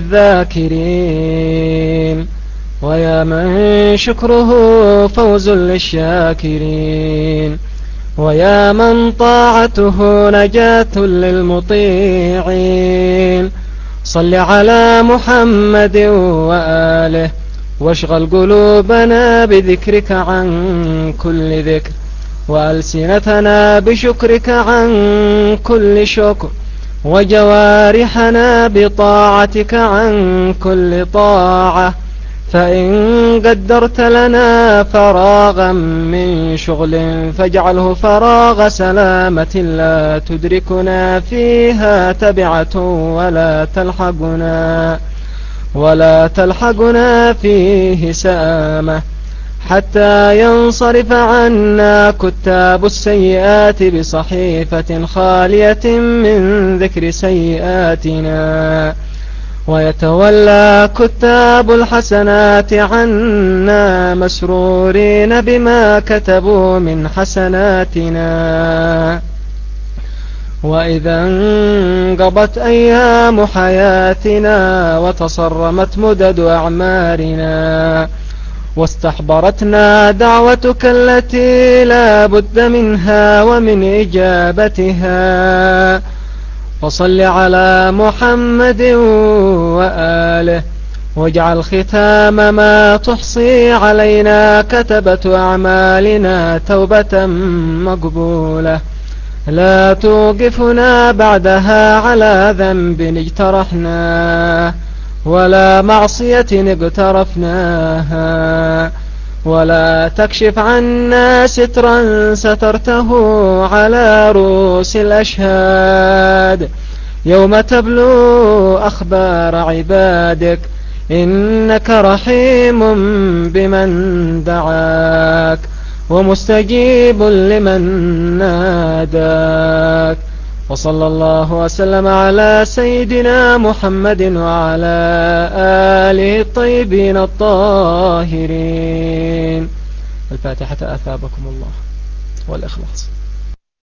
للذاكرين، ويا من شكره فوز للشاكرين، ويا من طاعته نجاة للمطيعين. صل على محمد وآله واشغل قلوبنا بذكرك عن كل ذكر، وألسنتنا بشكرك عن كل شكر، وجوارحنا بطاعتك عن كل طاعة. فإن قدرت لنا فراغا من شغل فاجعله فراغ سلامة لا تدركنا فيها تبعة ولا تلحقنا ولا تلحقنا فيه سآمة، حتى ينصرف عنا كتاب السيئات بصحيفة خالية من ذكر سيئاتنا، ويتولى كتاب الحسنات عنا مسرورين بما كتبوا من حسناتنا. وإذا انقضت أيام حياتنا وتصرمت مدد أعمارنا واستحضرتنا دعوتك التي لا بد منها ومن إجابتها، فصل على محمد وآله واجعل ختام ما تحصي علينا كتبة أعمالنا توبة مقبولة لا توقفنا بعدها على ذنب اجترحناه ولا معصية اقترفناها، ولا تكشف عنا سترا سترته على رؤوس الأشهاد يوم تبلو أخبار عبادك، إنك رحيم بمن دعاك ومستجيب لمن ناداك. وصلى الله وسلم على سيدنا محمد وعلى آله الطيبين الطاهرين. الفاتحة أثابكم الله والإخلاص.